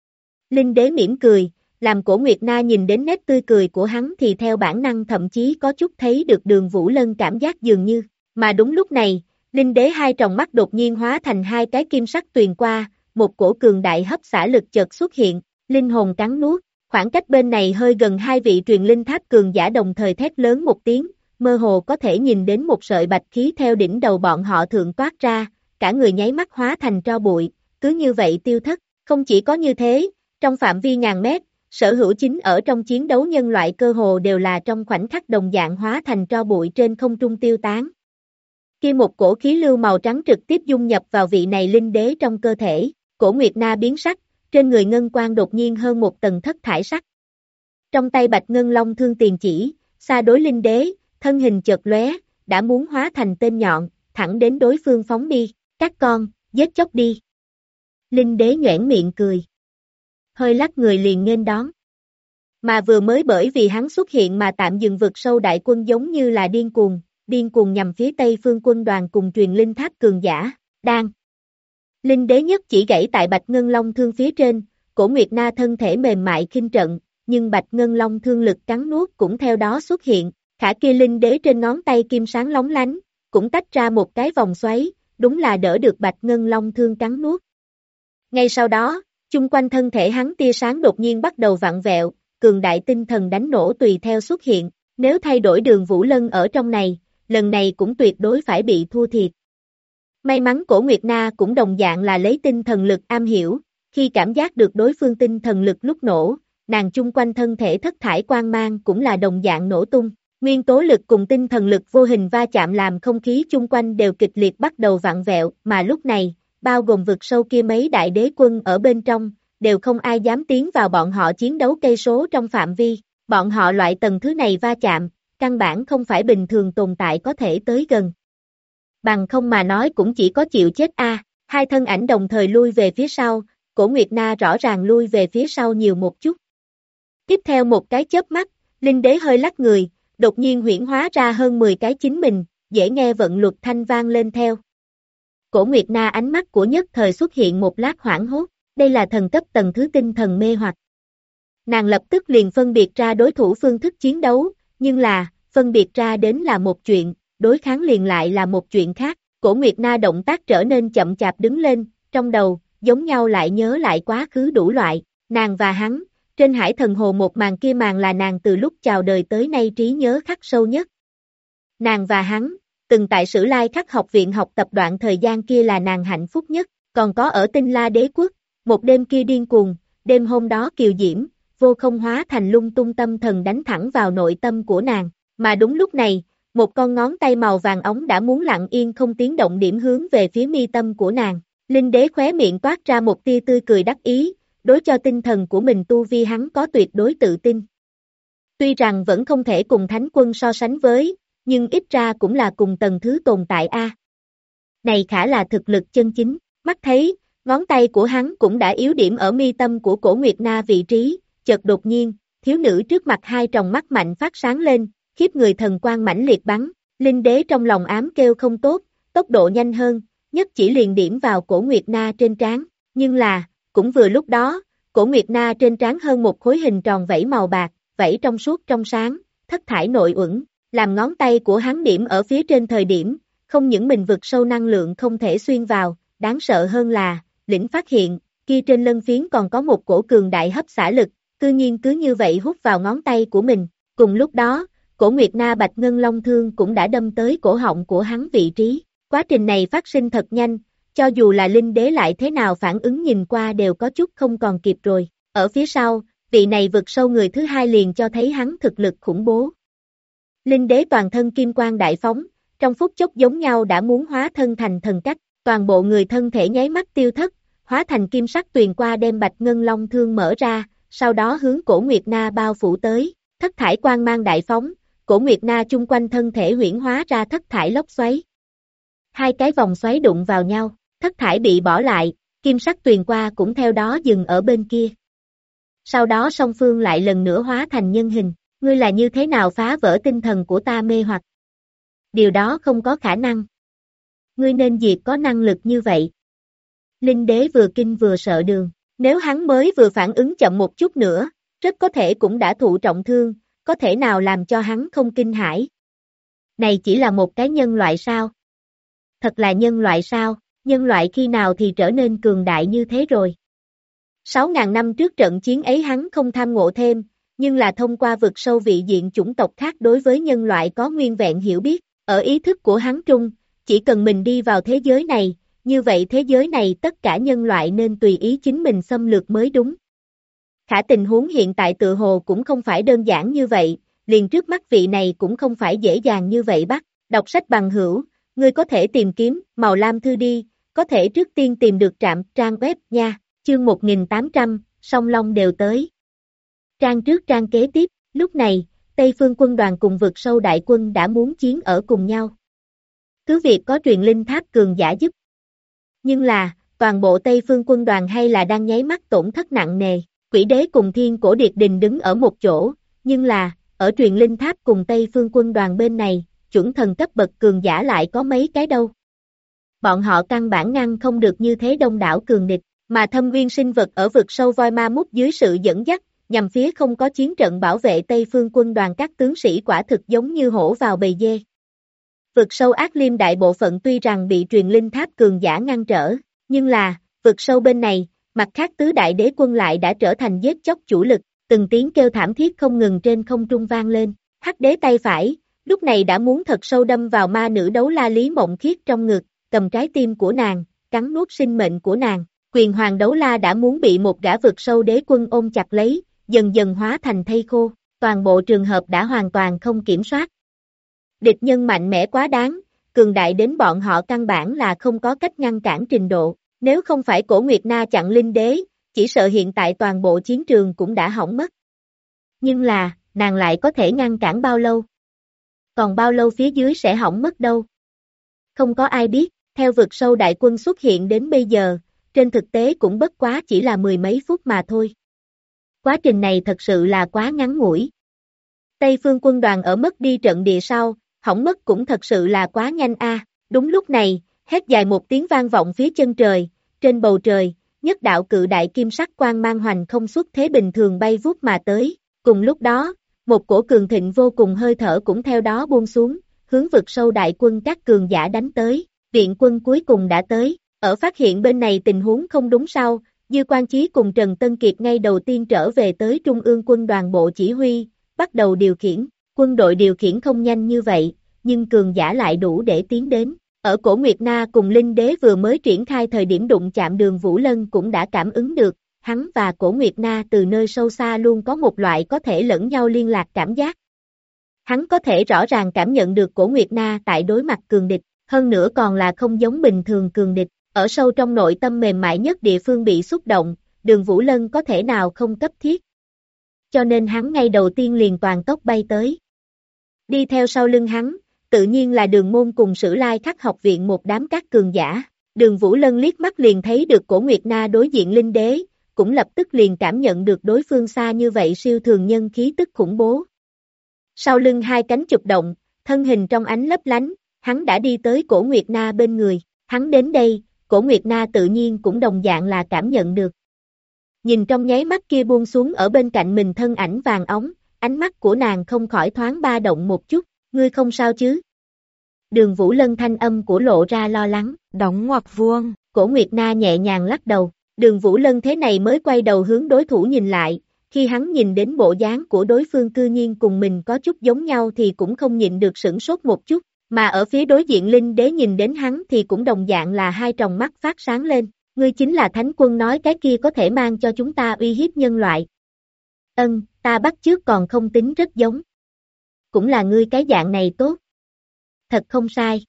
Linh đế mỉm cười, làm Cổ Nguyệt Na nhìn đến nét tươi cười của hắn thì theo bản năng thậm chí có chút thấy được Đường Vũ Lân cảm giác dường như. Mà đúng lúc này, Linh đế hai tròng mắt đột nhiên hóa thành hai cái kim sắc tuyền qua, một cổ cường đại hấp xả lực chợt xuất hiện, linh hồn cắn nuốt. Khoảng cách bên này hơi gần hai vị truyền linh tháp cường giả đồng thời thét lớn một tiếng, mơ hồ có thể nhìn đến một sợi bạch khí theo đỉnh đầu bọn họ thượng toát ra, cả người nháy mắt hóa thành tro bụi, cứ như vậy tiêu thất. Không chỉ có như thế, trong phạm vi ngàn mét, sở hữu chính ở trong chiến đấu nhân loại cơ hồ đều là trong khoảnh khắc đồng dạng hóa thành tro bụi trên không trung tiêu tán. Khi một cổ khí lưu màu trắng trực tiếp dung nhập vào vị này linh đế trong cơ thể, Cổ Nguyệt Na biến sắc, trên người ngân quang đột nhiên hơn một tầng thất thải sắc. Trong tay Bạch Ngân Long thương tiền chỉ, xa đối linh đế, thân hình chợt lóe, đã muốn hóa thành tên nhọn, thẳng đến đối phương phóng đi, các con, giết chóc đi. Linh đế nhoẻn miệng cười. Hơi lắc người liền nghênh đón. Mà vừa mới bởi vì hắn xuất hiện mà tạm dừng vực sâu đại quân giống như là điên cuồng nhằm phía Tây Phương quân đoàn cùng truyền linh tháp cường giả, đang. Linh đế nhất chỉ gãy tại Bạch Ngân Long thương phía trên, Cổ Nguyệt Na thân thể mềm mại khinh trận, nhưng Bạch Ngân Long thương lực cắn nuốt cũng theo đó xuất hiện, khả kia linh đế trên ngón tay kim sáng lóng lánh, cũng tách ra một cái vòng xoáy, đúng là đỡ được Bạch Ngân Long thương cắn nuốt. Ngay sau đó, chung quanh thân thể hắn tia sáng đột nhiên bắt đầu vặn vẹo, cường đại tinh thần đánh nổ tùy theo xuất hiện, nếu thay đổi Đường Vũ Lân ở trong này, lần này cũng tuyệt đối phải bị thua thiệt. May mắn Cổ Nguyệt Na cũng đồng dạng là lấy tinh thần lực am hiểu, khi cảm giác được đối phương tinh thần lực lúc nổ, nàng chung quanh thân thể thất thải quang mang cũng là đồng dạng nổ tung, nguyên tố lực cùng tinh thần lực vô hình va chạm làm không khí chung quanh đều kịch liệt bắt đầu vặn vẹo, mà lúc này, bao gồm vực sâu kia mấy đại đế quân ở bên trong, đều không ai dám tiến vào bọn họ chiến đấu cây số trong phạm vi, bọn họ loại tầng thứ này va chạm, căn bản không phải bình thường tồn tại có thể tới gần. Bằng không mà nói cũng chỉ có chịu chết a. Hai thân ảnh đồng thời lui về phía sau, Cổ Nguyệt Na rõ ràng lui về phía sau nhiều một chút. Tiếp theo một cái chớp mắt, linh đế hơi lắc người, đột nhiên huyễn hóa ra hơn 10 cái chính mình, dễ nghe vận luật thanh vang lên theo. Cổ Nguyệt Na ánh mắt của nhất thời xuất hiện một lát hoảng hốt, đây là thần cấp tầng thứ tinh thần mê hoặc. Nàng lập tức liền phân biệt ra đối thủ phương thức chiến đấu, nhưng là, phân biệt ra đến là một chuyện, đối kháng liền lại là một chuyện khác. Cổ Nguyệt Na động tác trở nên chậm chạp đứng lên, trong đầu, giống nhau lại nhớ lại quá khứ đủ loại, nàng và hắn, trên hải thần hồ một màn kia màn là nàng từ lúc chào đời tới nay trí nhớ khắc sâu nhất. Nàng và hắn, từng tại Sử Lai Khắc học viện học tập đoạn thời gian kia là nàng hạnh phúc nhất, còn có ở Tinh La Đế Quốc, một đêm kia điên cuồng, đêm hôm đó kiều diễm, vô không hóa thành lung tung tâm thần đánh thẳng vào nội tâm của nàng, mà đúng lúc này, một con ngón tay màu vàng ống đã muốn lặng yên không tiếng động điểm hướng về phía mi tâm của nàng, linh đế khóe miệng toát ra một tia tươi cười đắc ý, đối cho tinh thần của mình tu vi hắn có tuyệt đối tự tin. Tuy rằng vẫn không thể cùng thánh quân so sánh với, nhưng ít ra cũng là cùng tầng thứ tồn tại a. Này khả là thực lực chân chính, mắt thấy, ngón tay của hắn cũng đã yếu điểm ở mi tâm của Cổ Nguyệt Na vị trí, chợt đột nhiên, thiếu nữ trước mặt hai tròng mắt mạnh phát sáng lên, khiếp người thần quang mãnh liệt bắn, linh đế trong lòng ám kêu không tốt, tốc độ nhanh hơn, nhất chỉ liền điểm vào Cổ Nguyệt Na trên trán, nhưng là, cũng vừa lúc đó, Cổ Nguyệt Na trên trán hơn một khối hình tròn vảy màu bạc, vảy trong suốt trong sáng, thất thải nội uẩn, làm ngón tay của hắn điểm ở phía trên thời điểm, không những mình vực sâu năng lượng không thể xuyên vào, đáng sợ hơn là, lĩnh phát hiện, kia trên lân phiến còn có một cổ cường đại hấp xả lực, cư nhiên cứ như vậy hút vào ngón tay của mình, cùng lúc đó, Cổ Nguyệt Na Bạch Ngân Long thương cũng đã đâm tới cổ họng của hắn vị trí, quá trình này phát sinh thật nhanh, cho dù là linh đế lại thế nào phản ứng nhìn qua đều có chút không còn kịp rồi, ở phía sau, vị này vực sâu người thứ hai liền cho thấy hắn thực lực khủng bố. Linh đế toàn thân kim quang đại phóng, trong phút chốc giống nhau đã muốn hóa thân thành thần cách, toàn bộ người thân thể nháy mắt tiêu thất, hóa thành kim sắc tuyền qua đem Bạch Ngân Long thương mở ra, sau đó hướng Cổ Nguyệt Na bao phủ tới, thất thải quang mang đại phóng, Cổ Nguyệt Na chung quanh thân thể huyễn hóa ra thất thải lốc xoáy. Hai cái vòng xoáy đụng vào nhau, thất thải bị bỏ lại, kim sắc tuyền qua cũng theo đó dừng ở bên kia. Sau đó song phương lại lần nữa hóa thành nhân hình, ngươi là như thế nào phá vỡ tinh thần của ta mê hoặc? Điều đó không có khả năng. Ngươi nên diệt có năng lực như vậy. Linh đế vừa kinh vừa sợ đường, nếu hắn mới vừa phản ứng chậm một chút nữa, rất có thể cũng đã thụ trọng thương, có thể nào làm cho hắn không kinh hãi. Này chỉ là một cái nhân loại sao? Thật là nhân loại sao? Nhân loại khi nào thì trở nên cường đại như thế rồi? 6.000 năm trước trận chiến ấy hắn không tham ngộ thêm, nhưng là thông qua vực sâu vị diện chủng tộc khác đối với nhân loại có nguyên vẹn hiểu biết, ở ý thức của hắn trung, chỉ cần mình đi vào thế giới này, như vậy thế giới này tất cả nhân loại nên tùy ý chính mình xâm lược mới đúng. Khả tình huống hiện tại tự hồ cũng không phải đơn giản như vậy, liền trước mắt vị này cũng không phải dễ dàng như vậy bắt, đọc sách bằng hữu, ngươi có thể tìm kiếm, màu lam thư đi, có thể trước tiên tìm được trạm trang web nha, chương 1800, song long đều tới. Trang trước trang kế tiếp, lúc này, Tây Phương quân đoàn cùng vực sâu đại quân đã muốn chiến ở cùng nhau. Cứ việc có truyền linh tháp cường giả giúp. Nhưng là, toàn bộ Tây Phương quân đoàn hay là đang nháy mắt tổn thất nặng nề, Quỷ đế cùng Thiên Cổ Điệt Đình đứng ở một chỗ, nhưng là, ở truyền linh tháp cùng Tây Phương quân đoàn bên này, chuẩn thần cấp bậc cường giả lại có mấy cái đâu. Bọn họ căn bản ngăn không được như thế đông đảo cường địch, mà thâm nguyên sinh vật ở vực sâu voi ma mút dưới sự dẫn dắt, nhằm phía không có chiến trận bảo vệ Tây Phương quân đoàn các tướng sĩ quả thực giống như hổ vào bầy dê. Vực sâu Ác Liêm đại bộ phận tuy rằng bị truyền linh tháp cường giả ngăn trở, nhưng là, vực sâu bên này, mặt khác tứ đại đế quân lại đã trở thành giết chóc chủ lực, từng tiếng kêu thảm thiết không ngừng trên không trung vang lên, Hắc đế tay phải, lúc này đã muốn thật sâu đâm vào ma nữ đấu la Lý Mộng Khiết trong ngực, cầm trái tim của nàng, cắn nuốt sinh mệnh của nàng, quyền hoàng đấu la đã muốn bị một gã vực sâu đế quân ôm chặt lấy, dần dần hóa thành thây khô, toàn bộ trường hợp đã hoàn toàn không kiểm soát. Địch nhân mạnh mẽ quá đáng, cường đại đến bọn họ căn bản là không có cách ngăn cản trình độ, nếu không phải Cổ Nguyệt Na chặn linh đế, chỉ sợ hiện tại toàn bộ chiến trường cũng đã hỏng mất. Nhưng là, nàng lại có thể ngăn cản bao lâu? Còn bao lâu phía dưới sẽ hỏng mất đâu? Không có ai biết, theo vực sâu đại quân xuất hiện đến bây giờ, trên thực tế cũng bất quá chỉ là mười mấy phút mà thôi. Quá trình này thật sự là quá ngắn ngủi. Tây Phương quân đoàn ở mất đi trận địa sau, hỏng mất cũng thật sự là quá nhanh a. Đúng lúc này, hét dài một tiếng vang vọng phía chân trời, trên bầu trời, nhất đạo cự đại kim sắc quang mang hoành không xuất thế bình thường bay vút mà tới. Cùng lúc đó, một cổ cường thịnh vô cùng hơi thở cũng theo đó buông xuống, hướng vực sâu đại quân các cường giả đánh tới. Viện quân cuối cùng đã tới, ở phát hiện bên này tình huống không đúng sau, Dư Quan Chí cùng Trần Tân Kiệt ngay đầu tiên trở về tới Trung ương quân đoàn bộ chỉ huy, bắt đầu điều khiển. Quân đội điều khiển không nhanh như vậy, nhưng cường giả lại đủ để tiến đến. Ở Cổ Nguyệt Na cùng Linh Đế vừa mới triển khai thời điểm đụng chạm Đường Vũ Lân cũng đã cảm ứng được, hắn và Cổ Nguyệt Na từ nơi sâu xa luôn có một loại có thể lẫn nhau liên lạc cảm giác. Hắn có thể rõ ràng cảm nhận được Cổ Nguyệt Na tại đối mặt cường địch, hơn nữa còn là không giống bình thường cường địch, ở sâu trong nội tâm mềm mại nhất địa phương bị xúc động, Đường Vũ Lân có thể nào không cấp thiết. Cho nên hắn ngay đầu tiên liền toàn tốc bay tới. Đi theo sau lưng hắn, tự nhiên là Đường Môn cùng Sử Lai Khắc học viện một đám các cường giả. Đường Vũ Lân liếc mắt liền thấy được Cổ Nguyệt Na đối diện Linh Đế, cũng lập tức liền cảm nhận được đối phương xa như vậy siêu thường nhân khí tức khủng bố. Sau lưng hai cánh chụp động, thân hình trong ánh lấp lánh, hắn đã đi tới Cổ Nguyệt Na bên người, hắn đến đây, Cổ Nguyệt Na tự nhiên cũng đồng dạng là cảm nhận được. Nhìn trong nháy mắt kia buông xuống ở bên cạnh mình thân ảnh vàng óng, ánh mắt của nàng không khỏi thoáng ba động một chút, ngươi không sao chứ? Đường Vũ Lân thanh âm của lộ ra lo lắng, đóng ngoặc vuông, Cổ Nguyệt Na nhẹ nhàng lắc đầu, Đường Vũ Lân thế này mới quay đầu hướng đối thủ nhìn lại, khi hắn nhìn đến bộ dáng của đối phương cư nhiên cùng mình có chút giống nhau thì cũng không nhịn được sửng sốt một chút, mà ở phía đối diện Linh Đế nhìn đến hắn thì cũng đồng dạng là hai tròng mắt phát sáng lên, ngươi chính là Thánh Quân nói cái kia có thể mang cho chúng ta uy hiếp nhân loại. Ta bắt chước còn không tính rất giống. Cũng là ngươi cái dạng này tốt. thật không sai.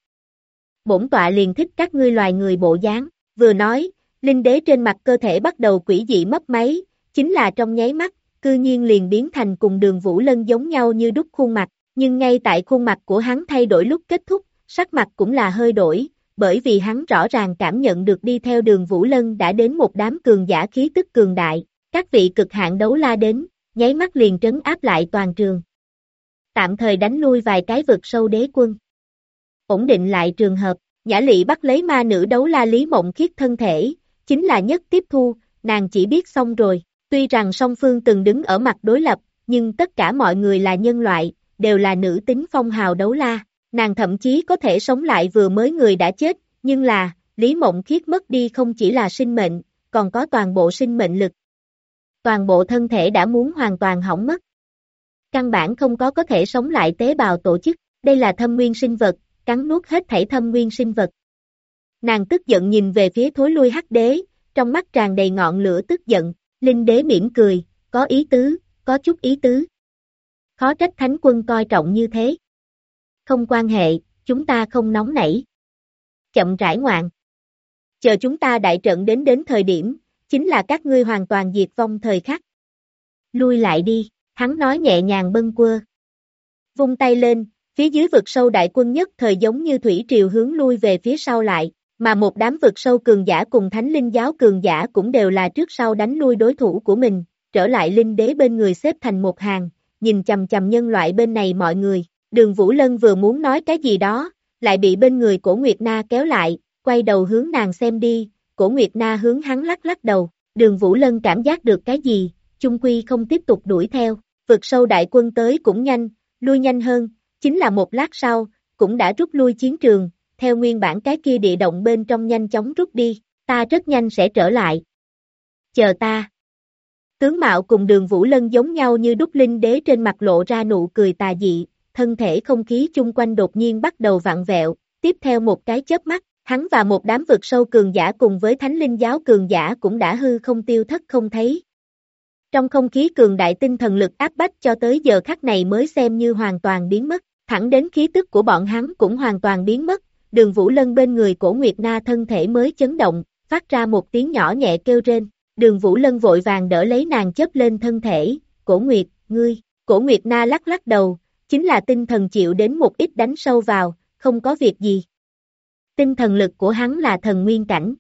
Bổn tọa liền thích các ngươi loài người bộ dáng, vừa nói, linh đế trên mặt cơ thể bắt đầu quỷ dị mấp máy, chính là trong nháy mắt, cư nhiên liền biến thành cùng Đường Vũ Lân giống nhau như đúc khuôn mặt, nhưng ngay tại khuôn mặt của hắn thay đổi lúc kết thúc, sắc mặt cũng là hơi đổi, bởi vì hắn rõ ràng cảm nhận được đi theo Đường Vũ Lân đã đến một đám cường giả khí tức cường đại, các vị cực hạn đấu la đến, nháy mắt liền trấn áp lại toàn trường. Tạm thời đánh lui vài cái vực sâu đế quân. Ổn định lại trường hợp, Nhã Lị bắt lấy ma nữ đấu la Lý Mộng Khiết thân thể, chính là nhất tiếp thu, nàng chỉ biết xong rồi, tuy rằng song phương từng đứng ở mặt đối lập, nhưng tất cả mọi người là nhân loại, đều là nữ tính phong hào đấu la, nàng thậm chí có thể sống lại vừa mới người đã chết, nhưng là, Lý Mộng Khiết mất đi không chỉ là sinh mệnh, còn có toàn bộ sinh mệnh lực. Toàn bộ thân thể đã muốn hoàn toàn hỏng mất. Căn bản không có thể sống lại tế bào tổ chức, đây là thâm nguyên sinh vật, cắn nuốt hết thảy thâm nguyên sinh vật. Nàng tức giận nhìn về phía thối lui hắc đế, trong mắt tràn đầy ngọn lửa tức giận, linh đế mỉm cười, có ý tứ, có chút ý tứ. Khó trách thánh quân coi trọng như thế. Không quan hệ, chúng ta không nóng nảy. Chậm rãi ngoạn. Chờ chúng ta đại trận đến thời điểm, chính là các ngươi hoàn toàn diệt vong thời khắc. Lui lại đi, hắn nói nhẹ nhàng bâng quơ. Vung tay lên, phía dưới vực sâu đại quân nhất thời giống như thủy triều hướng lui về phía sau lại, mà một đám vực sâu cường giả cùng thánh linh giáo cường giả cũng đều là trước sau đánh lui đối thủ của mình, trở lại linh đế bên người xếp thành một hàng, nhìn chằm chằm nhân loại bên này mọi người. Đường Vũ Lân vừa muốn nói cái gì đó, lại bị bên người Cổ Nguyệt Na kéo lại, quay đầu hướng nàng xem đi, Cổ Nguyệt Na hướng hắn lắc lắc đầu, Đường Vũ Lân cảm giác được cái gì, chung quy không tiếp tục đuổi theo, vực sâu đại quân tới cũng nhanh, lui nhanh hơn, chính là một lát sau, cũng đã rút lui chiến trường, theo nguyên bản cái kia địa động bên trong nhanh chóng rút đi, ta rất nhanh sẽ trở lại. Chờ ta. Tướng mạo cùng Đường Vũ Lân giống nhau như đúc, linh đế trên mặt lộ ra nụ cười tà dị, thân thể không khí chung quanh đột nhiên bắt đầu vặn vẹo, tiếp theo một cái chớp mắt, hắn và một đám vực sâu cường giả cùng với thánh linh giáo cường giả cũng đã hư không tiêu thất không thấy. Trong không khí cường đại tinh thần lực áp bách cho tới giờ khắc này mới xem như hoàn toàn biến mất, thẳng đến khí tức của bọn hắn cũng hoàn toàn biến mất, Đường Vũ Lân bên người Cổ Nguyệt Na thân thể mới chấn động, phát ra một tiếng nhỏ nhẹ kêu rên, Đường Vũ Lân vội vàng đỡ lấy nàng chớp lên thân thể, Cổ Nguyệt, ngươi, Cổ Nguyệt Na lắc lắc đầu, chính là tinh thần chịu đến một ít đánh sâu vào, không có việc gì. Tinh thần lực của hắn là thần nguyên cảnh.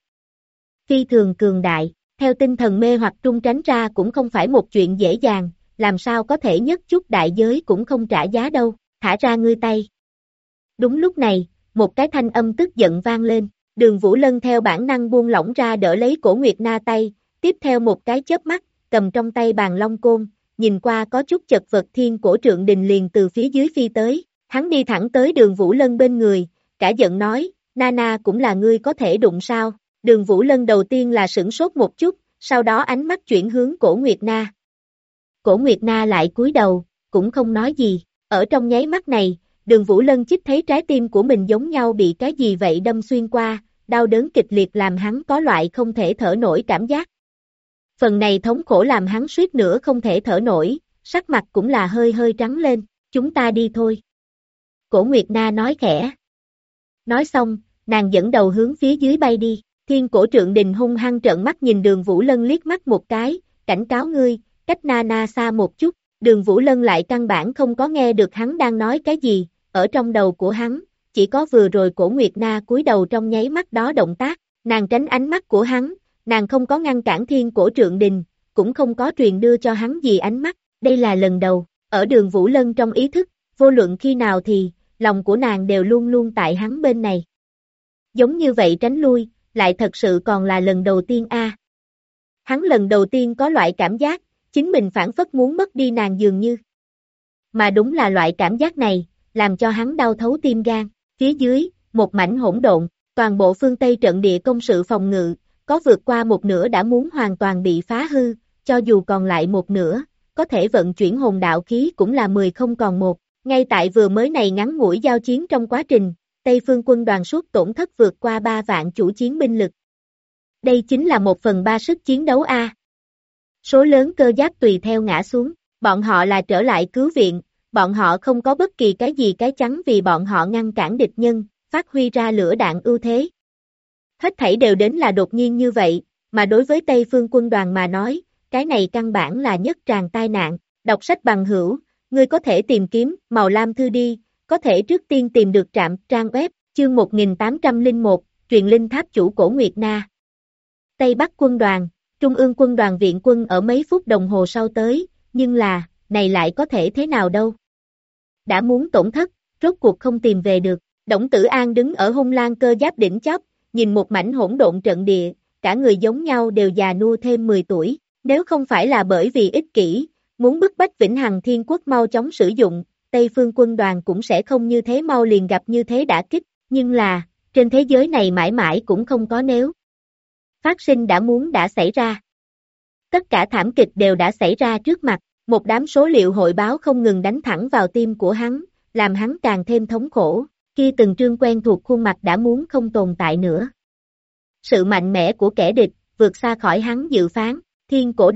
Phi thường cường đại, theo tinh thần mê hoặc trung tránh ra cũng không phải một chuyện dễ dàng, làm sao có thể nhất chút đại giới cũng không trả giá đâu, thả ra ngươi tay. Đúng lúc này, một cái thanh âm tức giận vang lên, Đường Vũ Lân theo bản năng buông lỏng ra đỡ lấy Cổ Nguyệt Na tay, tiếp theo một cái chớp mắt, cầm trong tay bàn long côn, nhìn qua có chút chật vật Thiên Cổ Trượng Đình liền từ phía dưới phi tới, hắn đi thẳng tới Đường Vũ Lân bên người, cả giận nói, Nana cũng là ngươi có thể đụng sao, Đường Vũ Lân đầu tiên là sửng sốt một chút, sau đó ánh mắt chuyển hướng Cổ Nguyệt Na. Cổ Nguyệt Na lại cúi đầu, cũng không nói gì, ở trong nháy mắt này, Đường Vũ Lân chích thấy trái tim của mình giống nhau bị cái gì vậy đâm xuyên qua, đau đớn kịch liệt làm hắn có loại không thể thở nổi cảm giác. Phần này thống khổ làm hắn suýt nữa không thể thở nổi, sắc mặt cũng là hơi hơi trắng lên, chúng ta đi thôi. Cổ Nguyệt Na nói khẽ. Nói xong, nàng dẫn đầu hướng phía dưới bay đi, Thiên Cổ Trượng Đình hung hăng trợn mắt nhìn Đường Vũ Lân liếc mắt một cái, cảnh cáo ngươi, cách Nana xa một chút, Đường Vũ Lân lại căn bản không có nghe được hắn đang nói cái gì, ở trong đầu của hắn, chỉ có vừa rồi Cổ Nguyệt Na cúi đầu trong nháy mắt đó động tác, nàng tránh ánh mắt của hắn, nàng không có ngăn cản Thiên Cổ Trượng Đình, cũng không có truyền đưa cho hắn gì ánh mắt, đây là lần đầu, ở Đường Vũ Lân trong ý thức, vô luận khi nào thì, lòng của nàng đều luôn luôn tại hắn bên này. Giống như vậy tránh lui, lại thật sự còn là lần đầu tiên a. Hắn lần đầu tiên có loại cảm giác, chính mình phản phất muốn mất đi nàng dường như. Mà đúng là loại cảm giác này, làm cho hắn đau thấu tim gan, phía dưới, một mảnh hỗn độn, toàn bộ phương Tây trận địa công sự phòng ngự, có vượt qua một nửa đã muốn hoàn toàn bị phá hư, cho dù còn lại một nửa, có thể vận chuyển hồn đạo khí cũng là 10 không còn một. Ngay tại vừa mới này ngắn ngủi giao chiến trong quá trình, Tây phương quân đoàn suốt tổn thất vượt qua 3 vạn chủ chiến binh lực. Đây chính là 1/3 sức chiến đấu A. Số lớn cơ giáp tùy theo ngã xuống, bọn họ là trở lại cứu viện, bọn họ không có bất kỳ cái gì cái chắn vì bọn họ ngăn cản địch nhân, phát huy ra lửa đạn ưu thế. Hết thảy đều đến là đột nhiên như vậy, mà đối với Tây Phương quân đoàn mà nói, cái này căn bản là nhất tràng tai nạn. Đọc sách bằng hữu, ngươi có thể tìm kiếm Màu Lam Thư đi, có thể trước tiên tìm được trạm trang web, chương 1801, truyền linh tháp chủ Cổ Nguyệt Na. Tây Bắc quân đoàn, Trung ương quân đoàn viện quân ở mấy phút đồng hồ sau tới, nhưng là, này lại có thể thế nào đâu. Đã muốn tổn thất, rốt cuộc không tìm về được. Đổng Tử An đứng ở Hung Lang cơ giáp đỉnh chóp, nhìn một mảnh hỗn độn trận địa, cả người giống nhau đều già nua thêm 10 tuổi. Nếu không phải là bởi vì ích kỷ, muốn bức bách Vĩnh Hằng Thiên Quốc mau chóng sử dụng, Tây Phương quân đoàn cũng sẽ không như thế mau liền gặp như thế đả kích. Nhưng là, trên thế giới này mãi mãi cũng không có nếu. Phát sinh đã xảy ra. Tất cả thảm kịch đều đã xảy ra trước mặt, một đám số liệu hội báo không ngừng đánh thẳng vào tim của hắn, làm hắn càng thêm thống khổ, kia từng trương quen thuộc khuôn mặt đã muốn không tồn tại nữa. Sự mạnh mẽ của kẻ địch, vượt xa khỏi hắn dự phán, Thiên Cổ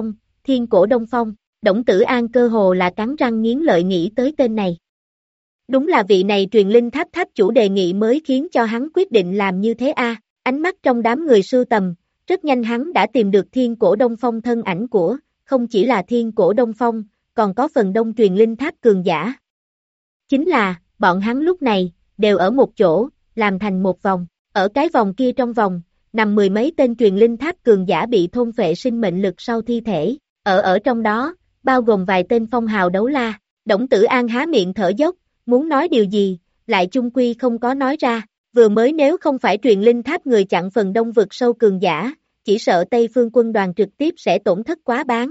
Đông Phong, Đổng Tử An cơ hồ là cắn răng nghiến lợi nghĩ tới tên này. Đúng là vị này truyền linh tháp tháp chủ đề nghị mới khiến cho hắn quyết định làm như thế a. Ánh mắt trong đám người sưu tầm, rất nhanh hắn đã tìm được Thiên Cổ Đông Phong thân ảnh của, không chỉ là Thiên Cổ Đông Phong, còn có phần đông truyền linh tháp cường giả. Chính là, bọn hắn lúc này, đều ở một chỗ, làm thành một vòng, ở cái vòng kia trong vòng, nằm mười mấy tên truyền linh tháp cường giả bị thôn phệ sinh mệnh lực sau thi thể, ở trong đó, bao gồm vài tên phong hào đấu la. Đổng Tử An há miệng thở dốc, muốn nói điều gì, lại chung quy không có nói ra, vừa mới nếu không phải truyền linh tháp người chặn phần đông vực sâu cường giả, chỉ sợ Tây Phương quân đoàn trực tiếp sẽ tổn thất quá bán.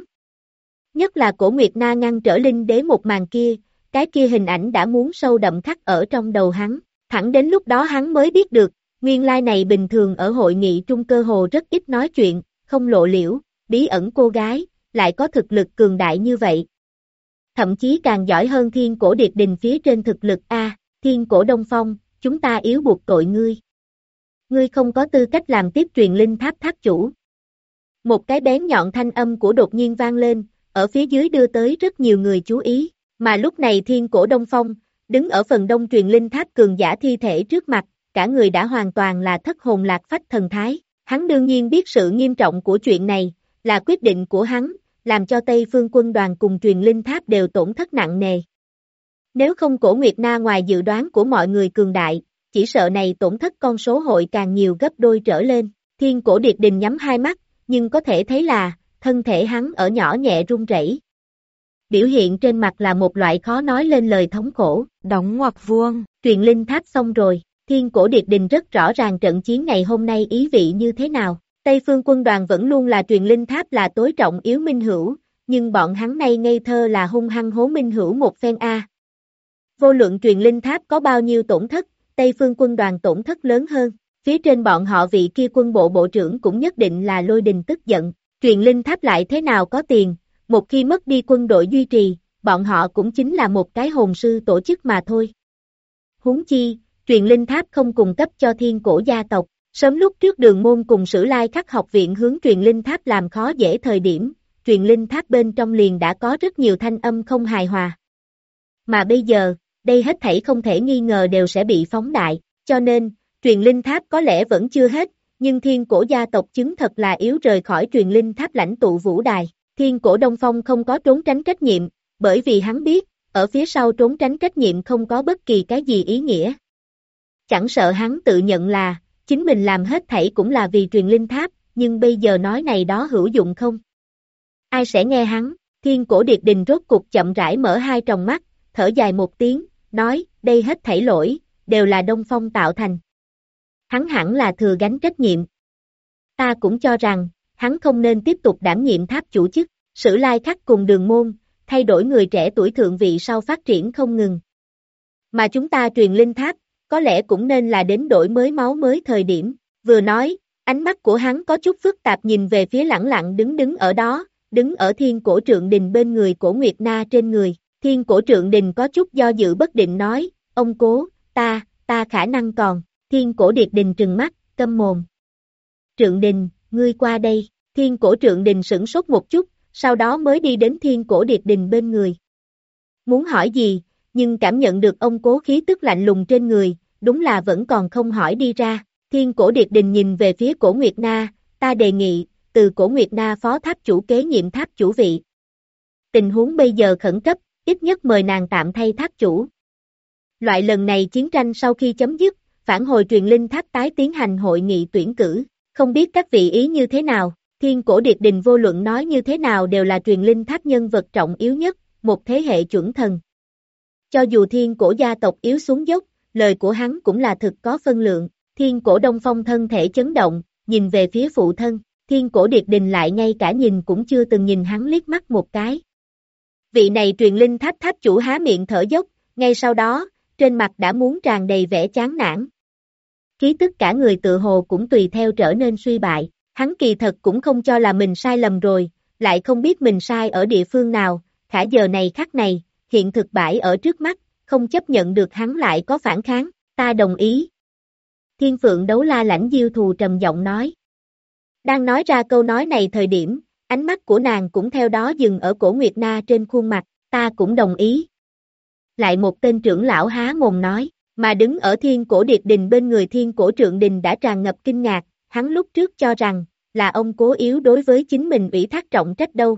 Nhất là Cổ Nguyệt Na ngăn trở linh đế một màn kia, cái kia hình ảnh đã muốn sâu đậm khắc ở trong đầu hắn, thẳng đến lúc đó hắn mới biết được, nguyên lai này bình thường ở hội nghị trung cơ hồ rất ít nói chuyện, không lộ liễu, bí ẩn cô gái, lại có thực lực cường đại như vậy. Thậm chí càng giỏi hơn Thiên Cổ Điệt Đình phía trên thực lực A, Thiên Cổ Đông Phong, chúng ta yếu buộc tội ngươi. Ngươi không có tư cách làm tiếp truyền linh tháp tháp chủ. Một cái bén nhọn thanh âm của đột nhiên vang lên, ở phía dưới đưa tới rất nhiều người chú ý, mà lúc này Thiên Cổ Đông Phong, đứng ở phần đông truyền linh tháp cường giả thi thể trước mặt, cả người đã hoàn toàn là thất hồn lạc phách thần thái. Hắn đương nhiên biết sự nghiêm trọng của chuyện này, là quyết định của hắn, làm cho Tây Phương quân đoàn cùng truyền linh tháp đều tổn thất nặng nề. Nếu không Cổ Nguyệt Na ngoài dự đoán của mọi người cường đại, chỉ sợ này tổn thất con số hội càng nhiều gấp đôi trở lên. Thiên Cổ Điệt Đình nhắm hai mắt, nhưng có thể thấy là, thân thể hắn ở nhỏ nhẹ run rẩy. Biểu hiện trên mặt là một loại khó nói lên lời thống khổ. Đóng ngoặc vuông. Truyền linh tháp xong rồi, Thiên Cổ Điệt Đình rất rõ ràng trận chiến ngày hôm nay ý vị như thế nào. Tây Phương quân đoàn vẫn luôn là truyền linh tháp là tối trọng yếu minh hữu, nhưng bọn hắn nay ngây thơ là hung hăng hố minh hữu một phen A. Vô luận truyền linh tháp có bao nhiêu tổn thất, Tây Phương quân đoàn tổn thất lớn hơn, phía trên bọn họ vị kia quân bộ bộ trưởng cũng nhất định là lôi đình tức giận, truyền linh tháp lại thế nào có tiền, một khi mất đi quân đội duy trì, bọn họ cũng chính là một cái hồn sư tổ chức mà thôi. Huống chi, truyền linh tháp không cung cấp cho Thiên Cổ gia tộc, sớm lúc trước Đường Môn cùng Sử Lai Khắc học viện hướng truyền linh tháp làm khó dễ thời điểm, truyền linh tháp bên trong liền đã có rất nhiều thanh âm không hài hòa. Mà bây giờ, đây hết thảy không thể nghi ngờ đều sẽ bị phóng đại, cho nên, truyền linh tháp có lẽ vẫn chưa hết, nhưng Thiên Cổ gia tộc chứng thật là yếu rời khỏi truyền linh tháp lãnh tụ vũ đài. Thiên Cổ Đông Phong không có trốn tránh trách nhiệm, bởi vì hắn biết, ở phía sau trốn tránh trách nhiệm không có bất kỳ cái gì ý nghĩa. Chẳng sợ hắn tự nhận là, chính mình làm hết thảy cũng là vì truyền linh tháp, nhưng bây giờ nói này đó hữu dụng không? Ai sẽ nghe hắn? Thiên Cổ Điệt Đình rốt cục chậm rãi mở hai tròng mắt, thở dài một tiếng, nói, đây hết thảy lỗi, đều là Đông Phong tạo thành. Hắn hẳn là thừa gánh trách nhiệm. Ta cũng cho rằng, hắn không nên tiếp tục đảm nhiệm tháp chủ chức, Sử Lai Khắc cùng Đường Môn, thay đổi người trẻ tuổi thượng vị sau phát triển không ngừng. Mà chúng ta truyền linh tháp, có lẽ cũng nên là đến đổi mới máu mới thời điểm, vừa nói, ánh mắt của hắn có chút phức tạp nhìn về phía lẳng lặng đứng ở đó, đứng ở Thiên Cổ Trượng Đình bên người Cổ Nguyệt Na trên người. Thiên Cổ Trượng Đình có chút do dự bất định nói, ông Cố, ta khả năng còn. Thiên Cổ Điệt Đình trừng mắt, câm mồm. Trượng Đình, ngươi qua đây. Thiên Cổ Trượng Đình sửng sốt một chút, sau đó mới đi đến Thiên Cổ Điệt Đình bên người. muốn hỏi gì, nhưng cảm nhận được ông Cố khí tức lạnh lùng trên người, đúng là vẫn còn không hỏi đi ra. Thiên Cổ Điệt Đình nhìn về phía Cổ Nguyệt Na, ta đề nghị, từ Cổ Nguyệt Na phó tháp chủ kế nhiệm tháp chủ vị. Tình huống bây giờ khẩn cấp, ít nhất mời nàng tạm thay tháp chủ. Loại lần này chiến tranh sau khi chấm dứt, phản hồi truyền linh tháp tái tiến hành hội nghị tuyển cử, không biết các vị ý như thế nào. Thiên Cổ Điệt Đình vô luận nói như thế nào đều là truyền linh tháp nhân vật trọng yếu nhất, một thế hệ chuẩn thần. Cho dù Thiên Cổ gia tộc yếu xuống dốc, lời của hắn cũng là thực có phân lượng. Thiên Cổ Đông Phong thân thể chấn động, nhìn về phía phụ thân, Thiên Cổ Điệt Đình lại ngay cả nhìn cũng chưa từng nhìn hắn liếc mắt một cái. Vị này truyền linh tháp tháp chủ há miệng thở dốc, ngay sau đó, trên mặt đã muốn tràn đầy vẻ chán nản. Khí tức cả người tự hồ cũng tùy theo trở nên suy bại, hắn kỳ thật cũng không cho là mình sai lầm rồi, lại không biết mình sai ở địa phương nào, khả giờ này khắc này, hiện thực bãi ở trước mắt, không chấp nhận được hắn lại có phản kháng, ta đồng ý. Thiên Phượng Đấu La Lãnh Diêu Thù trầm giọng nói. Đang nói ra câu nói này thời điểm, ánh mắt của nàng cũng theo đó dừng ở Cổ Nguyệt Na trên khuôn mặt, ta cũng đồng ý. Lại một tên trưởng lão há mồm nói, mà đứng ở Thiên Cổ Điệt Đình bên người Thiên Cổ Trượng Đình đã tràn ngập kinh ngạc, hắn lúc trước cho rằng, là ông Cố Yếu đối với chính mình ủy thác trọng trách đâu.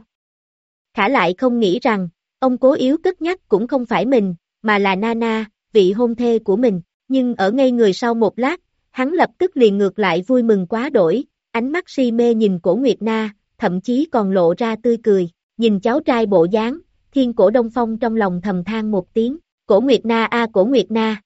Khả lại không nghĩ rằng, ông Cố Yếu cất nhắc cũng không phải mình, mà là Nana, vị hôn thê của mình, nhưng ở ngây người sau một lát, hắn lập tức liền ngược lại vui mừng quá đổi, ánh mắt si mê nhìn Cổ Nguyệt Na, thậm chí còn lộ ra tươi cười, nhìn cháu trai bộ dáng, Thiên Cổ Đông Phong trong lòng thầm than một tiếng, Cổ Nguyệt Na a Cổ Nguyệt Na.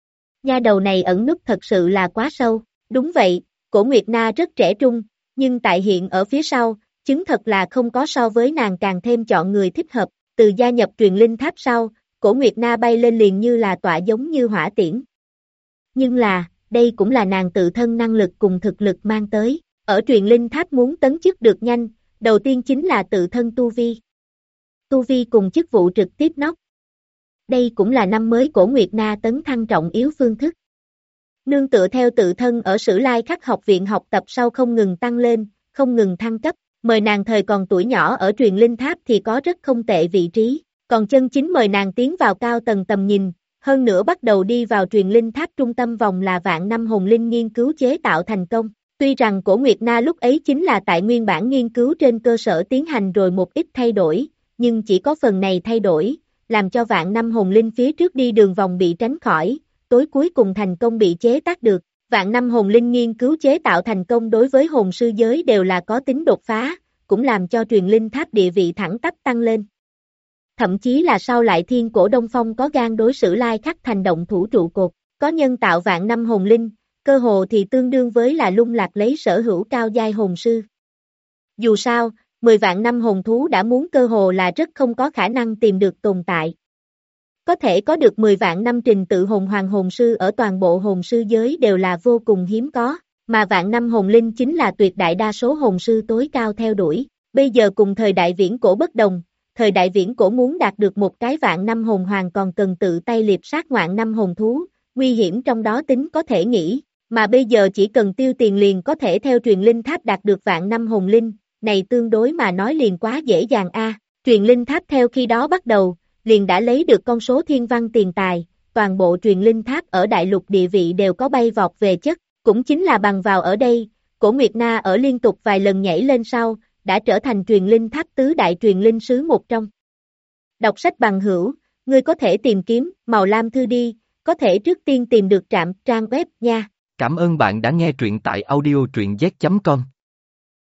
Nha đầu này ẩn núp thật sự là quá sâu, đúng vậy, Cổ Nguyệt Na rất trẻ trung, nhưng tại hiện ở phía sau, chứng thật là không có so với nàng càng thêm chọn người thích hợp, từ gia nhập truyền linh tháp sau, Cổ Nguyệt Na bay lên liền như là tọa giống như hỏa tiễn. Nhưng là, đây cũng là nàng tự thân năng lực cùng thực lực mang tới, ở truyền linh tháp muốn tấn chức được nhanh, đầu tiên chính là tự thân tu vi. Tu vi cùng chức vụ trực tiếp nóc. Đây cũng là năm mới Cổ Nguyệt Na tấn thăng trọng yếu phương thức. Nương tựa theo tự thân ở Sử Lai Khắc học viện học tập sau không ngừng tăng lên, không ngừng thăng cấp, mời nàng thời còn tuổi nhỏ ở truyền linh tháp thì có rất không tệ vị trí, còn chân chính mời nàng tiến vào cao tầng tầm nhìn, hơn nữa bắt đầu đi vào truyền linh tháp trung tâm vòng là vạn năm hồn linh nghiên cứu chế tạo thành công. Tuy rằng Cổ Nguyệt Na lúc ấy chính là tại nguyên bản nghiên cứu trên cơ sở tiến hành rồi một ít thay đổi, nhưng chỉ có phần này thay đổi, làm cho vạn năm hồn linh phía trước đi đường vòng bị tránh khỏi, tối cuối cùng thành công bị chế tác được. Vạn năm hồn linh nghiên cứu chế tạo thành công đối với hồn sư giới đều là có tính đột phá, cũng làm cho truyền linh tháp địa vị thẳng tắp tăng lên. Thậm chí là sau lại Thiên Cổ Đông Phong có gan đối Sử Lai Khắc thành động thủ trụ cột, có nhân tạo vạn năm hồn linh, cơ hồ thì tương đương với là lung lạc lấy sở hữu cao giai hồn sư. Dù sao, 10 vạn năm hồn thú đã muốn cơ hồ là rất không có khả năng tìm được tồn tại. Có thể có được 10 vạn năm trình tự hồn hoàng hồn sư ở toàn bộ hồn sư giới đều là vô cùng hiếm có, mà vạn năm hồn linh chính là tuyệt đại đa số hồn sư tối cao theo đuổi. Bây giờ cùng thời đại viễn cổ bất đồng, thời đại viễn cổ muốn đạt được một cái vạn năm hồn hoàng còn cần tự tay liệp sát vạn năm hồn thú, nguy hiểm trong đó tính có thể nghĩ, mà bây giờ chỉ cần tiêu tiền liền có thể theo truyền linh tháp đạt được vạn năm hồn linh, này tương đối mà nói liền quá dễ dàng a. Truyền linh tháp theo khi đó bắt đầu, liền đã lấy được con số thiên văn tiền tài, toàn bộ truyền linh tháp ở đại lục địa vị đều có bay vọt về chất, cũng chính là bằng vào ở đây, Cổ Nguyệt Na ở liên tục vài lần nhảy lên sau, đã trở thành truyền linh tháp tứ đại truyền linh sứ một trong. Đọc sách bằng hữu, ngươi có thể tìm kiếm, màu lam thư đi, có thể trước tiên tìm được trạm trang web nha. Cảm ơn bạn đã nghe truyện tại audio truyện z.com.